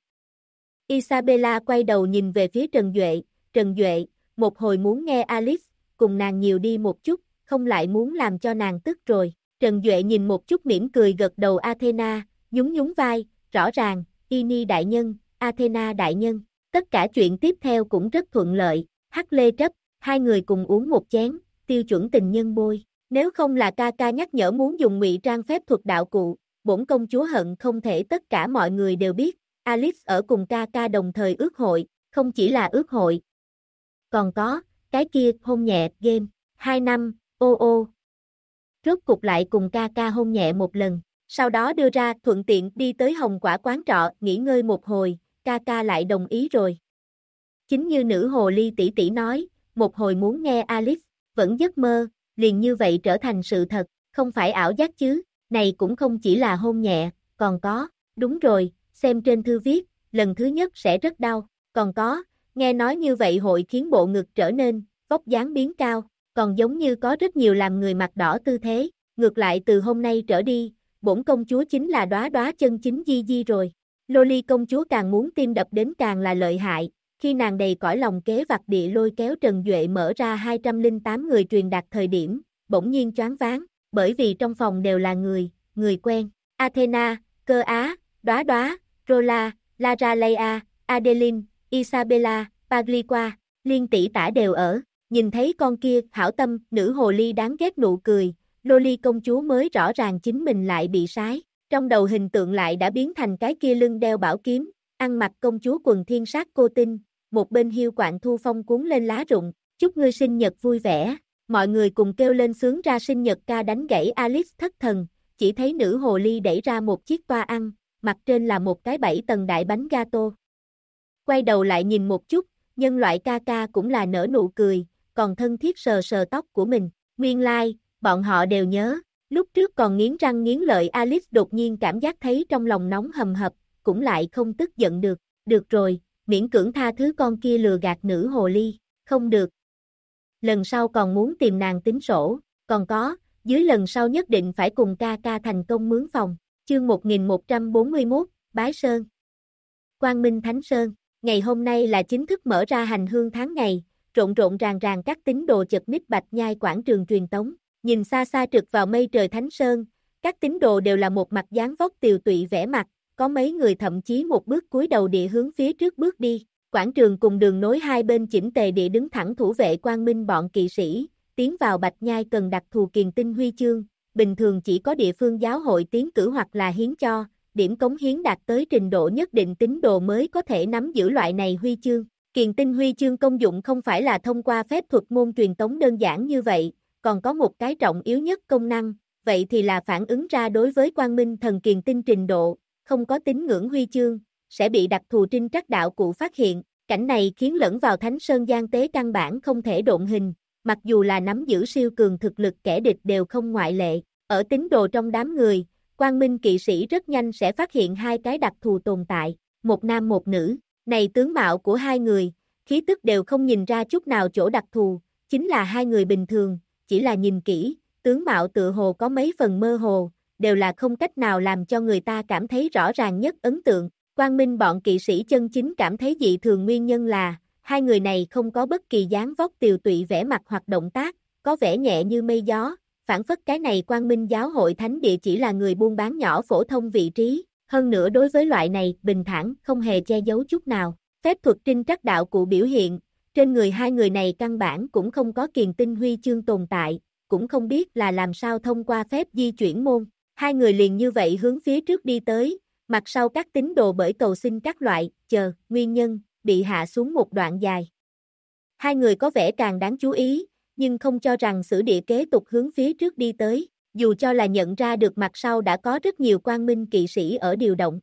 A: Isabella quay đầu nhìn về phía Trần Duệ, một hồi muốn nghe Alice, cùng nàng nhiều đi một chút, không lại muốn làm cho nàng tức rồi. Trần Duệ nhìn một chút mỉm cười gật đầu Athena, nhún vai, rõ ràng, Ini đại nhân, Athena đại nhân, tất cả chuyện tiếp theo cũng rất thuận lợi, hắc lê trấp, hai người cùng uống một chén, tiêu chuẩn tình nhân bôi, nếu không là ca ca nhắc nhở muốn dùng ngụy trang phép thuật đạo cụ, bổn công chúa hận không thể tất cả mọi người đều biết, Alice ở cùng ca ca đồng thời ước hội, không chỉ là ước hội, còn có, cái kia, hôn nhẹ, game, 2 năm, ô. Rốt cục lại cùng ca ca hôn nhẹ một lần, sau đó đưa ra thuận tiện đi tới Hồng Quả quán trọ, nghỉ ngơi một hồi, ca ca lại đồng ý rồi. Chính như nữ hồ ly tỷ tỷ nói, một hồi muốn nghe Alice, vẫn giấc mơ, liền như vậy trở thành sự thật, không phải ảo giác chứ, này cũng không chỉ là hôn nhẹ, còn có, đúng rồi, xem trên thư viết, lần thứ nhất sẽ rất đau, còn có, nghe nói như vậy hội khiến bộ ngực trở nên, vóc dáng biến cao, còn giống như có rất nhiều làm người mặt đỏ tư thế, ngược lại từ hôm nay trở đi, bổn công chúa chính là đóa đóa chân chính Di rồi. Loli công chúa càng muốn tim đập đến càng là lợi hại, khi nàng đầy cõi lòng kế vặt địa lôi kéo Trần Duệ mở ra 208 người truyền đạt thời điểm, bỗng nhiên choáng váng, bởi vì trong phòng đều là người quen, Athena, Cơ Á, Đóa Đóa, Rola, Lara Leia, Adeline, Isabella, Pagliqua, Liên tỷ tả đều ở, nhìn thấy con kia, hảo tâm, nữ hồ ly đáng ghét nụ cười, Loli công chúa mới rõ ràng chính mình lại bị sái, trong đầu hình tượng lại đã biến thành cái kia lưng đeo bảo kiếm, ăn mặc công chúa quần thiên sát cô tinh, một bên hiu quạnh thu phong cuốn lên lá rụng, chúc ngươi sinh nhật vui vẻ, mọi người cùng kêu lên sướng ra sinh nhật ca đánh gãy Alice thất thần, chỉ thấy nữ hồ ly đẩy ra một chiếc toa ăn, mặt trên là một cái 7 tầng đại bánh gato. Quay đầu lại nhìn một chút, nhân loại ca ca cũng là nở nụ cười, còn thân thiết sờ sờ tóc của mình, nguyên lai, bọn họ đều nhớ, Lúc trước còn nghiến răng nghiến lợi Alice đột nhiên cảm giác thấy trong lòng nóng hầm hập, cũng lại không tức giận được. Được rồi, miễn cưỡng tha thứ con kia lừa gạt nữ hồ ly, không được. Lần sau còn muốn tìm nàng tính sổ, còn có, dưới lần sau nhất định phải cùng ca ca thành công mướn phòng. Chương 1141, Bái Sơn. Quang Minh Thánh Sơn, ngày hôm nay là chính thức mở ra hành hương tháng ngày, rộn rộn ràng ràng các tín đồ chật ních Bạch Nhai quảng trường truyền tống, nhìn xa xa trực vào mây trời Thánh Sơn, các tín đồ đều là một mặt dáng vóc tiều tụy vẻ mặt, có mấy người thậm chí một bước cúi đầu địa hướng phía trước bước đi. Quảng trường cùng đường nối hai bên chỉnh tề địa đứng thẳng thủ vệ quang minh bọn kỵ sĩ, tiến vào Bạch Nhai cần đặc thù kiền tinh huy chương, bình thường chỉ có địa phương giáo hội tiến cử hoặc là hiến cho, điểm cống hiến đạt tới trình độ nhất định tín đồ mới có thể nắm giữ loại này huy chương. Kiền tinh huy chương công dụng không phải là thông qua phép thuật môn truyền tống đơn giản như vậy, còn có một cái trọng yếu nhất công năng, vậy thì là phản ứng ra đối với quang minh thần kiền tinh trình độ, không có tín ngưỡng huy chương, sẽ bị đặc thù trinh trắc đạo cụ phát hiện. Cảnh này khiến lẫn vào Thánh Sơn gian tế căn bản không thể độn hình, mặc dù là nắm giữ siêu cường thực lực kẻ địch đều không ngoại lệ. Ở tín đồ trong đám người, quang minh kỵ sĩ rất nhanh sẽ phát hiện hai cái đặc thù tồn tại, một nam một nữ. Này tướng mạo của hai người, khí tức đều không nhìn ra chút nào chỗ đặc thù, chính là hai người bình thường, chỉ là nhìn kỹ, tướng mạo tựa hồ có mấy phần mơ hồ, đều là không cách nào làm cho người ta cảm thấy rõ ràng nhất ấn tượng. Quang Minh bọn kỵ sĩ chân chính cảm thấy dị thường nguyên nhân là, hai người này không có bất kỳ dáng vóc tiều tụy vẻ mặt hoặc động tác, có vẻ nhẹ như mây gió, phản phất cái này Quang Minh giáo hội thánh địa chỉ là người buôn bán nhỏ phổ thông vị trí, hơn nữa đối với loại này, bình thản, không hề che giấu chút nào. Phép thuật trinh trắc đạo cụ biểu hiện, trên người hai người này căn bản cũng không có kiền tinh huy chương tồn tại, cũng không biết là làm sao thông qua phép di chuyển môn. Hai người liền như vậy hướng phía trước đi tới, mặt sau các tín đồ bởi cầu xin các loại, nguyên nhân, bị hạ xuống một đoạn dài. Hai người có vẻ càng đáng chú ý, nhưng không cho rằng sử địa kế tục hướng phía trước đi tới, dù cho là nhận ra được mặt sau đã có rất nhiều quang minh kỵ sĩ ở điều động.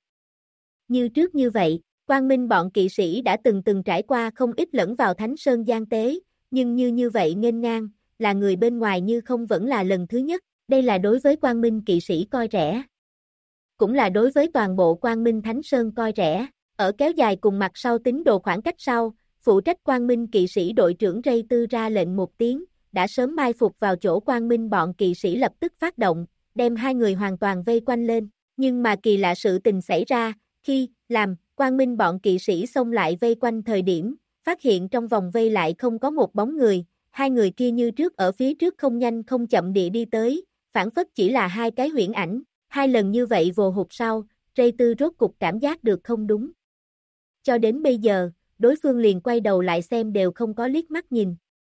A: Như trước như vậy, quang minh bọn kỵ sĩ đã từng trải qua không ít lẫn vào Thánh Sơn gian tế, nhưng như vậy nghênh ngang, là người bên ngoài như không vẫn là lần thứ nhất, đây là đối với quang minh kỵ sĩ coi rẻ. Cũng là đối với toàn bộ Quang Minh Thánh Sơn coi rẻ, ở kéo dài cùng mặt sau tín đồ khoảng cách sau, phụ trách Quang Minh kỵ sĩ đội trưởng Ray Tư ra lệnh một tiếng, đã sớm mai phục vào chỗ Quang Minh bọn kỵ sĩ lập tức phát động, đem hai người hoàn toàn vây quanh lên, nhưng mà kỳ lạ sự tình xảy ra, khi làm Quang Minh bọn kỵ sĩ xông lại vây quanh thời điểm, phát hiện trong vòng vây lại không có một bóng người, hai người kia như trước ở phía trước không nhanh không chậm địa đi tới, phản phất chỉ là hai cái huyễn ảnh. Hai lần như vậy vồ hụt sau, Ray Tư rốt cục cảm giác được không đúng. Cho đến bây giờ, đối phương liền quay đầu lại xem đều không có liếc mắt nhìn.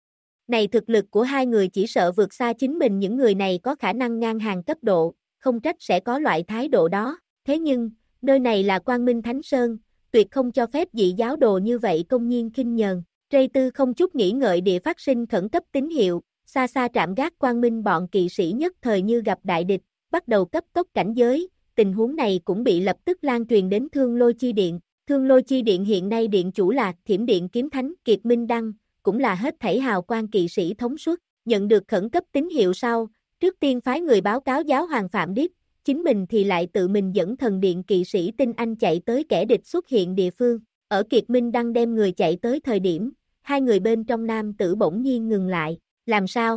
A: Này thực lực của hai người chỉ sợ vượt xa chính mình những người này có khả năng ngang hàng cấp độ, không trách sẽ có loại thái độ đó. Thế nhưng, nơi này là Quang Minh Thánh Sơn, tuyệt không cho phép dị giáo đồ như vậy công nhiên khinh nhờn. Ray Tư không chút nghĩ ngợi địa phát sinh khẩn cấp tín hiệu, xa xa trạm gác Quang Minh bọn kỵ sĩ nhất thời như gặp đại địch, bắt đầu cấp tốc cảnh giới, tình huống này cũng bị lập tức lan truyền đến Thương Lôi Chi Điện. Thương Lôi Chi Điện hiện nay điện chủ là Thiểm Điện Kiếm Thánh Kiệt Minh Đăng, cũng là hết thảy hào quang kỵ sĩ thống suốt, nhận được khẩn cấp tín hiệu sau, trước tiên phái người báo cáo giáo hoàng Phạm Điếp, chính mình thì lại tự mình dẫn thần điện kỵ sĩ tinh anh chạy tới kẻ địch xuất hiện địa phương. Ở Kiệt Minh Đăng đem người chạy tới thời điểm, hai người bên trong nam tử bỗng nhiên ngừng lại, làm sao?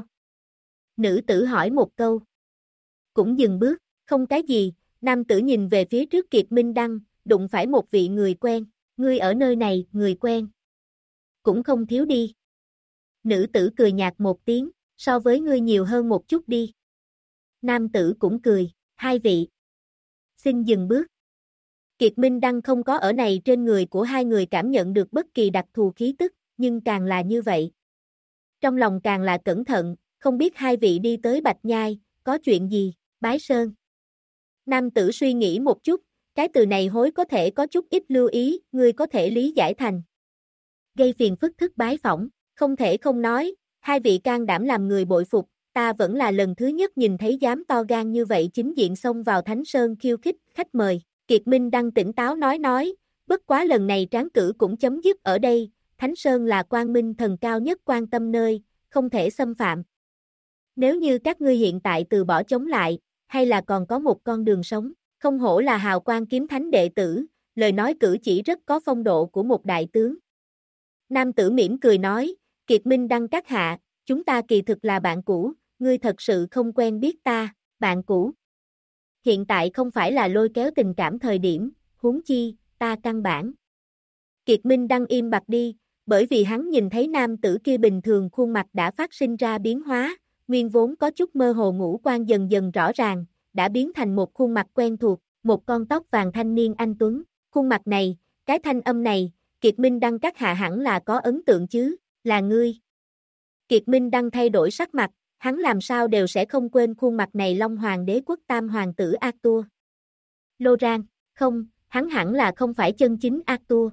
A: Nữ tử hỏi một câu. Cũng dừng bước, không cái gì, nam tử nhìn về phía trước Kiệt Minh Đăng, đụng phải một vị người quen, ngươi ở nơi này, người quen. Cũng không thiếu đi. Nữ tử cười nhạt một tiếng, so với ngươi nhiều hơn một chút đi. Nam tử cũng cười, hai vị. Xin dừng bước. Kiệt Minh Đăng không có ở này trên người của hai người cảm nhận được bất kỳ đặc thù khí tức, nhưng càng là như vậy. Trong lòng càng là cẩn thận, không biết hai vị đi tới Bạch Nhai, có chuyện gì, Bái Sơn. Nam tử suy nghĩ một chút, cái từ này hối có thể có chút ít lưu ý, ngươi có thể lý giải thành. Gây phiền phức thức bái phỏng, không thể không nói, hai vị can đảm làm người bội phục, ta vẫn là lần thứ nhất nhìn thấy dám to gan như vậy chính diện xông vào Thánh Sơn khiêu khích, khách mời. Kiệt Minh Đăng tỉnh táo nói, bất quá lần này tráng cử cũng chấm dứt ở đây, Thánh Sơn là Quang Minh thần cao nhất quan tâm nơi, không thể xâm phạm. Nếu như các ngươi hiện tại từ bỏ chống lại, hay là còn có một con đường sống, không hổ là hào quang kiếm thánh đệ tử, lời nói cử chỉ rất có phong độ của một đại tướng. Nam tử mỉm cười nói, Kiệt Minh Đăng các hạ, chúng ta kỳ thực là bạn cũ, ngươi thật sự không quen biết ta, bạn cũ. Hiện tại không phải là lôi kéo tình cảm thời điểm, huống chi, ta căn bản. Kiệt Minh Đăng im bặt đi, bởi vì hắn nhìn thấy nam tử kia bình thường khuôn mặt đã phát sinh ra biến hóa, nguyên vốn có chút mơ hồ ngũ quan dần dần rõ ràng, đã biến thành một khuôn mặt quen thuộc, một con tóc vàng thanh niên anh tuấn. Khuôn mặt này, cái thanh âm này, Kiệt Minh Đăng các hạ hẳn là có ấn tượng chứ, là ngươi. Kiệt Minh Đăng thay đổi sắc mặt, hắn làm sao đều sẽ không quên khuôn mặt này Long Hoàng đế quốc tam hoàng tử Arthur. Loran, không, hắn hẳn là không phải chân chính Arthur,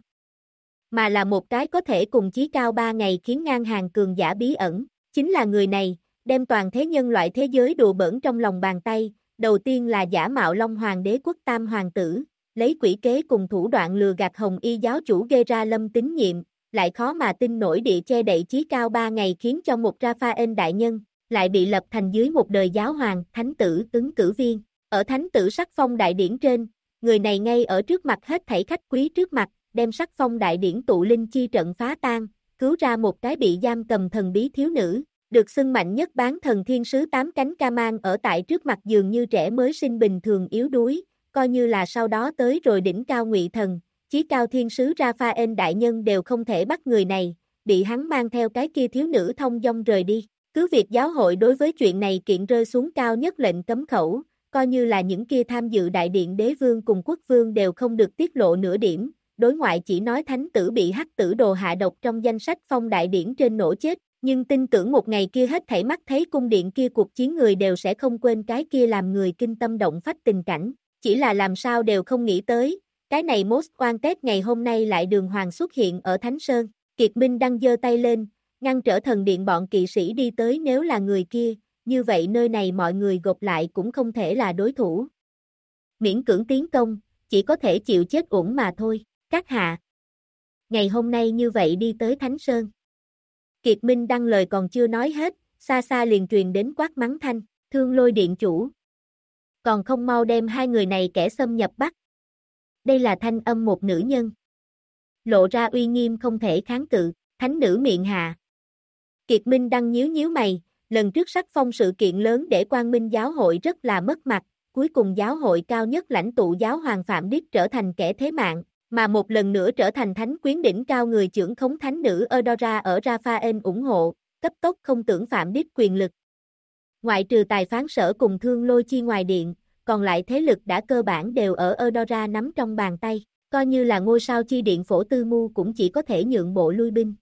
A: mà là một cái có thể cùng chí cao 3 ngày khiến ngang hàng cường giả bí ẩn, chính là người này, đem toàn thế nhân loại thế giới đùa bỡn trong lòng bàn tay, đầu tiên là giả mạo Long Hoàng đế quốc tam hoàng tử, lấy quỷ kế cùng thủ đoạn lừa gạt Hồng Y giáo chủ gây ra Lâm tín nhiệm, lại khó mà tin nổi địa che đậy chí cao 3 ngày khiến cho một Raphael đại nhân, lại bị lập thành dưới một đời giáo hoàng, thánh tử, ứng cử viên. Ở thánh tử sắc phong đại điển trên, người này ngay ở trước mặt hết thảy khách quý trước mặt, đem sắc phong đại điển tụ linh chi trận phá tan, cứu ra một cái bị giam cầm thần bí thiếu nữ, được xưng mạnh nhất bán thần thiên sứ 8 cánh Kaman ở tại trước mặt dường như trẻ mới sinh bình thường yếu đuối, coi như là sau đó tới rồi đỉnh cao ngụy thần, chí cao thiên sứ Raphael đại nhân đều không thể bắt người này, bị hắn mang theo cái kia thiếu nữ thông dong rời đi. Cứ việc giáo hội đối với chuyện này kiện rơi xuống cao nhất lệnh cấm khẩu, coi như là những kia tham dự đại điện đế vương cùng quốc vương đều không được tiết lộ nửa điểm, đối ngoại chỉ nói thánh tử bị hắc tử đồ hạ độc trong danh sách phong đại điển trên nổ chết, nhưng tin tưởng một ngày kia hết thảy mắt thấy cung điện kia cuộc chiến người đều sẽ không quên cái kia làm người kinh tâm động phách tình cảnh, chỉ là làm sao đều không nghĩ tới, cái này Most Wanted ngày hôm nay lại đường hoàng xuất hiện ở Thánh Sơn. Kiệt Minh Đăng giơ tay lên, ngăn trở thần điện bọn kỵ sĩ đi tới, nếu là người kia, như vậy nơi này mọi người gộp lại cũng không thể là đối thủ. Miễn cưỡng tiến công, chỉ có thể chịu chết uổng mà thôi, các hạ. Ngày hôm nay như vậy đi tới Thánh Sơn. Kiệt Minh Đăng lời còn chưa nói hết, xa xa liền truyền đến quát mắng thanh, Thương Lôi điện chủ. Còn không mau đem hai người này kẻ xâm nhập bắt. Đây là thanh âm một nữ nhân. Lộ ra uy nghiêm không thể kháng cự, thánh nữ miệng hạ. Kiệt Minh Đăng nhíu nhíu mày, lần trước sắc phong sự kiện lớn để Quang Minh giáo hội rất là mất mặt, cuối cùng giáo hội cao nhất lãnh tụ giáo hoàng Phạm Điết trở thành kẻ thế mạng, mà một lần nữa trở thành thánh quyến đỉnh cao người trưởng khống thánh nữ Eudora ở Raphael ủng hộ, cấp tốc không tưởng Phạm Điết quyền lực. Ngoại trừ tài phán sở cùng Thương Lôi chi ngoài điện, còn lại thế lực đã cơ bản đều ở Eudora nắm trong bàn tay, coi như là ngôi sao chi điện Phổ Tư Mu cũng chỉ có thể nhượng bộ lui binh.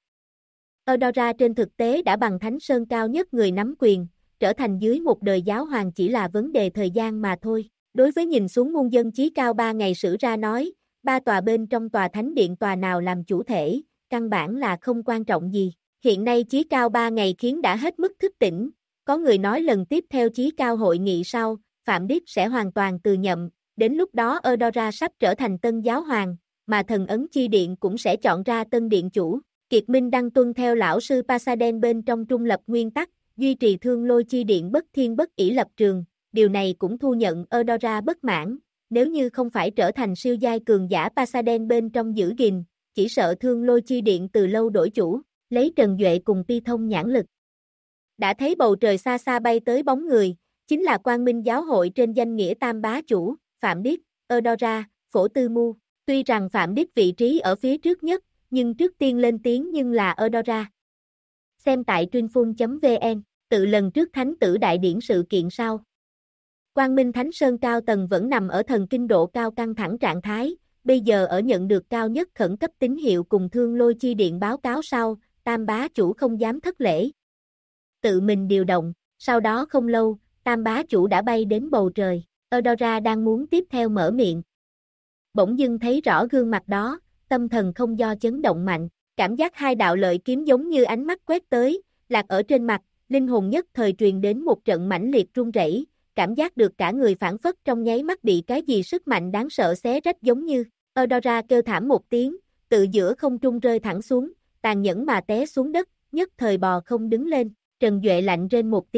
A: Eudora trên thực tế đã bằng Thánh Sơn cao nhất người nắm quyền, trở thành dưới một đời giáo hoàng chỉ là vấn đề thời gian mà thôi. Đối với nhìn xuống muôn dân chí cao 3 ngày sử ra nói, 3 tòa bên trong tòa thánh điện tòa nào làm chủ thể, căn bản là không quan trọng gì. Hiện nay chí cao 3 ngày khiến đã hết mức thức tỉnh, có người nói lần tiếp theo chí cao hội nghị sau, Phạm Điết sẽ hoàn toàn từ nhậm, đến lúc đó Eudora sắp trở thành tân giáo hoàng, mà thần ấn chi điện cũng sẽ chọn ra tân điện chủ. Kiệt Minh Đăng tuân theo lão sư Pasadena bên trong trung lập nguyên tắc, duy trì Thương Lôi chi điện bất thiên bất ỷ lập trường, điều này cũng thu nhận Eudora bất mãn, nếu như không phải trở thành siêu giai cường giả Pasadena bên trong giữ gìn, chỉ sợ Thương Lôi chi điện từ lâu đổi chủ, lấy Trần Duệ cùng Pi Thông nhãn lực. Đã thấy bầu trời xa xa bay tới bóng người, chính là Quang Minh giáo hội trên danh nghĩa tam bá chủ, Phạm Điết, Eudora, Phổ Tư Mu. Tuy rằng Phạm Điết vị trí ở phía trước nhất, nhưng trước tiên lên tiếng nhưng là Eudora. Xem tại Truyinphun.vn, tự lần trước thánh tử đại điển sự kiện sau. Quang Minh Thánh Sơn cao tầng vẫn nằm ở thần kinh độ cao căng thẳng trạng thái, bây giờ ở nhận được cao nhất khẩn cấp tín hiệu cùng Thương Lôi chi điện báo cáo sau, tam bá chủ không dám thất lễ. Tự mình điều động, sau đó không lâu, tam bá chủ đã bay đến bầu trời, Eudora đang muốn tiếp theo mở miệng. Bỗng dưng thấy rõ gương mặt đó, tâm thần không do chấn động mạnh, cảm giác hai đạo lợi kiếm giống như ánh mắt quét tới, lạc ở trên mặt, linh hồn nhất thời truyền đến một trận mãnh liệt run rẩy, cảm giác được cả người phản phất trong nháy mắt bị cái gì sức mạnh đáng sợ xé rách giống như, Eudora kêu thảm một tiếng, tự giữa không trung rơi thẳng xuống, tàn nhẫn mà té xuống đất, nhất thời bò không đứng lên, Trần Duệ lạnh rên một tiếng,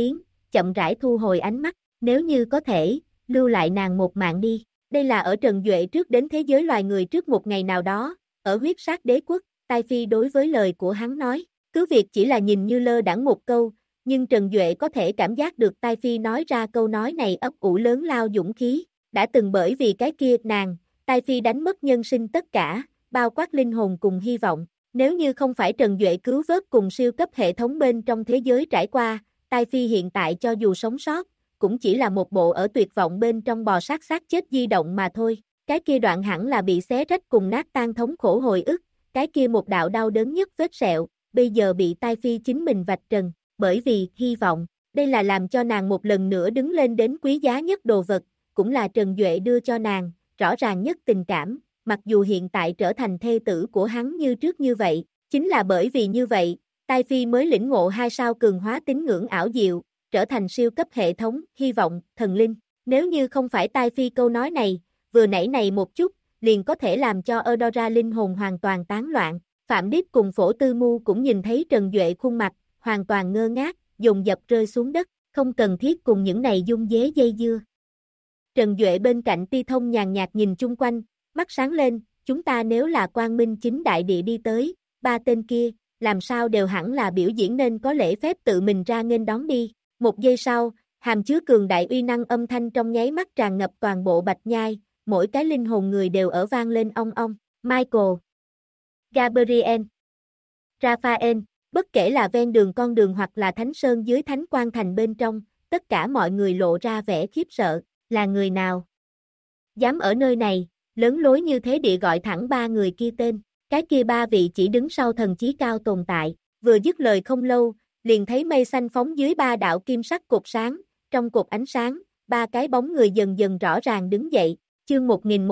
A: chậm rãi thu hồi ánh mắt, nếu như có thể, lưu lại nàng một mạng đi. Đây là ở Trần Duệ trước đến thế giới loài người trước một ngày nào đó, ở huyết sát đế quốc, Tai Phi đối với lời của hắn nói, cứ việc chỉ là nhìn như lơ đãng một câu, nhưng Trần Duệ có thể cảm giác được Tai Phi nói ra câu nói này ấp ủ lớn lao dũng khí, đã từng bởi vì cái kia nàng, Tai Phi đánh mất nhân sinh tất cả, bao quát linh hồn cùng hy vọng, nếu như không phải Trần Duệ cứu vớt cùng siêu cấp hệ thống bên trong thế giới trải qua, Tai Phi hiện tại cho dù sống sót, cũng chỉ là một bộ ở tuyệt vọng bên trong bò sát xác chết di động mà thôi, cái kia đoạn hẳn là bị xé rách cùng nát tan thống khổ hồi ức, cái kia một đạo đau đớn nhất vết sẹo, bây giờ bị Tai Phi chính mình vạch trần, bởi vì, hy vọng, đây là làm cho nàng một lần nữa đứng lên đến quý giá nhất đồ vật, cũng là Trần Duệ đưa cho nàng, rõ ràng nhất tình cảm, mặc dù hiện tại trở thành thê tử của hắn như trước như vậy, chính là bởi vì như vậy, Tai Phi mới lĩnh ngộ 2 sao cường hóa tín ngưỡng ảo diệu, trở thành siêu cấp hệ thống, hy vọng, thần linh, nếu như không phải Tai Phi câu nói này, vừa nãy này một chút, liền có thể làm cho Eudora linh hồn hoàn toàn tán loạn, Phạm Điếp cùng Phổ Tư Mu cũng nhìn thấy Trần Duệ khuôn mặt, hoàn toàn ngơ ngác, dồn dập rơi xuống đất, không cần thiết cùng những này dung dế dây dưa. Trần Duệ bên cạnh Ti Thông nhàn nhạt nhìn chung quanh, mắt sáng lên, chúng ta nếu là Quang Minh chính đại địa đi tới, 3 tên kia, làm sao đều hẳn là biểu diễn nên có lễ phép tự mình ra nghênh đón đi. Một giây sau, hàm chứa cường đại uy năng âm thanh trong nháy mắt tràn ngập toàn bộ Bạch Nhai, mỗi cái linh hồn người đều ở vang lên ong ong. Michael, Gabriel, Raphael, bất kể là ven đường con đường hoặc là Thánh Sơn dưới Thánh Quang Thành bên trong, tất cả mọi người lộ ra vẻ khiếp sợ, là người nào? Dám ở nơi này, lớn lối như thế địa gọi thẳng 3 người kia tên, cái kia 3 vị chỉ đứng sau thần chí cao tồn tại, vừa dứt lời không lâu, liền thấy mây xanh phóng dưới 3 đạo kim sắc cột sáng, trong cột ánh sáng, 3 cái bóng người dần dần rõ ràng đứng dậy, chương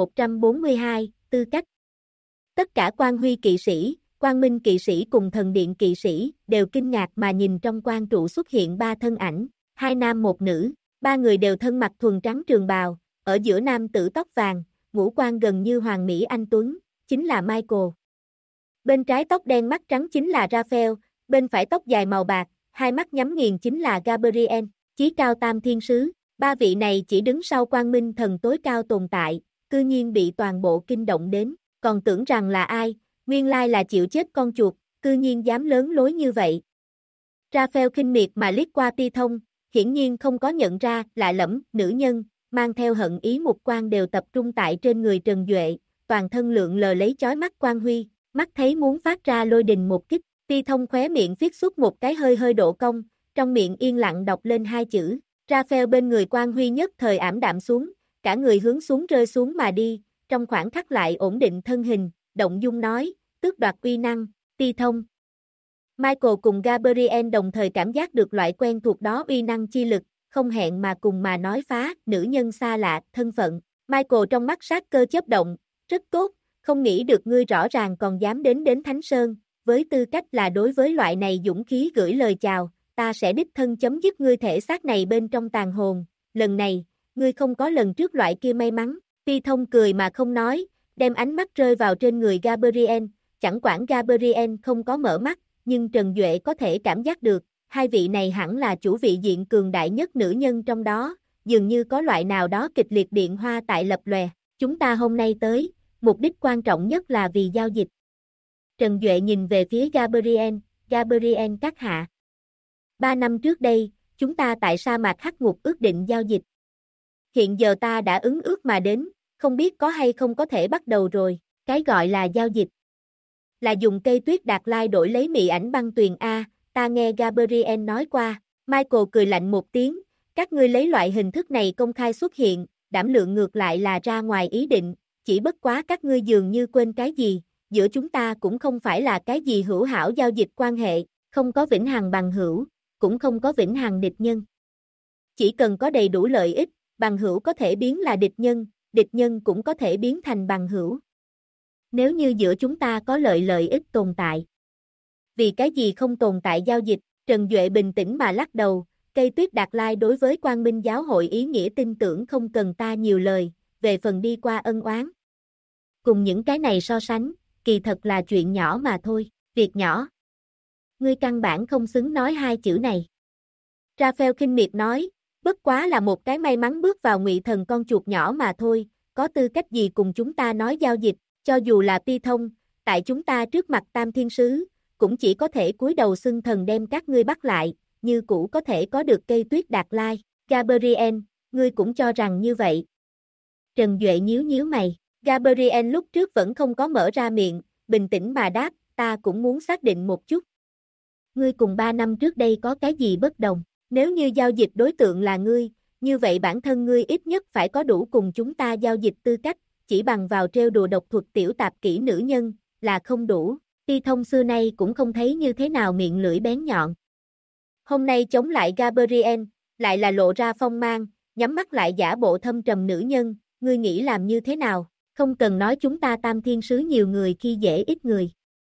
A: 1142, tư cách. Tất cả Quang Huy kỵ sĩ, Quang Minh kỵ sĩ cùng Thần Điện kỵ sĩ, đều kinh ngạc mà nhìn trong quang trụ xuất hiện 3 thân ảnh, 2 nam 1 nữ, 3 người đều thân mặc thuần trắng trường bào, ở giữa nam tử tóc vàng, ngũ quan gần như hoàng mỹ anh tuấn, chính là Michael. Bên trái tóc đen mắt trắng chính là Raphael, bên phải tóc dài màu bạc, hai mắt nhắm nghiền chính là Gabriel, chí cao tam thiên sứ. 3 vị này chỉ đứng sau Quang Minh thần tối cao tồn tại, cư nhiên bị toàn bộ kinh động đến, còn tưởng rằng là ai, nguyên lai là chịu chết con chuột, cư nhiên dám lớn lối như vậy. Raphael khinh miệt mà liếc qua Ti Thông, hiển nhiên không có nhận ra, lạ lẫm, nữ nhân, mang theo hận ý mục quang đều tập trung tại trên người Trần Duệ, toàn thân lượng lờ lấy chói mắt quang huy, mắt thấy muốn phát ra lôi đình một kích, Ti Thông khóe miệng viết xuất một cái hơi hơi độ cong, trong miệng yên lặng đọc lên 2 chữ, Raphael bên người quang huy nhất thời ảm đạm xuống, cả người hướng xuống rơi xuống mà đi, trong khoảng khắc lại ổn định thân hình, động dung nói, tước đoạt uy năng, Ti Thông. Michael cùng Gabriel đồng thời cảm giác được loại quen thuộc đó uy năng chi lực, không hẹn mà cùng mà nói phá, nữ nhân xa lạ, thân phận. Michael trong mắt sát cơ chớp động, rất tốt, không nghĩ được ngươi rõ ràng còn dám đến Thánh Sơn, với tư cách là đối với loại này dũng khí gửi lời chào, ta sẽ đích thân chấm dứt ngươi thể xác này bên trong tàn hồn, lần này, ngươi không có lần trước loại kia may mắn, Ti Thông cười mà không nói, đem ánh mắt rơi vào trên người Gabriel, chẳng quản Gabriel không có mở mắt, nhưng Trần Duệ có thể cảm giác được, 2 vị này hẳn là chủ vị diện cường đại nhất nữ nhân trong đó, dường như có loại nào đó kịch liệt điện hoa tại lập lòe, chúng ta hôm nay tới, mục đích quan trọng nhất là vì giao dịch. Trần Duệ nhìn về phía Gabriel các hạ. 3 năm trước đây, chúng ta tại sa mạc Hắc Ngục ước định giao dịch. Hiện giờ ta đã ứng ước mà đến, không biết có hay không có thể bắt đầu rồi, cái gọi là giao dịch. Là dùng cây tuyết Đạt Lai đổi lấy mị ảnh băng tuyền A, ta nghe Gabriel nói qua, Michael cười lạnh một tiếng, các ngươi lấy loại hình thức này công khai xuất hiện, đảm lượng ngược lại là ra ngoài ý định, chỉ bất quá các ngươi dường như quên cái gì, giữa chúng ta cũng không phải là cái gì hữu hảo giao dịch quan hệ, không có vĩnh hằng bằng hữu, cũng không có vĩnh hằng địch nhân. Chỉ cần có đầy đủ lợi ích, bằng hữu có thể biến là địch nhân cũng có thể biến thành bằng hữu. Nếu như giữa chúng ta có lợi ích tồn tại. Vì cái gì không tồn tại giao dịch, Trần Duệ bình tĩnh mà lắc đầu, cây tuyết Đạt Lai đối với Quang Minh giáo hội ý nghĩa tin tưởng không cần ta nhiều lời, về phần đi qua ân oán. Cùng những cái này so sánh, kỳ thật là chuyện nhỏ mà thôi, việc nhỏ. Ngươi căn bản không xứng nói 2 chữ này. Raphael khinh miệt nói, bất quá là một cái may mắn bước vào Ngụy Thần con chuột nhỏ mà thôi, có tư cách gì cùng chúng ta nói giao dịch, cho dù là Pi Thông, tại chúng ta trước mặt Tam Thiên Sứ, cũng chỉ có thể cúi đầu xưng thần đem các ngươi bắt lại, như cũ có thể có được cây tuyết Đạt Lai. Gabriel, ngươi cũng cho rằng như vậy. Trần Duệ nhíu nhíu mày, Gabriel lúc trước vẫn không có mở ra miệng, bình tĩnh mà đáp, ta cũng muốn xác định một chút. Ngươi cùng 3 năm trước đây có cái gì bất đồng? Nếu như giao dịch đối tượng là ngươi, như vậy bản thân ngươi ít nhất phải có đủ cùng chúng ta giao dịch tư cách, chỉ bằng vào trêu đùa độc thuật tiểu tạp kỹ nữ nhân, là không đủ. Ti Thông xưa nay cũng không thấy như thế nào miệng lưỡi bén nhọn. Hôm nay chống lại Gabriel, lại là lộ ra phong mang, nhắm mắt lại giả bộ thâm trầm nữ nhân, ngươi nghĩ làm như thế nào? Không cần nói chúng ta Tam Thiên Sứ nhiều người khi dễ ít người.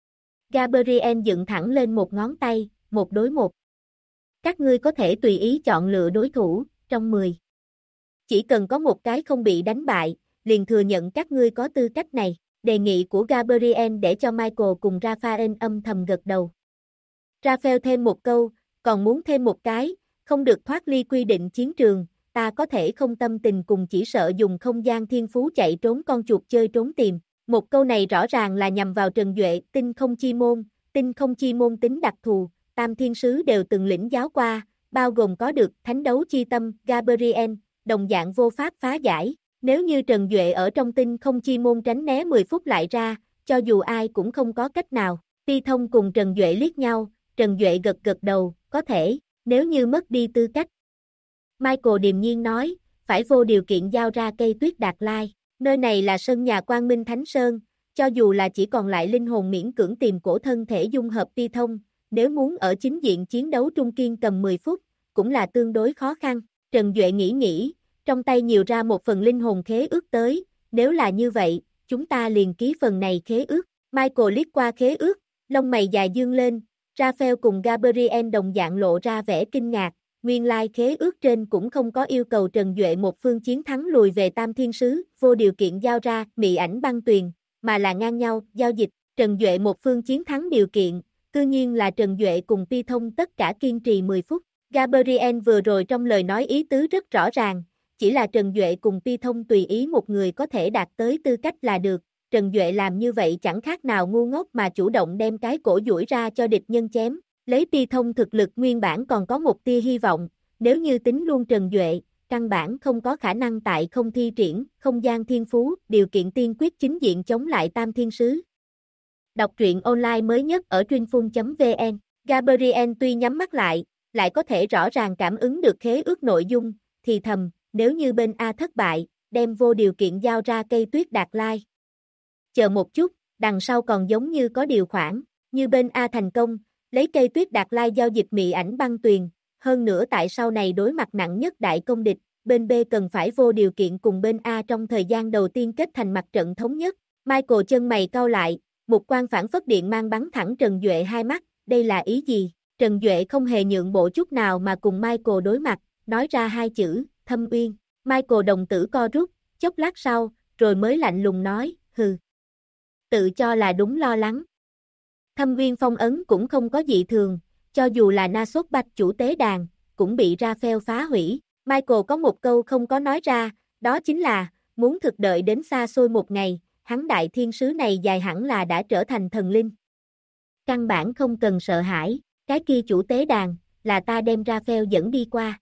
A: Gabriel dựng thẳng lên một ngón tay, 1 đối 1. Các ngươi có thể tùy ý chọn lựa đối thủ, trong 10. Chỉ cần có một cái không bị đánh bại, liền thừa nhận các ngươi có tư cách này. Đề nghị của Gabriel để cho Michael cùng Raphael âm thầm gật đầu. Raphael thêm một câu, còn muốn thêm một cái, không được thoát ly quy định chiến trường, ta có thể không tâm tình cùng chỉ sợ dùng không gian thiên phú chạy trốn con chuột chơi trốn tìm. Một câu này rõ ràng là nhằm vào Trần Duệ, tinh không chi môn tính đặc thù, Tam Thiên Sứ đều từng lĩnh giáo qua, bao gồm có được thánh đấu chi tâm, Gabriel, đồng dạng vô pháp phá giải. Nếu như Trần Duệ ở trong tinh không chi môn tránh né 10 phút lại ra, cho dù ai cũng không có cách nào. Ti Thông cùng Trần Duệ liếc nhau, Trần Duệ gật gật đầu, có thể, nếu như mất đi tư cách. Michael điềm nhiên nói, phải vô điều kiện giao ra cây tuyết Đạt Lai. Nơi này là sân nhà Quang Minh Thánh Sơn, cho dù là chỉ còn lại linh hồn miễn cưỡng tìm cổ thân thể dung hợp Ti Thông, nếu muốn ở chính diện chiến đấu trung kiên cầm 10 phút, cũng là tương đối khó khăn. Trần Duệ nghĩ, trong tay nhiều ra một phần linh hồn khế ước tới, nếu là như vậy, chúng ta liền ký phần này khế ước. Michael liếc qua khế ước, lông mày dài dương lên, Raphael cùng Gabriel đồng dạng lộ ra vẻ kinh ngạc, nguyên lai khế ước trên cũng không có yêu cầu Trần Duệ một phương chiến thắng lùi về Tam Thiên Sứ, vô điều kiện giao ra Mị Ảnh Băng Tuyền, mà là ngang nhau, giao dịch, Trần Duệ một phương chiến thắng điều kiện, tự nhiên là Trần Duệ cùng Pi Thông tất cả kiên trì 10 phút. Gabriel vừa rồi trong lời nói ý tứ rất rõ ràng, chỉ là Trần Duệ cùng Pi Thông tùy ý một người có thể đạt tới tư cách là được. Trần Duệ làm như vậy chẳng khác nào ngu ngốc mà chủ động đem cái cổ duỗi ra cho địch nhân chém. Lấy Pi Thông thực lực nguyên bản còn có một tia hy vọng, nếu như tính luôn Trần Duệ, căn bản không có khả năng tại không thi triển, không gian thiên phú, điều kiện tiên quyết chính diện chống lại Tam Thiên Sứ. Đọc truyện online mới nhất ở Truyện.vn. Gabriel tuy nhắm mắt lại có thể rõ ràng cảm ứng được khế ước nội dung, thì thầm, nếu như bên A thất bại, đem vô điều kiện giao ra cây tuyết Đạt Lai. Chờ một chút, đằng sau còn giống như có điều khoản, như bên A thành công, lấy cây tuyết Đạt Lai giao dịch Mị Ảnh Băng Tuyền, hơn nữa tại sau này đối mặt nặng nhất đại công địch, bên B cần phải vô điều kiện cùng bên A trong thời gian đầu tiên kết thành mặt trận thống nhất. Michael chân mày cau lại, một quang phản phất điện mang bắn thẳng Trần Duệ hai mắt, đây là ý gì? Trần Duệ không hề nhượng bộ chút nào mà cùng Michael đối mặt, nói ra hai chữ, Thâm Uyên. Michael đồng tử co rút, chốc lát sau, rồi mới lạnh lùng nói, hừ. Tự cho là đúng lo lắng. Thâm Uyên phong ấn cũng không có dị thường, cho dù là Na Sốt Bạch chủ tế đàn, cũng bị Raphael phá hủy. Michael có một câu không có nói ra, đó chính là, muốn thực đợi đến xa xôi một ngày, hắn đại thiên sứ này dài hẳn là đã trở thành thần linh. Căn bản không cần sợ hãi, cái kia chủ tế đàn, là ta đem Raphael dẫn đi qua.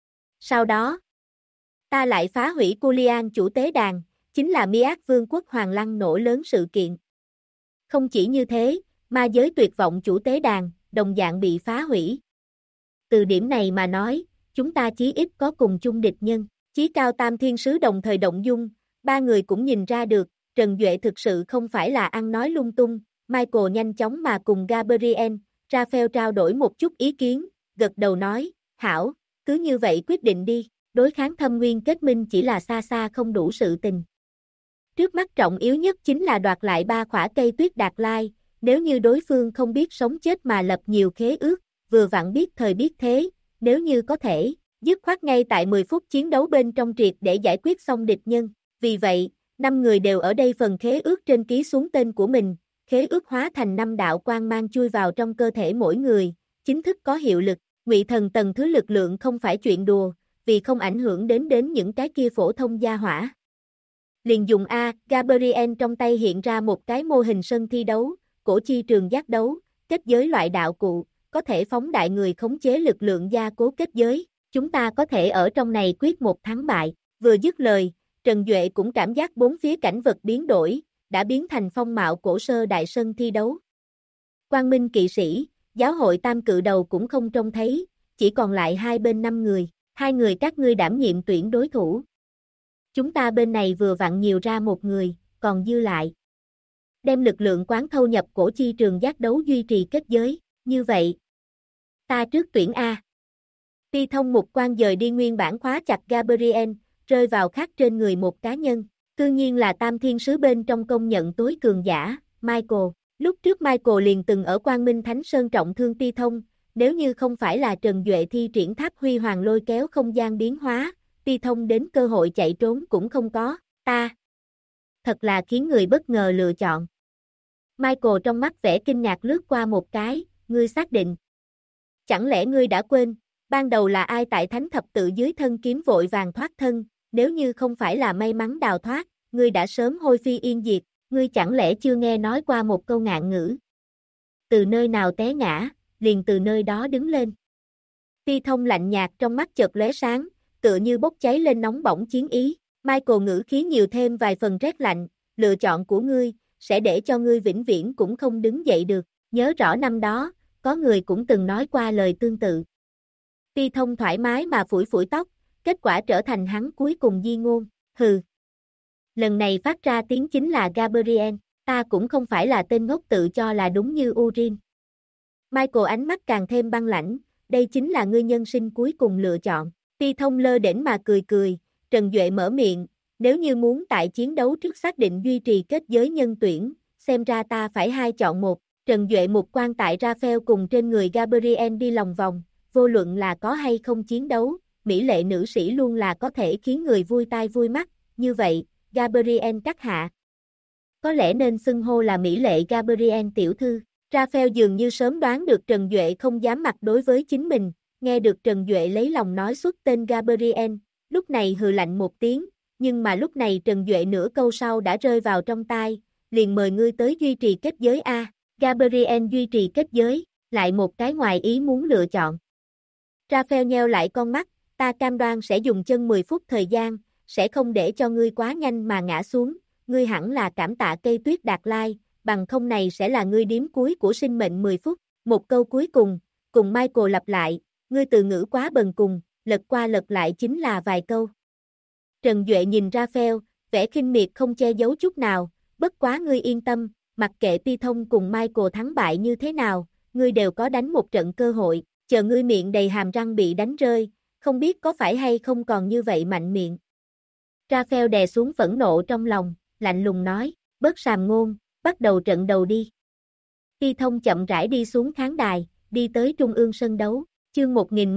A: Sau đó, ta lại phá hủy Culian chủ tế đàn, chính là Miác Vương quốc Hoàng Lăng nổ lớn sự kiện. Không chỉ như thế, ma giới tuyệt vọng chủ tế đàn, đồng dạng bị phá hủy. Từ điểm này mà nói, chúng ta chí ít có cùng chung địch nhân, chí cao Tam Thiên Sứ đồng thời động dung, ba người cũng nhìn ra được, Trần Duệ thực sự không phải là ăn nói lung tung. Michael nhanh chóng mà cùng Gabriel, Raphael trao đổi một chút ý kiến, gật đầu nói, hảo, cứ như vậy quyết định đi, đối kháng Thâm Nguyên kết minh chỉ là xa xa không đủ sự tình. Trước mắt trọng yếu nhất chính là đoạt lại 3 khỏa cây tuyết Đạt Lai, nếu như đối phương không biết sống chết mà lập nhiều khế ước, vừa vặn biết thời biết thế, nếu như có thể, dứt khoát ngay tại 10 phút chiến đấu bên trong triệt để giải quyết xong địch nhân. Vì vậy, 5 người đều ở đây phần khế ước trên ký xuống tên của mình, khế ước hóa thành 5 đạo quang mang chui vào trong cơ thể mỗi người, chính thức có hiệu lực. Ngụy thần tầng thứ lực lượng không phải chuyện đùa, vì không ảnh hưởng đến những cái kia phổ thông gia hỏa. Liền dùng A, Gabriel trong tay hiện ra một cái mô hình sân thi đấu, cổ chi trường giác đấu, kết giới loại đạo cụ, có thể phóng đại người khống chế lực lượng gia cố kết giới, chúng ta có thể ở trong này quyết một thắng bại. Vừa dứt lời, Trần Duệ cũng cảm giác bốn phía cảnh vật biến đổi, đã biến thành phong mạo cổ sơ đại sân thi đấu. Quang Minh kỵ sĩ, giáo hội tam cự đầu cũng không trông thấy, chỉ còn lại hai bên 5 người, 2 người các ngươi đảm nhiệm tuyển đối thủ. Chúng ta bên này vừa vặn nhiều ra một người, còn dư lại. Đem lực lượng quán thâu nhập cổ chi trường giác đấu duy trì kết giới, như vậy. Ta trước tuyển A. Ti thông một quan dời đi nguyên bản khóa chặt Gabriel, rơi vào khác trên người một cá nhân, cư nhiên là tam thiên sứ bên trong công nhận tối cường giả, Michael. Lúc trước Michael liền từng ở Quang Minh Thánh Sơn trọng thương Ti thông, nếu như không phải là Trần Duệ thi triển tháp huy hoàng lôi kéo không gian biến hóa, Ti thông đến cơ hội chạy trốn cũng không có, ta. Thật là khiến người bất ngờ lựa chọn. Michael trong mắt vẻ kinh ngạc lướt qua một cái, ngươi xác định. Chẳng lẽ ngươi đã quên, ban đầu là ai tại thánh thập tự dưới thân kiếm vội vàng thoát thân, nếu như không phải là may mắn đào thoát, ngươi đã sớm hôi phi yên diệt, ngươi chẳng lẽ chưa nghe nói qua một câu ngạn ngữ. Từ nơi nào té ngã, liền từ nơi đó đứng lên. Ti thông lạnh nhạt trong mắt chợt lóe sáng, tựa như bốc cháy lên nóng bỏng chiến ý, Michael ngữ khí nhiều thêm vài phần rét lạnh, lựa chọn của ngươi, sẽ để cho ngươi vĩnh viễn cũng không đứng dậy được, nhớ rõ năm đó, có người cũng từng nói qua lời tương tự. Ti thông thoải mái mà phủi phủi tóc, kết quả trở thành hắn cuối cùng di ngôn, hừ. Lần này phát ra tiếng chính là Gabriel, ta cũng không phải là tên ngốc tự cho là đúng như Urin. Michael ánh mắt càng thêm băng lãnh, đây chính là ngươi nhân sinh cuối cùng lựa chọn. Ti thông lơ đễnh mà cười cười, Trần Duệ mở miệng, nếu như muốn tại chiến đấu trước xác định duy trì kết giới nhân tuyển, xem ra ta phải 2 chọn 1. Trần Duệ một quan tại Raphael cùng trên người Gabriel đi lòng vòng, vô luận là có hay không chiến đấu, mỹ lệ nữ sĩ luôn là có thể khiến người vui tai vui mắt, như vậy, Gabriel các hạ. Có lẽ nên xưng hô là mỹ lệ Gabriel tiểu thư. Raphael dường như sớm đoán được Trần Duệ không dám mặt đối với chính mình, nghe được Trần Duệ lấy lòng nói xuất tên Gabriel, lúc này hừ lạnh một tiếng, nhưng mà lúc này Trần Duệ nửa câu sau đã rơi vào trong tai, liền mời ngươi tới duy trì kết giới A. Gabriel duy trì kết giới, lại một cái ngoài ý muốn lựa chọn. Raphael nheo lại con mắt, ta cam đoan sẽ dùng chân 10 phút thời gian, sẽ không để cho ngươi quá nhanh mà ngã xuống, ngươi hẳn là cảm tạ cây tuyết Đạt Lai, bằng không này sẽ là ngươi điếm cuối của sinh mệnh 10 phút. Một câu cuối cùng Michael lặp lại, ngươi từ ngữ quá bần cùng, lật qua lật lại chính là vài câu. Trần Duệ nhìn Raphael, vẻ khinh miệt không che giấu chút nào, bất quá ngươi yên tâm, mặc kệ Ti thông cùng Michael thắng bại như thế nào, ngươi đều có đánh một trận cơ hội, chờ ngươi miệng đầy hàm răng bị đánh rơi, không biết có phải hay không còn như vậy mạnh miệng. Raphael đè xuống phẫn nộ trong lòng, lạnh lùng nói, bớt sàm ngôn, bắt đầu trận đầu đi. Ti thông chậm rãi đi xuống khán đài, đi tới trung ương sân đấu, chương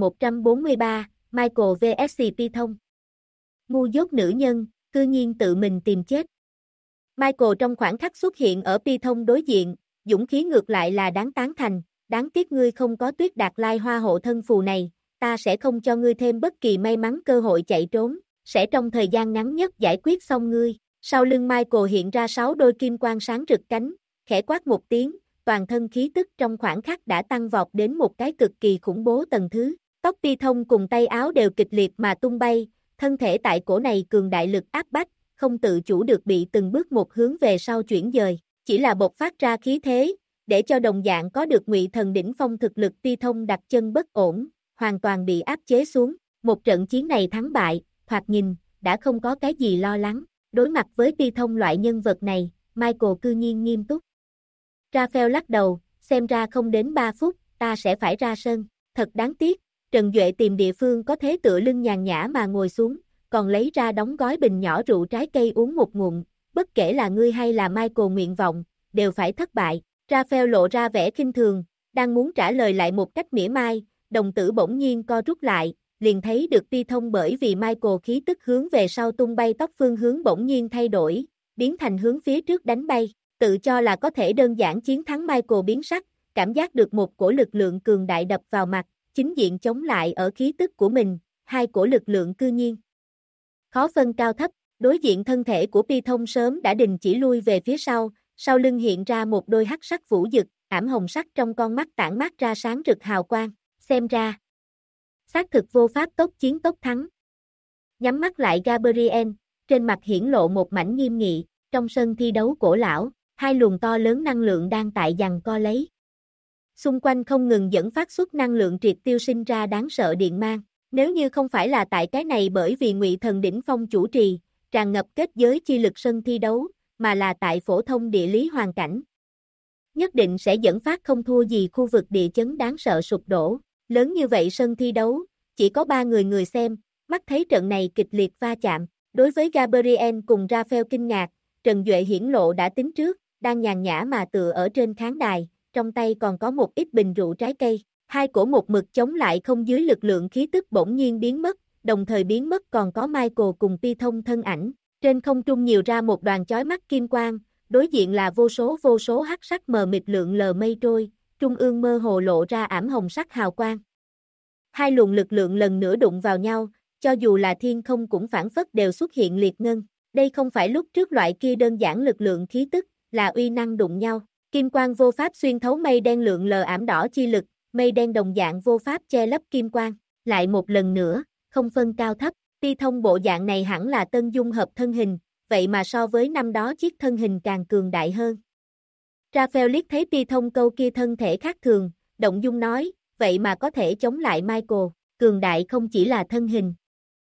A: 1143, Michael vs Ti thông. Ngu dốt nữ nhân, cư nhiên tự mình tìm chết. Michael trong khoảnh khắc xuất hiện ở Ti thông đối diện, dũng khí ngược lại là đáng tán thành, đáng tiếc ngươi không có tuyết Đạt Lai hoa hộ thân phù này, ta sẽ không cho ngươi thêm bất kỳ may mắn cơ hội chạy trốn, sẽ trong thời gian ngắn nhất giải quyết xong ngươi. Sau lưng Michael hiện ra 6 đôi kim quang sáng rực cánh, khẽ quát một tiếng, toàn thân khí tức trong khoảnh khắc đã tăng vọt đến một cái cực kỳ khủng bố tầng thứ. Tóc Ti thông cùng tay áo đều kịch liệt mà tung bay, thân thể tại cổ này cường đại lực áp bách, không tự chủ được bị từng bước một hướng về sau chuyển dời, chỉ là bộc phát ra khí thế, để cho đồng dạng có được Ngụy thần đỉnh phong thực lực Ti thông đặt chân bất ổn, hoàn toàn bị áp chế xuống. Một trận chiến này thắng bại, thoạt nhìn, đã không có cái gì lo lắng. Đối mặt với Ti thông loại nhân vật này, Michael cư nhiên nghiêm túc. Raphael lắc đầu, xem ra không đến 3 phút, ta sẽ phải ra sân. Thật đáng tiếc, Trần Duệ tìm địa phương có thế tựa lưng nhàn nhã mà ngồi xuống, còn lấy ra đóng gói bình nhỏ rượu trái cây uống một ngụm, bất kể là ngươi hay là Michael nguyện vọng, đều phải thất bại. Raphael lộ ra vẻ khinh thường, đang muốn trả lời lại một cách mỉa mai, đồng tử bỗng nhiên co rút lại, liền thấy được Ti thông bởi vì Michael khí tức hướng về sau tung bay tóc phương hướng bỗng nhiên thay đổi, biến thành hướng phía trước đánh bay, tự cho là có thể đơn giản chiến thắng Michael biến sắc, cảm giác được một cổ lực lượng cường đại đập vào mặt, chính diện chống lại ở khí tức của mình, hai cổ lực lượng cư nhiên khó phân cao thấp, đối diện thân thể của Pi Thông sớm đã đình chỉ lui về phía sau lưng hiện ra một đôi hắc sắc vũ dực, ảm hồng sắc trong con mắt tản mát ra sáng rực hào quang, xem ra xác thực vô pháp tốc chiến tốc thắng. Nhắm mắt lại Gabriel, trên mặt hiển lộ một mảnh nghiêm nghị, trong sân thi đấu cổ lão, hai luồng to lớn năng lượng đang tại giằng co lấy. Xung quanh không ngừng dẫn phát xuất năng lượng triệt tiêu sinh ra đáng sợ điện mang. Nếu như không phải là tại cái này bởi vì Ngụy Thần đỉnh phong chủ trì, tràn ngập kết giới chi lực sân thi đấu, mà là tại phổ thông địa lý hoàn cảnh, nhất định sẽ dẫn phát không thua gì khu vực địa chấn đáng sợ sụp đổ. Lớn như vậy sân thi đấu, chỉ có 3 người xem, mắt thấy trận này kịch liệt va chạm. Đối với Gabriel cùng Raphael kinh ngạc, Trần Duệ hiển lộ đã tính trước, đang nhàn nhã mà tựa ở trên khán đài, trong tay còn có một ít bình rượu trái cây. Hai cổ một mực chống lại không dưới lực lượng khí tức bỗng nhiên biến mất, đồng thời biến mất còn có Michael cùng Pi Thông thân ảnh. Trên không trung nhiều ra một đoàn chói mắt kim quang, đối diện là vô số hắc sắc mờ mịt lượn lờ mây trôi, trung ương mơ hồ lộ ra ảm hồng sắc hào quang. Hai luồng lực lượng lần nữa đụng vào nhau, cho dù là thiên không cũng phản phất đều xuất hiện liệt ngân. Đây không phải lúc trước loại kia đơn giản lực lượng khí tức, là uy năng đụng nhau. Kim quang vô pháp xuyên thấu mây đen lượn lờ ảm đỏ chi lực, mây đen đồng dạng vô pháp che lấp kim quang. Lại một lần nữa, không phân cao thấp, Pi Thông bộ dạng này hẳn là tân dung hợp thân hình, vậy mà so với năm đó chiếc thân hình càng cường đại hơn. Raphael liếc thấy Pi Thông câu kia thân thể khác thường, động dung nói, vậy mà có thể chống lại Michael, cường đại không chỉ là thân hình.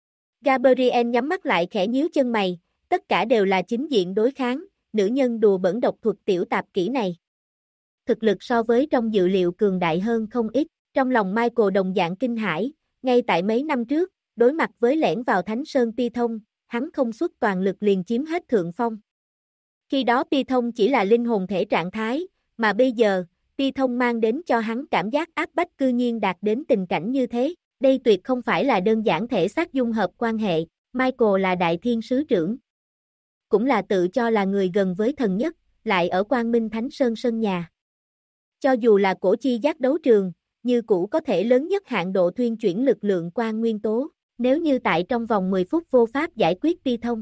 A: Gabriel nhắm mắt lại khẽ nhíu chân mày, tất cả đều là chính diện đối kháng, nữ nhân đùa bẩn độc thuật tiểu tạp kỹ này. Thực lực so với trong dự liệu cường đại hơn không ít, trong lòng Michael đồng dạng kinh hãi, ngay tại mấy năm trước, đối mặt với lẻn vào Thánh Sơn Pi Thông, hắn không xuất toàn lực liền chiếm hết thượng phong. Khi đó Pi Thông chỉ là linh hồn thể trạng thái, mà bây giờ, Pi Thông mang đến cho hắn cảm giác áp bách cư nhiên đạt đến tình cảnh như thế. Đây tuyệt không phải là đơn giản thể xác dung hợp quan hệ, Michael là đại thiên sứ trưởng. Cũng là tự cho là người gần với thần nhất, lại ở Quang Minh Thánh Sơn sân nhà. Cho dù là cổ chi giác đấu trường, như cũ có thể lớn nhất hạn độ thuyên chuyển lực lượng quan nguyên tố, nếu như tại trong vòng 10 phút vô pháp giải quyết Pi Thông.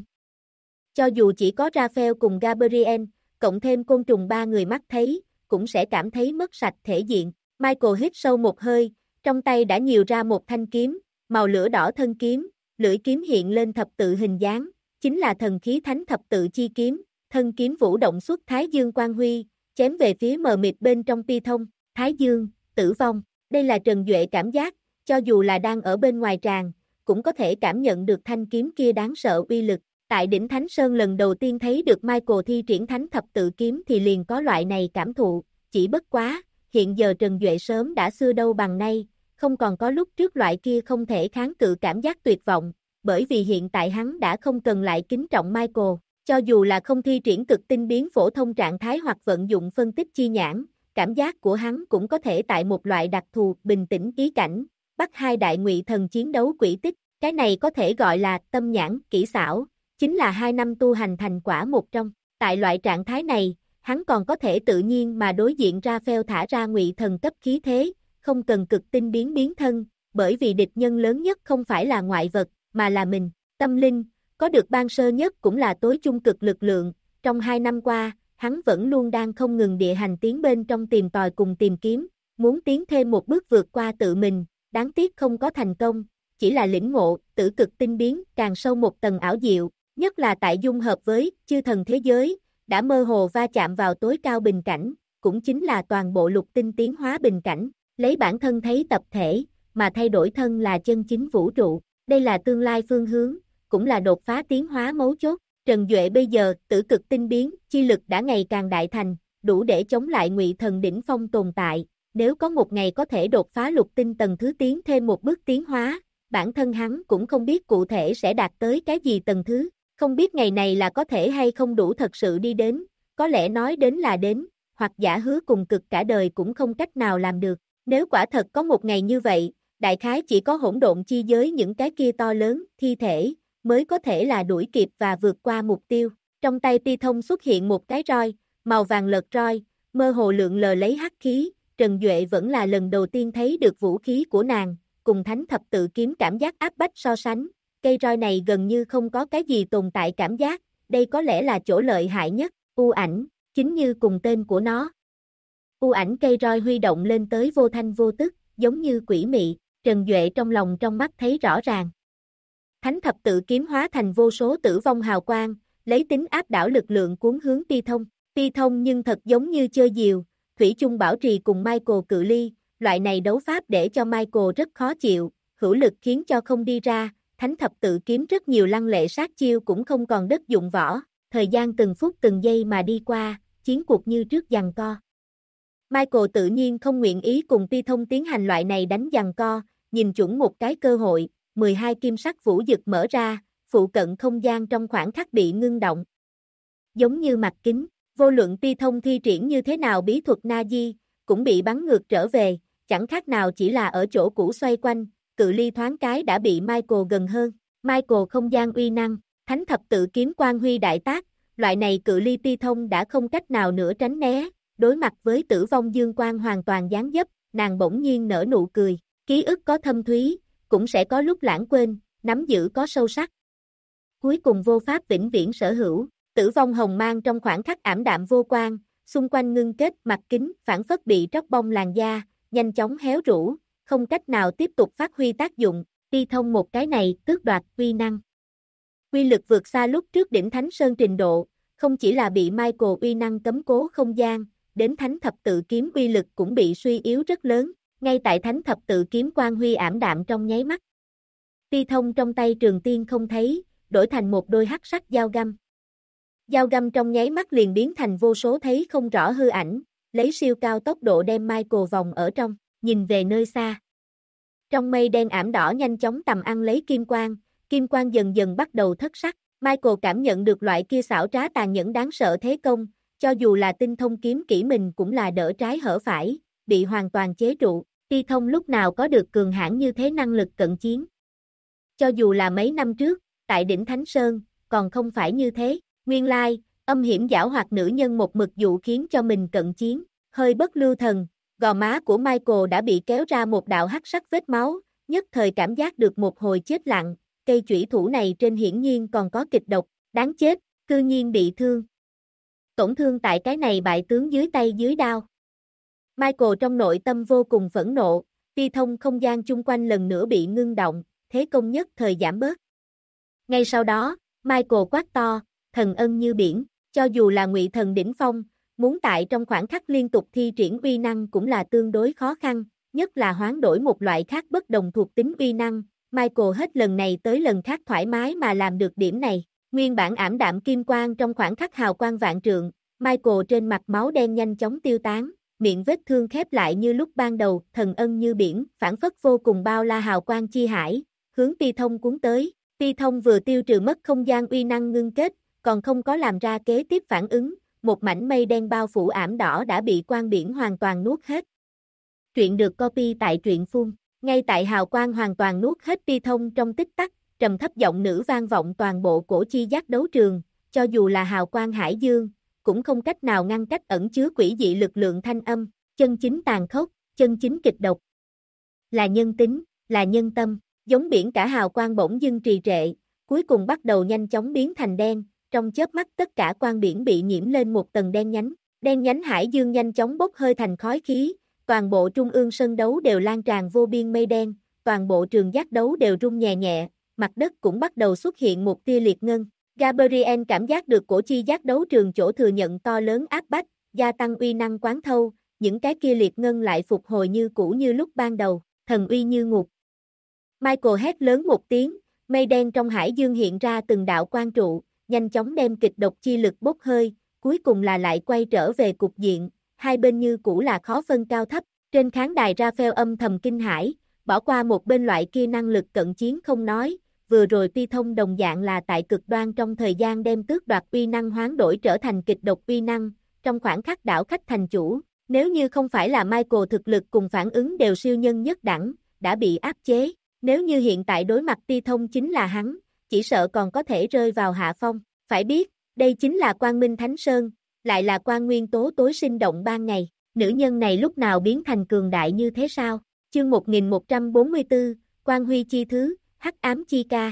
A: Cho dù chỉ có Raphael cùng Gabriel, cộng thêm côn trùng 3 người mắt thấy, cũng sẽ cảm thấy mất sạch thể diện. Michael hít sâu một hơi, trong tay đã nhiều ra một thanh kiếm, màu lửa đỏ thân kiếm, lưỡi kiếm hiện lên thập tự hình dáng, chính là thần khí thánh thập tự chi kiếm, thân kiếm vũ động xuất Thái Dương quang huy, chém về phía mờ mịt bên trong Pi Thông, Thái Dương, tử vong. Đây là Trần Duệ cảm giác, cho dù là đang ở bên ngoài tràng, cũng có thể cảm nhận được thanh kiếm kia đáng sợ uy lực. Tại đỉnh Thánh Sơn lần đầu tiên thấy được Michael thi triển thánh thập tự kiếm thì liền có loại này cảm thụ, chỉ bất quá, hiện giờ Trần Duệ sớm đã xưa đâu bằng nay, không còn có lúc trước loại kia không thể kháng cự cảm giác tuyệt vọng, bởi vì hiện tại hắn đã không cần lại kính trọng Michael, cho dù là không thi triển cực tinh biến phổ thông trạng thái hoặc vận dụng phân tích chi nhãn, cảm giác của hắn cũng có thể tại một loại đặc thù bình tĩnh ý cảnh, bắt hai đại ngụy thần chiến đấu quỷ tích, cái này có thể gọi là tâm nhãn, kỹ xảo, chính là 2 năm tu hành thành quả một trong. Tại loại trạng thái này, hắn còn có thể tự nhiên mà đối diện Raphael thả ra ngụy thần cấp khí thế, không cần cực tinh biến thân, bởi vì địch nhân lớn nhất không phải là ngoại vật, mà là mình, tâm linh, có được ban sơ nhất cũng là tối trung cực lực lượng. Trong 2 năm qua, hắn vẫn luôn đang không ngừng địa hành tiến bên trong tìm tòi cùng tìm kiếm, muốn tiến thêm một bước vượt qua tự mình, đáng tiếc không có thành công, chỉ là lĩnh ngộ, tử cực tinh biến, càng sâu một tầng ảo diệu, nhất là tại dung hợp với chư thần thế giới, đã mơ hồ va chạm vào tối cao bình cảnh, cũng chính là toàn bộ lục tinh tiến hóa bình cảnh, lấy bản thân thấy tập thể, mà thay đổi thân là chân chính vũ trụ, đây là tương lai phương hướng, cũng là đột phá tiến hóa mấu chốt. Trần Duệ bây giờ, tử cực tinh biến, chi lực đã ngày càng đại thành, đủ để chống lại ngụy thần đỉnh phong tồn tại, nếu có một ngày có thể đột phá lục tinh tầng thứ tiến thêm một bước tiến hóa, bản thân hắn cũng không biết cụ thể sẽ đạt tới cái gì tầng thứ, không biết ngày này là có thể hay không đủ thật sự đi đến, có lẽ nói đến là đến, hoặc giả hứa cùng cực cả đời cũng không cách nào làm được, nếu quả thật có một ngày như vậy, đại khái chỉ có hỗn độn chi giới những cái kia to lớn, thi thể, mới có thể là đuổi kịp và vượt qua mục tiêu. Trong tay Pi Thông xuất hiện một cái roi, màu vàng lợt roi, mơ hồ lượn lờ lấy hắc khí, Trần Duệ vẫn là lần đầu tiên thấy được vũ khí của nàng, cùng thánh thập tự kiếm cảm giác áp bách so sánh, cây roi này gần như không có cái gì tồn tại cảm giác, đây có lẽ là chỗ lợi hại nhất, u ảnh, chính như cùng tên của nó. U ảnh cây roi huy động lên tới vô thanh vô tức, giống như quỷ mị, Trần Duệ trong mắt thấy rõ ràng. Thánh thập tự kiếm hóa thành vô số tử vong hào quang, lấy tính áp đảo lực lượng cuốn hướng Ti Thông. Ti Thông nhưng thật giống như chơi diều, thủy chung bảo trì cùng Michael cự ly, loại này đấu pháp để cho Michael rất khó chịu, hữu lực khiến cho không đi ra, thánh thập tự kiếm rất nhiều lăng lệ sát chiêu cũng không còn đất dụng võ, thời gian từng phút từng giây mà đi qua, chiến cuộc như trước giằng co. Michael tự nhiên không nguyện ý cùng Ti Thông tiến hành loại này đánh giằng co, nhìn chuẩn một cái cơ hội, 12 kim sắc vũ dực mở ra, phụ cận không gian trong khoảng khắc bị ngưng động. Giống như mặt kính, vô luận Ti Thông thi triển như thế nào bí thuật Na Di, cũng bị bắn ngược trở về, chẳng khác nào chỉ là ở chỗ cũ xoay quanh, cự ly thoáng cái đã bị Michael gần hơn. Michael không gian uy năng, thánh thập tự kiếm quang huy đại tác, loại này cự ly Ti Thông đã không cách nào nữa tránh né, đối mặt với tử vong dương quang hoàn toàn gián dấp, nàng bỗng nhiên nở nụ cười, ký ức có thâm thúy, cũng sẽ có lúc lãng quên, nắm giữ có sâu sắc. Cuối cùng vô pháp vĩnh viễn sở hữu, tử vong hồng mang trong khoảng khắc ảm đạm vô quang, xung quanh ngưng kết mặt kính phản phất bị tróc bong làn da, nhanh chóng héo rũ, không cách nào tiếp tục phát huy tác dụng, Ti Thông một cái này tước đoạt uy năng. Uy lực vượt xa lúc trước đỉnh Thánh Sơn trình độ, không chỉ là bị Michael uy năng cấm cố không gian, đến thánh thập tự kiếm uy lực cũng bị suy yếu rất lớn, ngay tại thánh thập tự kiếm quang huy ảm đạm trong nháy mắt. Ti Thông trong tay Trường Tiên không thấy, đổi thành một đôi hắc sắc dao găm. Dao găm trong nháy mắt liền biến thành vô số thấy không rõ hư ảnh, lấy siêu cao tốc độ đem Michael vòng ở trong, nhìn về nơi xa. Trong mây đen ảm đỏ nhanh chóng tầm ăn lấy kim quang dần dần bắt đầu thất sắc, Michael cảm nhận được loại kia xảo trá tàn nhẫn đáng sợ thế công, cho dù là tinh thông kiếm kỹ mình cũng là đỡ trái hở phải, bị hoàn toàn chế trụ, Ti Thông lúc nào có được cường hãn như thế năng lực cận chiến. Cho dù là mấy năm trước, tại đỉnh Thánh Sơn, còn không phải như thế, nguyên lai, âm hiểm giảo hoạt nữ nhân một mực dụ khiến cho mình cận chiến, hơi bất lưu thần, gò má của Michael đã bị kéo ra một đạo hắc sắc vết máu, nhất thời cảm giác được một hồi chết lặng, cây chủy thủ này trên hiển nhiên còn có kịch độc, đáng chết, cư nhiên bị thương. Tổn thương tại cái này bại tướng dưới tay dưới đao. Michael trong nội tâm vô cùng phẫn nộ, Ti Thông không gian chung quanh lần nữa bị ngưng động, thế công nhất thời giảm bớt. Ngay sau đó, Michael quát to, thần ân như biển, cho dù là ngụy thần đỉnh phong, muốn tại trong khoảng khắc liên tục thi triển uy năng cũng là tương đối khó khăn, nhất là hoán đổi một loại khác bất đồng thuộc tính uy năng, Michael hết lần này tới lần khác thoải mái mà làm được điểm này, nguyên bản ảm đạm kim quang trong khoảng khắc hào quang vạn trượng, Michael trên mặt máu đen nhanh chóng tiêu tán, miệng vết thương khép lại như lúc ban đầu, thần ân như biển, phản phất vô cùng bao la hào quang chi hải, hướng Ti Thông cuốn tới, Ti Thông vừa tiêu trừ mất không gian uy năng ngưng kết, còn không có làm ra kế tiếp phản ứng, một mảnh mây đen bao phủ ảm đỏ đã bị quang biển hoàn toàn nuốt hết. Truyện được copy tại truyện phun, ngay tại hào quang hoàn toàn nuốt hết Ti Thông trong tích tắc, trầm thấp giọng nữ vang vọng toàn bộ cổ chi giác đấu trường, cho dù là hào quang hải dương, cũng không cách nào ngăn cách ẩn chứa quỷ dị lực lượng thanh âm, chân chính tàn khốc, chân chính kịch độc. Là nhân tính, là nhân tâm, giống biển cả hào quang bỗng dưng trì trệ, cuối cùng bắt đầu nhanh chóng biến thành đen, trong chớp mắt tất cả quang biển bị nhiễm lên một tầng đen nhánh hải dương nhanh chóng bốc hơi thành khói khí, toàn bộ trung ương sân đấu đều lan tràn vô biên mây đen, toàn bộ trường giác đấu đều rung nhẹ nhẹ, mặt đất cũng bắt đầu xuất hiện một tia liệt ngân. Gabriel cảm giác được cổ chi giác đấu trường chỗ thừa nhận to lớn áp bách, gia tăng uy năng quán thâu, những cái kia liệt ngân lại phục hồi như cũ như lúc ban đầu, thần uy như ngục. Michael hét lớn một tiếng, mây đen trong hải dương hiện ra từng đạo quang trụ, nhanh chóng đem kịch độc chi lực bốc hơi, cuối cùng là lại quay trở về cục diện, hai bên như cũ là khó phân cao thấp, trên khán đài Raphael âm thầm kinh hãi, bỏ qua một bên loại kia năng lực cận chiến không nói, vừa rồi Ti Thông đồng dạng là tại cực đoan trong thời gian đem tước đoạt uy năng hoán đổi trở thành kịch độc uy năng, trong khoảng khắc đảo khách thành chủ, nếu như không phải là Michael thực lực cùng phản ứng đều siêu nhân nhất đẳng, đã bị áp chế, nếu như hiện tại đối mặt Ti Thông chính là hắn, chỉ sợ còn có thể rơi vào hạ phong, phải biết, đây chính là Quang Minh Thánh Sơn, lại là quang nguyên tố tối sinh động ban ngày, Nữ nhân này lúc nào biến thành cường đại như thế sao? Chương 1144, Quan Huy chi thứ, hắc ám chi ca.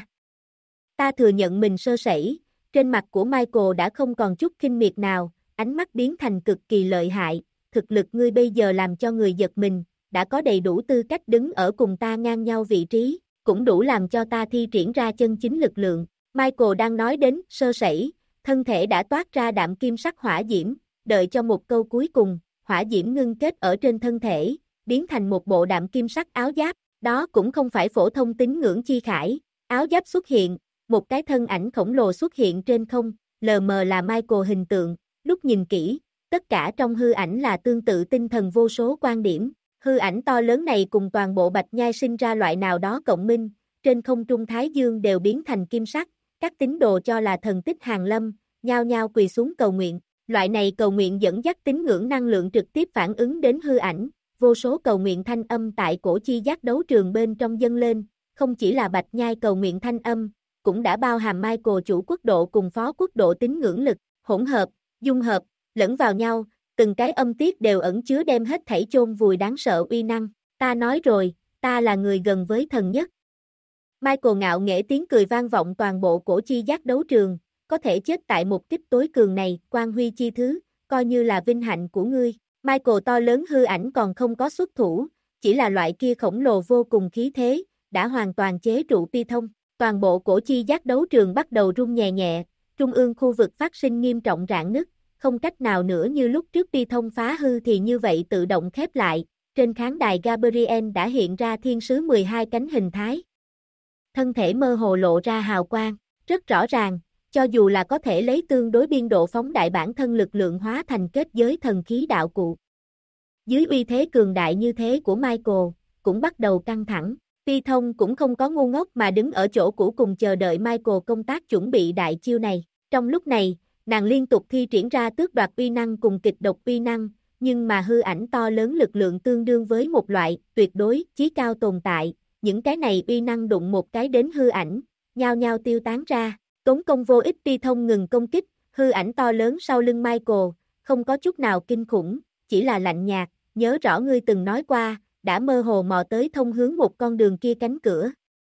A: Ta thừa nhận mình sơ sẩy, trên mặt của Michael đã không còn chút khinh miệt nào, ánh mắt biến thành cực kỳ lợi hại, thực lực ngươi bây giờ làm cho người giật mình, đã có đầy đủ tư cách đứng ở cùng ta ngang nhau vị trí, cũng đủ làm cho ta thi triển ra chân chính lực lượng. Michael đang nói đến sơ sẩy, thân thể đã toát ra đạm kim sắc hỏa diễm, đợi cho một câu cuối cùng, hỏa diễm ngưng kết ở trên thân thể, biến thành một bộ đạm kim sắc áo giáp, đó cũng không phải phổ thông tín ngưỡng chi khải, áo giáp xuất hiện, một cái thân ảnh khổng lồ xuất hiện trên không, lờ mờ là Michael hình tượng, lúc nhìn kỹ, tất cả trong hư ảnh là tương tự tinh thần vô số quan điểm, hư ảnh to lớn này cùng toàn bộ Bạch Nhai sinh ra loại nào đó cộng minh, trên không trung Thái Dương đều biến thành kim sắc, các tín đồ cho là thần tích hàng lâm, nhao nhao quỳ xuống cầu nguyện, loại này cầu nguyện dẫn dắt tín ngưỡng năng lượng trực tiếp phản ứng đến hư ảnh, vô số cầu nguyện thanh âm tại cổ chi giác đấu trường bên trong dâng lên, không chỉ là Bạch Nhai cầu nguyện thanh âm, cũng đã bao hàm Michael chủ quốc độ cùng phó quốc độ tín ngưỡng lực, hỗn hợp, dung hợp, lẫn vào nhau, từng cái âm tiết đều ẩn chứa đem hết thảy chôn vùi đáng sợ uy năng, ta nói rồi, ta là người gần với thần nhất. Michael ngạo nghễ tiếng cười vang vọng toàn bộ cổ chi giác đấu trường, có thể chết tại một kích tối cường này, Quan Huy chi thứ, coi như là vinh hạnh của ngươi. Michael to lớn hư ảnh còn không có xuất thủ, chỉ là loại kia khổng lồ vô cùng khí thế, đã hoàn toàn chế trụ Pi Thông. Toàn bộ cổ chi giác đấu trường bắt đầu rung nhẹ nhẹ, trung ương khu vực phát sinh nghiêm trọng rạn nứt, không cách nào nữa như lúc trước Pi Thông phá hư thì như vậy tự động khép lại. Trên khán đài Gabriel đã hiện ra thiên sứ 12 cánh hình thái. Thân thể mơ hồ lộ ra hào quang, rất rõ ràng, cho dù là có thể lấy tương đối biên độ phóng đại bản thân lực lượng hóa thành kết giới thần khí đạo cụ. Dưới uy thế cường đại như thế của Michael, cũng bắt đầu căng thẳng. Pi Thông cũng không có ngu ngốc mà đứng ở chỗ cũ cùng chờ đợi Michael công tác chuẩn bị đại chiêu này. Trong lúc này, nàng liên tục thi triển ra tước đoạt uy năng cùng kịch độc uy năng, nhưng mà hư ảnh to lớn lực lượng tương đương với một loại tuyệt đối chí cao tồn tại. Những cái này uy năng đụng một cái đến hư ảnh, nhao nhao tiêu tán ra. Tốn công vô ích, Pi Thông ngừng công kích, hư ảnh to lớn sau lưng Michael, không có chút nào kinh khủng, chỉ là lạnh nhạt, nhớ rõ ngươi từng nói qua, đã mơ hồ mò tới thông hướng một con đường kia cánh cửa.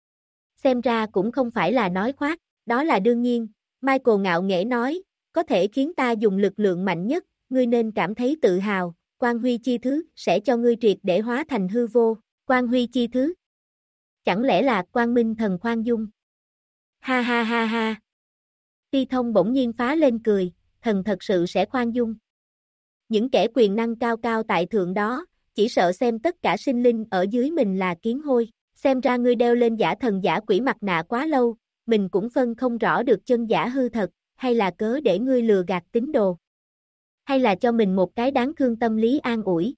A: Xem ra cũng không phải là nói khoác, đó là đương nhiên, Michael ngạo nghễ nói, có thể khiến ta dùng lực lượng mạnh nhất, ngươi nên cảm thấy tự hào, Quan Huy chi thứ sẽ cho ngươi triệt để hóa thành hư vô, Quan Huy chi thứ. Chẳng lẽ là Quang Minh thần khoan dung? Ha ha ha ha. Pi Thông bỗng nhiên phá lên cười, thần thật sự sẽ khoan dung. Những kẻ quyền năng cao cao tại thượng đó, chỉ sợ xem tất cả sinh linh ở dưới mình là kiến hôi, xem ra ngươi đeo lên giả thần giả quỷ mặt nạ quá lâu, mình cũng phân không rõ được chân giả hư thật, hay là cớ để ngươi lừa gạt tín đồ. Hay là cho mình một cái đáng thương tâm lý an ủi.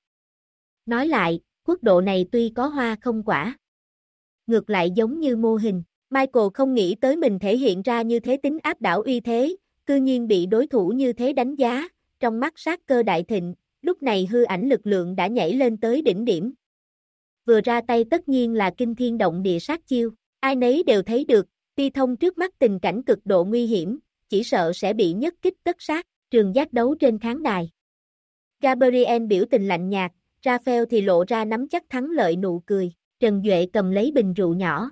A: Nói lại, quốc độ này tuy có hoa không quả, ngược lại giống như mô hình. Michael không nghĩ tới mình thể hiện ra như thế tính áp đảo uy thế, cư nhiên bị đối thủ như thế đánh giá, trong mắt sát cơ đại thịnh, lúc này hư ảnh lực lượng đã nhảy lên tới đỉnh điểm. Vừa ra tay tất nhiên là kinh thiên động địa sát chiêu, ai nấy đều thấy được, Pi Thông trước mắt tình cảnh cực độ nguy hiểm, chỉ sợ sẽ bị nhất kích tất sát, trường giác đấu trên khán đài. Gabriel biểu tình lạnh nhạt, Raphael thì lộ ra nắm chắc thắng lợi nụ cười, Trần Duệ cầm lấy bình rượu nhỏ.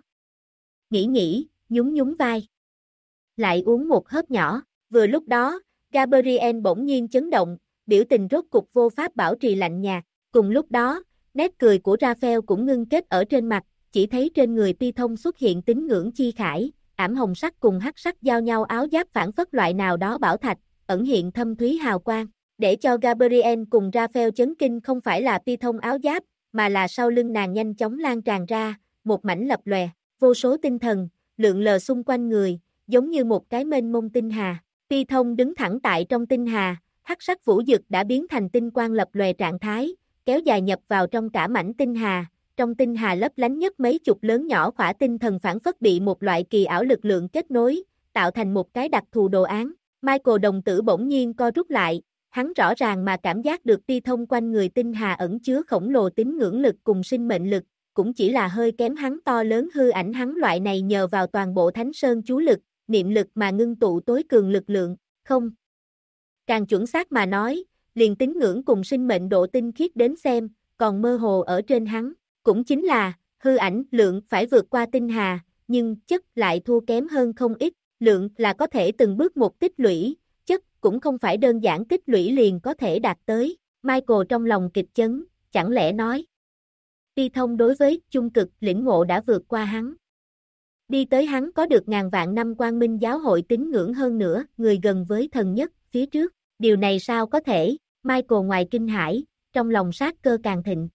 A: Nghĩ, nhún nhún vai. Lại uống một hớp nhỏ, vừa lúc đó, Gabriel bỗng nhiên chấn động, biểu tình rốt cục vô pháp bảo trì lạnh nhạt, cùng lúc đó, nét cười của Raphael cũng ngưng kết ở trên mặt, chỉ thấy trên người Pi Thông xuất hiện tín ngưỡng chi khải, ảm hồng sắc cùng hắc sắc giao nhau áo giáp phản phất loại nào đó bảo thạch, ẩn hiện thâm thúy hào quang, để cho Gabriel cùng Raphael chấn kinh không phải là Pi Thông áo giáp, mà là sau lưng nàng nhanh chóng lan tràn ra, một mảnh lập lòe, vô số tinh thần, lượn lờ xung quanh người, giống như một cái mênh mông tinh hà. Pi Thông đứng thẳng tại trong tinh hà, hắc sắc vũ dực đã biến thành tinh quang lập lòe trạng thái, kéo dài nhập vào trong cả mảnh tinh hà. Trong tinh hà lấp lánh nhất mấy chục lớn nhỏ khỏa tinh thần phản phất bị một loại kỳ ảo lực lượng kết nối, tạo thành một cái đặc thù đồ án. Michael đồng tử bỗng nhiên co rút lại, hắn rõ ràng mà cảm giác được Pi Thông quanh người tinh hà ẩn chứa khổng lồ tín ngưỡng lực cùng sinh mệnh lực, cũng chỉ là hơi kém hắn to lớn hư ảnh hắn loại này nhờ vào toàn bộ Thánh Sơn chú lực, niệm lực mà ngưng tụ tối cường lực lượng, không. Càng chuẩn xác mà nói, liền tín ngưỡng cùng sinh mệnh độ tinh khiết đến xem, còn mơ hồ ở trên hắn, cũng chính là, hư ảnh, lượng phải vượt qua tinh hà, nhưng chất lại thua kém hơn không ít, lượng là có thể từng bước một tích lũy, chất cũng không phải đơn giản tích lũy liền có thể đạt tới, Michael trong lòng kịch chấn, chẳng lẽ nói, Ti Thông đối với chung cực lĩnh ngộ đã vượt qua hắn. Đi tới hắn có được ngàn vạn năm quang minh giáo hội tín ngưỡng hơn nữa, người gần với thần nhất, phía trước, điều này sao có thể, Michael ngoài kinh hãi, trong lòng sát cơ càng thịnh.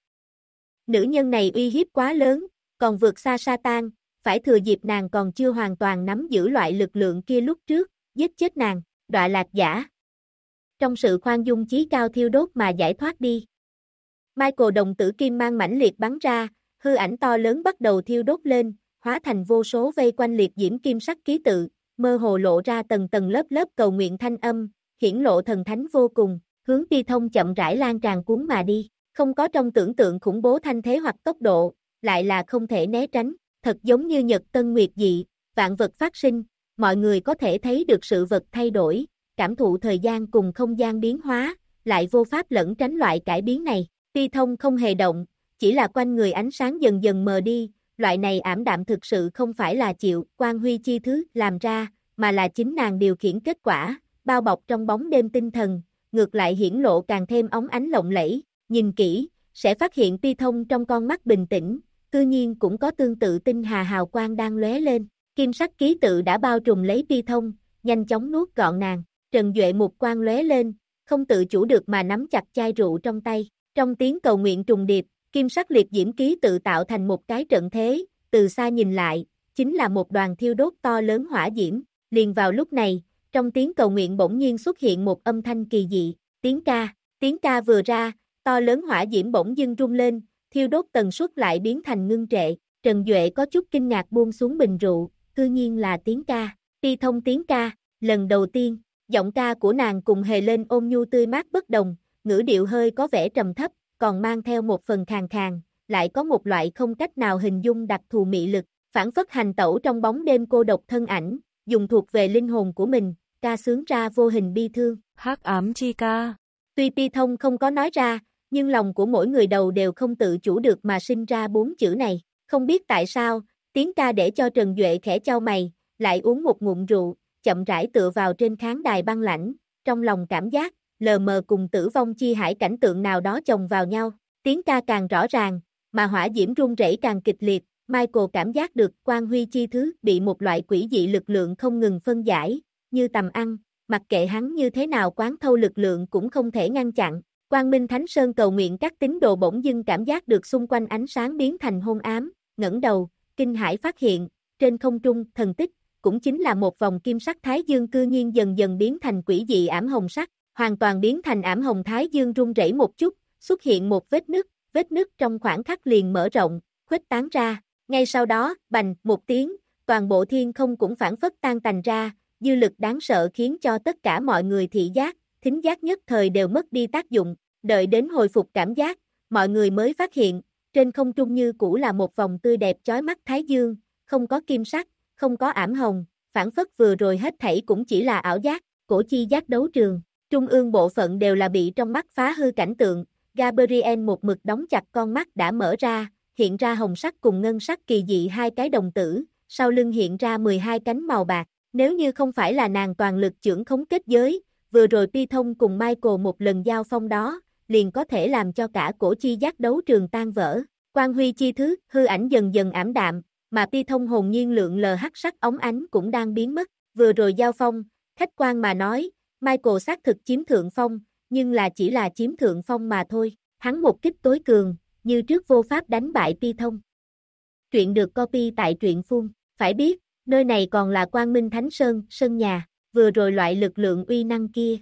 A: Nữ nhân này uy hiếp quá lớn, còn vượt xa Satan, phải thừa dịp nàng còn chưa hoàn toàn nắm giữ loại lực lượng kia lúc trước, giết chết nàng, đọa lạc giả. Trong sự khoan dung chí cao thiêu đốt mà giải thoát đi. Michael đồng tử kim mang mãnh liệt bắn ra, hư ảnh to lớn bắt đầu thiêu đốt lên, hóa thành vô số vây quanh liệt diễm kim sắc ký tự, mơ hồ lộ ra tầng tầng lớp lớp cầu nguyện thanh âm, hiển lộ thần thánh vô cùng, hướng Ti Thông chậm rãi lan tràn cuốn mà đi, không có trong tưởng tượng khủng bố thanh thế hoặc tốc độ, lại là không thể né tránh, thật giống như nhật tân nguyệt dị, vạn vật phát sinh, mọi người có thể thấy được sự vật thay đổi, cảm thụ thời gian cùng không gian biến hóa, lại vô pháp lẫn tránh loại cải biến này. Ti Thông không hề động, chỉ là quanh người ánh sáng dần dần mờ đi, loại này ảm đạm thực sự không phải là chịu Quang Huy chi thứ làm ra, mà là chính nàng điều khiển kết quả, bao bọc trong bóng đêm tinh thần, ngược lại hiển lộ càng thêm óng ánh lộng lẫy, nhìn kỹ, sẽ phát hiện Ti Thông trong con mắt bình tĩnh, cư nhiên cũng có tương tự tinh hà hào quang đang lóe lên, kim sắc ký tự đã bao trùm lấy Ti Thông, nhanh chóng nuốt gọn nàng, Trần Duệ một quang lóe lên, không tự chủ được mà nắm chặt chai rượu trong tay. Trong tiếng cầu nguyện trùng điệp, kim sắc liệt diễm ký tự tạo thành một cái trận thế, từ xa nhìn lại, chính là một đoàn thiêu đốt to lớn hỏa diễm, liền vào lúc này, trong tiếng cầu nguyện bỗng nhiên xuất hiện một âm thanh kỳ dị, tiếng ca vừa ra, to lớn hỏa diễm bỗng dưng rung lên, thiêu đốt tần suất lại biến thành ngưng trệ, Trần Duệ có chút kinh ngạc buông xuống bình rượu, cư nhiên là tiếng ca, Ti Thông tiếng ca, lần đầu tiên, giọng ca của nàng cùng hề lên ôn nhu tươi mát bất đồng, ngữ điệu hơi có vẻ trầm thấp, còn mang theo một phần khàn khàn, lại có một loại không cách nào hình dung đặc thù mị lực, phản phất hành tẩu trong bóng đêm cô độc thân ảnh, dùng thuộc về linh hồn của mình, ca sướng ra vô hình bi thương.
B: Hắc ám chi ca.
A: Tuy Ti Thông không có nói ra, nhưng lòng của mỗi người đầu đều không tự chủ được mà sinh ra bốn chữ này, không biết tại sao, tiếng ca để cho Trần Duệ khẽ chau mày, lại uống một ngụm rượu, chậm rãi tựa vào trên khán đài băng lãnh, trong lòng cảm giác lờ mờ cùng tử vong chi hải cảnh tượng nào đó chồng vào nhau, tiếng ca càng rõ ràng, mà hỏa diễm rung rẩy càng kịch liệt, Michael cảm giác được quang huy chi thứ bị một loại quỷ dị lực lượng không ngừng phân giải, như tầm ăn, mặc kệ hắn như thế nào quán thâu lực lượng cũng không thể ngăn chặn, Quang Minh Thánh Sơn cầu nguyện các tín đồ bỗng dưng cảm giác được xung quanh ánh sáng biến thành hôn ám, ngẩng đầu, kinh hãi phát hiện, trên không trung, thần tích, cũng chính là một vòng kim sắc thái dương cư nhiên dần dần biến thành quỷ dị ảm hồng sắc, hoàn toàn biến thành ảm hồng thái dương rung rẩy một chút, xuất hiện một vết nứt trong khoảng khắc liền mở rộng, khuếch tán ra, ngay sau đó, bành, một tiếng, toàn bộ thiên không cũng phảng phất tan tành ra, dư lực đáng sợ khiến cho tất cả mọi người thị giác, thính giác nhất thời đều mất đi tác dụng, đợi đến hồi phục cảm giác, mọi người mới phát hiện, trên không trung như cũ là một vòng tươi đẹp chói mắt thái dương, không có kim sắc, không có ảm hồng, phảng phất vừa rồi hết thảy cũng chỉ là ảo giác, cổ chi giác đấu trường. Trung ương bộ phận đều là bị trong mắt phá hư cảnh tượng, Gabriel một mực đóng chặt con mắt đã mở ra, hiện ra hồng sắc cùng ngân sắc kỳ dị hai cái đồng tử, sau lưng hiện ra 12 cánh màu bạc, nếu như không phải là nàng toàn lực chưởng khống kết giới, vừa rồi Ti Thông cùng Michael một lần giao phong đó, liền có thể làm cho cả cổ chi giác đấu trường tan vỡ, quang huy chi thứ, hư ảnh dần dần ảm đạm, mà Ti Thông hồn nhiên lượng lờ hắc sắc óng ánh cũng đang biến mất, vừa rồi giao phong, khách quan mà nói, Michael xác thực chiếm thượng phong, nhưng là chỉ là chiếm thượng phong mà thôi, hắn một kích tối cường, như trước vô pháp đánh bại Ti Thông. Truyện được copy tại truyện phun, phải biết, nơi này còn là Quang Minh Thánh Sơn, sân nhà, vừa rồi loại lực lượng uy năng kia.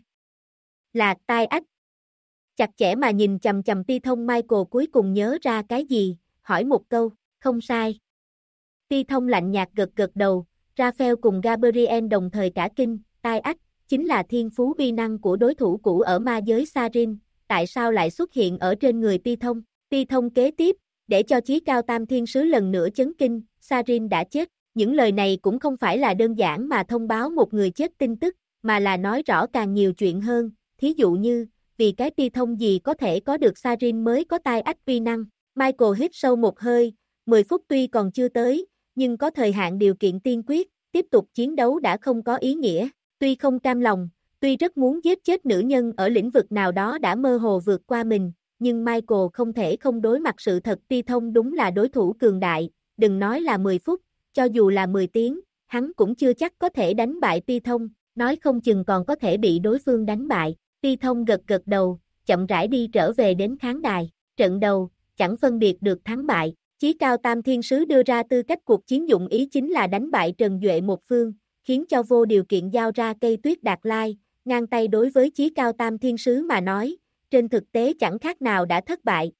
A: Là tai ách. Chặt chẽ mà nhìn chầm chầm Ti Thông, Michael cuối cùng nhớ ra cái gì, hỏi một câu, không sai. Ti Thông lạnh nhạt gật gật đầu, Raphael cùng Gabriel đồng thời cả kinh, tai ách, chính là thiên phú uy năng của đối thủ cũ ở ma giới Sarin, tại sao lại xuất hiện ở trên người Ti Thông? Ti Thông kế tiếp, để cho chí cao tam thiên sứ lần nữa chấn kinh, Sarin đã chết. Những lời này cũng không phải là đơn giản mà thông báo một người chết tin tức, mà là nói rõ càng nhiều chuyện hơn, thí dụ như, vì cái ti thông gì có thể có được Sarin mới có tai ách uy năng. Michael hít sâu một hơi, 10 phút tuy còn chưa tới, nhưng có thời hạn điều kiện tiên quyết, tiếp tục chiến đấu đã không có ý nghĩa. Tuy không cam lòng, tuy rất muốn giết chết nữ nhân ở lĩnh vực nào đó đã mơ hồ vượt qua mình, nhưng Michael không thể không đối mặt sự thật ti thông đúng là đối thủ cường đại, đừng nói là 10 phút, cho dù là 10 tiếng, hắn cũng chưa chắc có thể đánh bại ti thông, nói không chừng còn có thể bị đối phương đánh bại. Ti thông gật gật đầu, chậm rãi đi trở về đến khán đài, trận đầu, chẳng phân biệt được thắng bại. Chí cao tam thiên sứ đưa ra tư cách cuộc chiến dụng ý chính là đánh bại Trần Duệ một phương, khiến cho vô điều kiện giao ra cây tuyết đạt lai, ngang tay đối với chí cao tam thiên sứ mà nói, trên thực tế chẳng khác nào đã thất bại,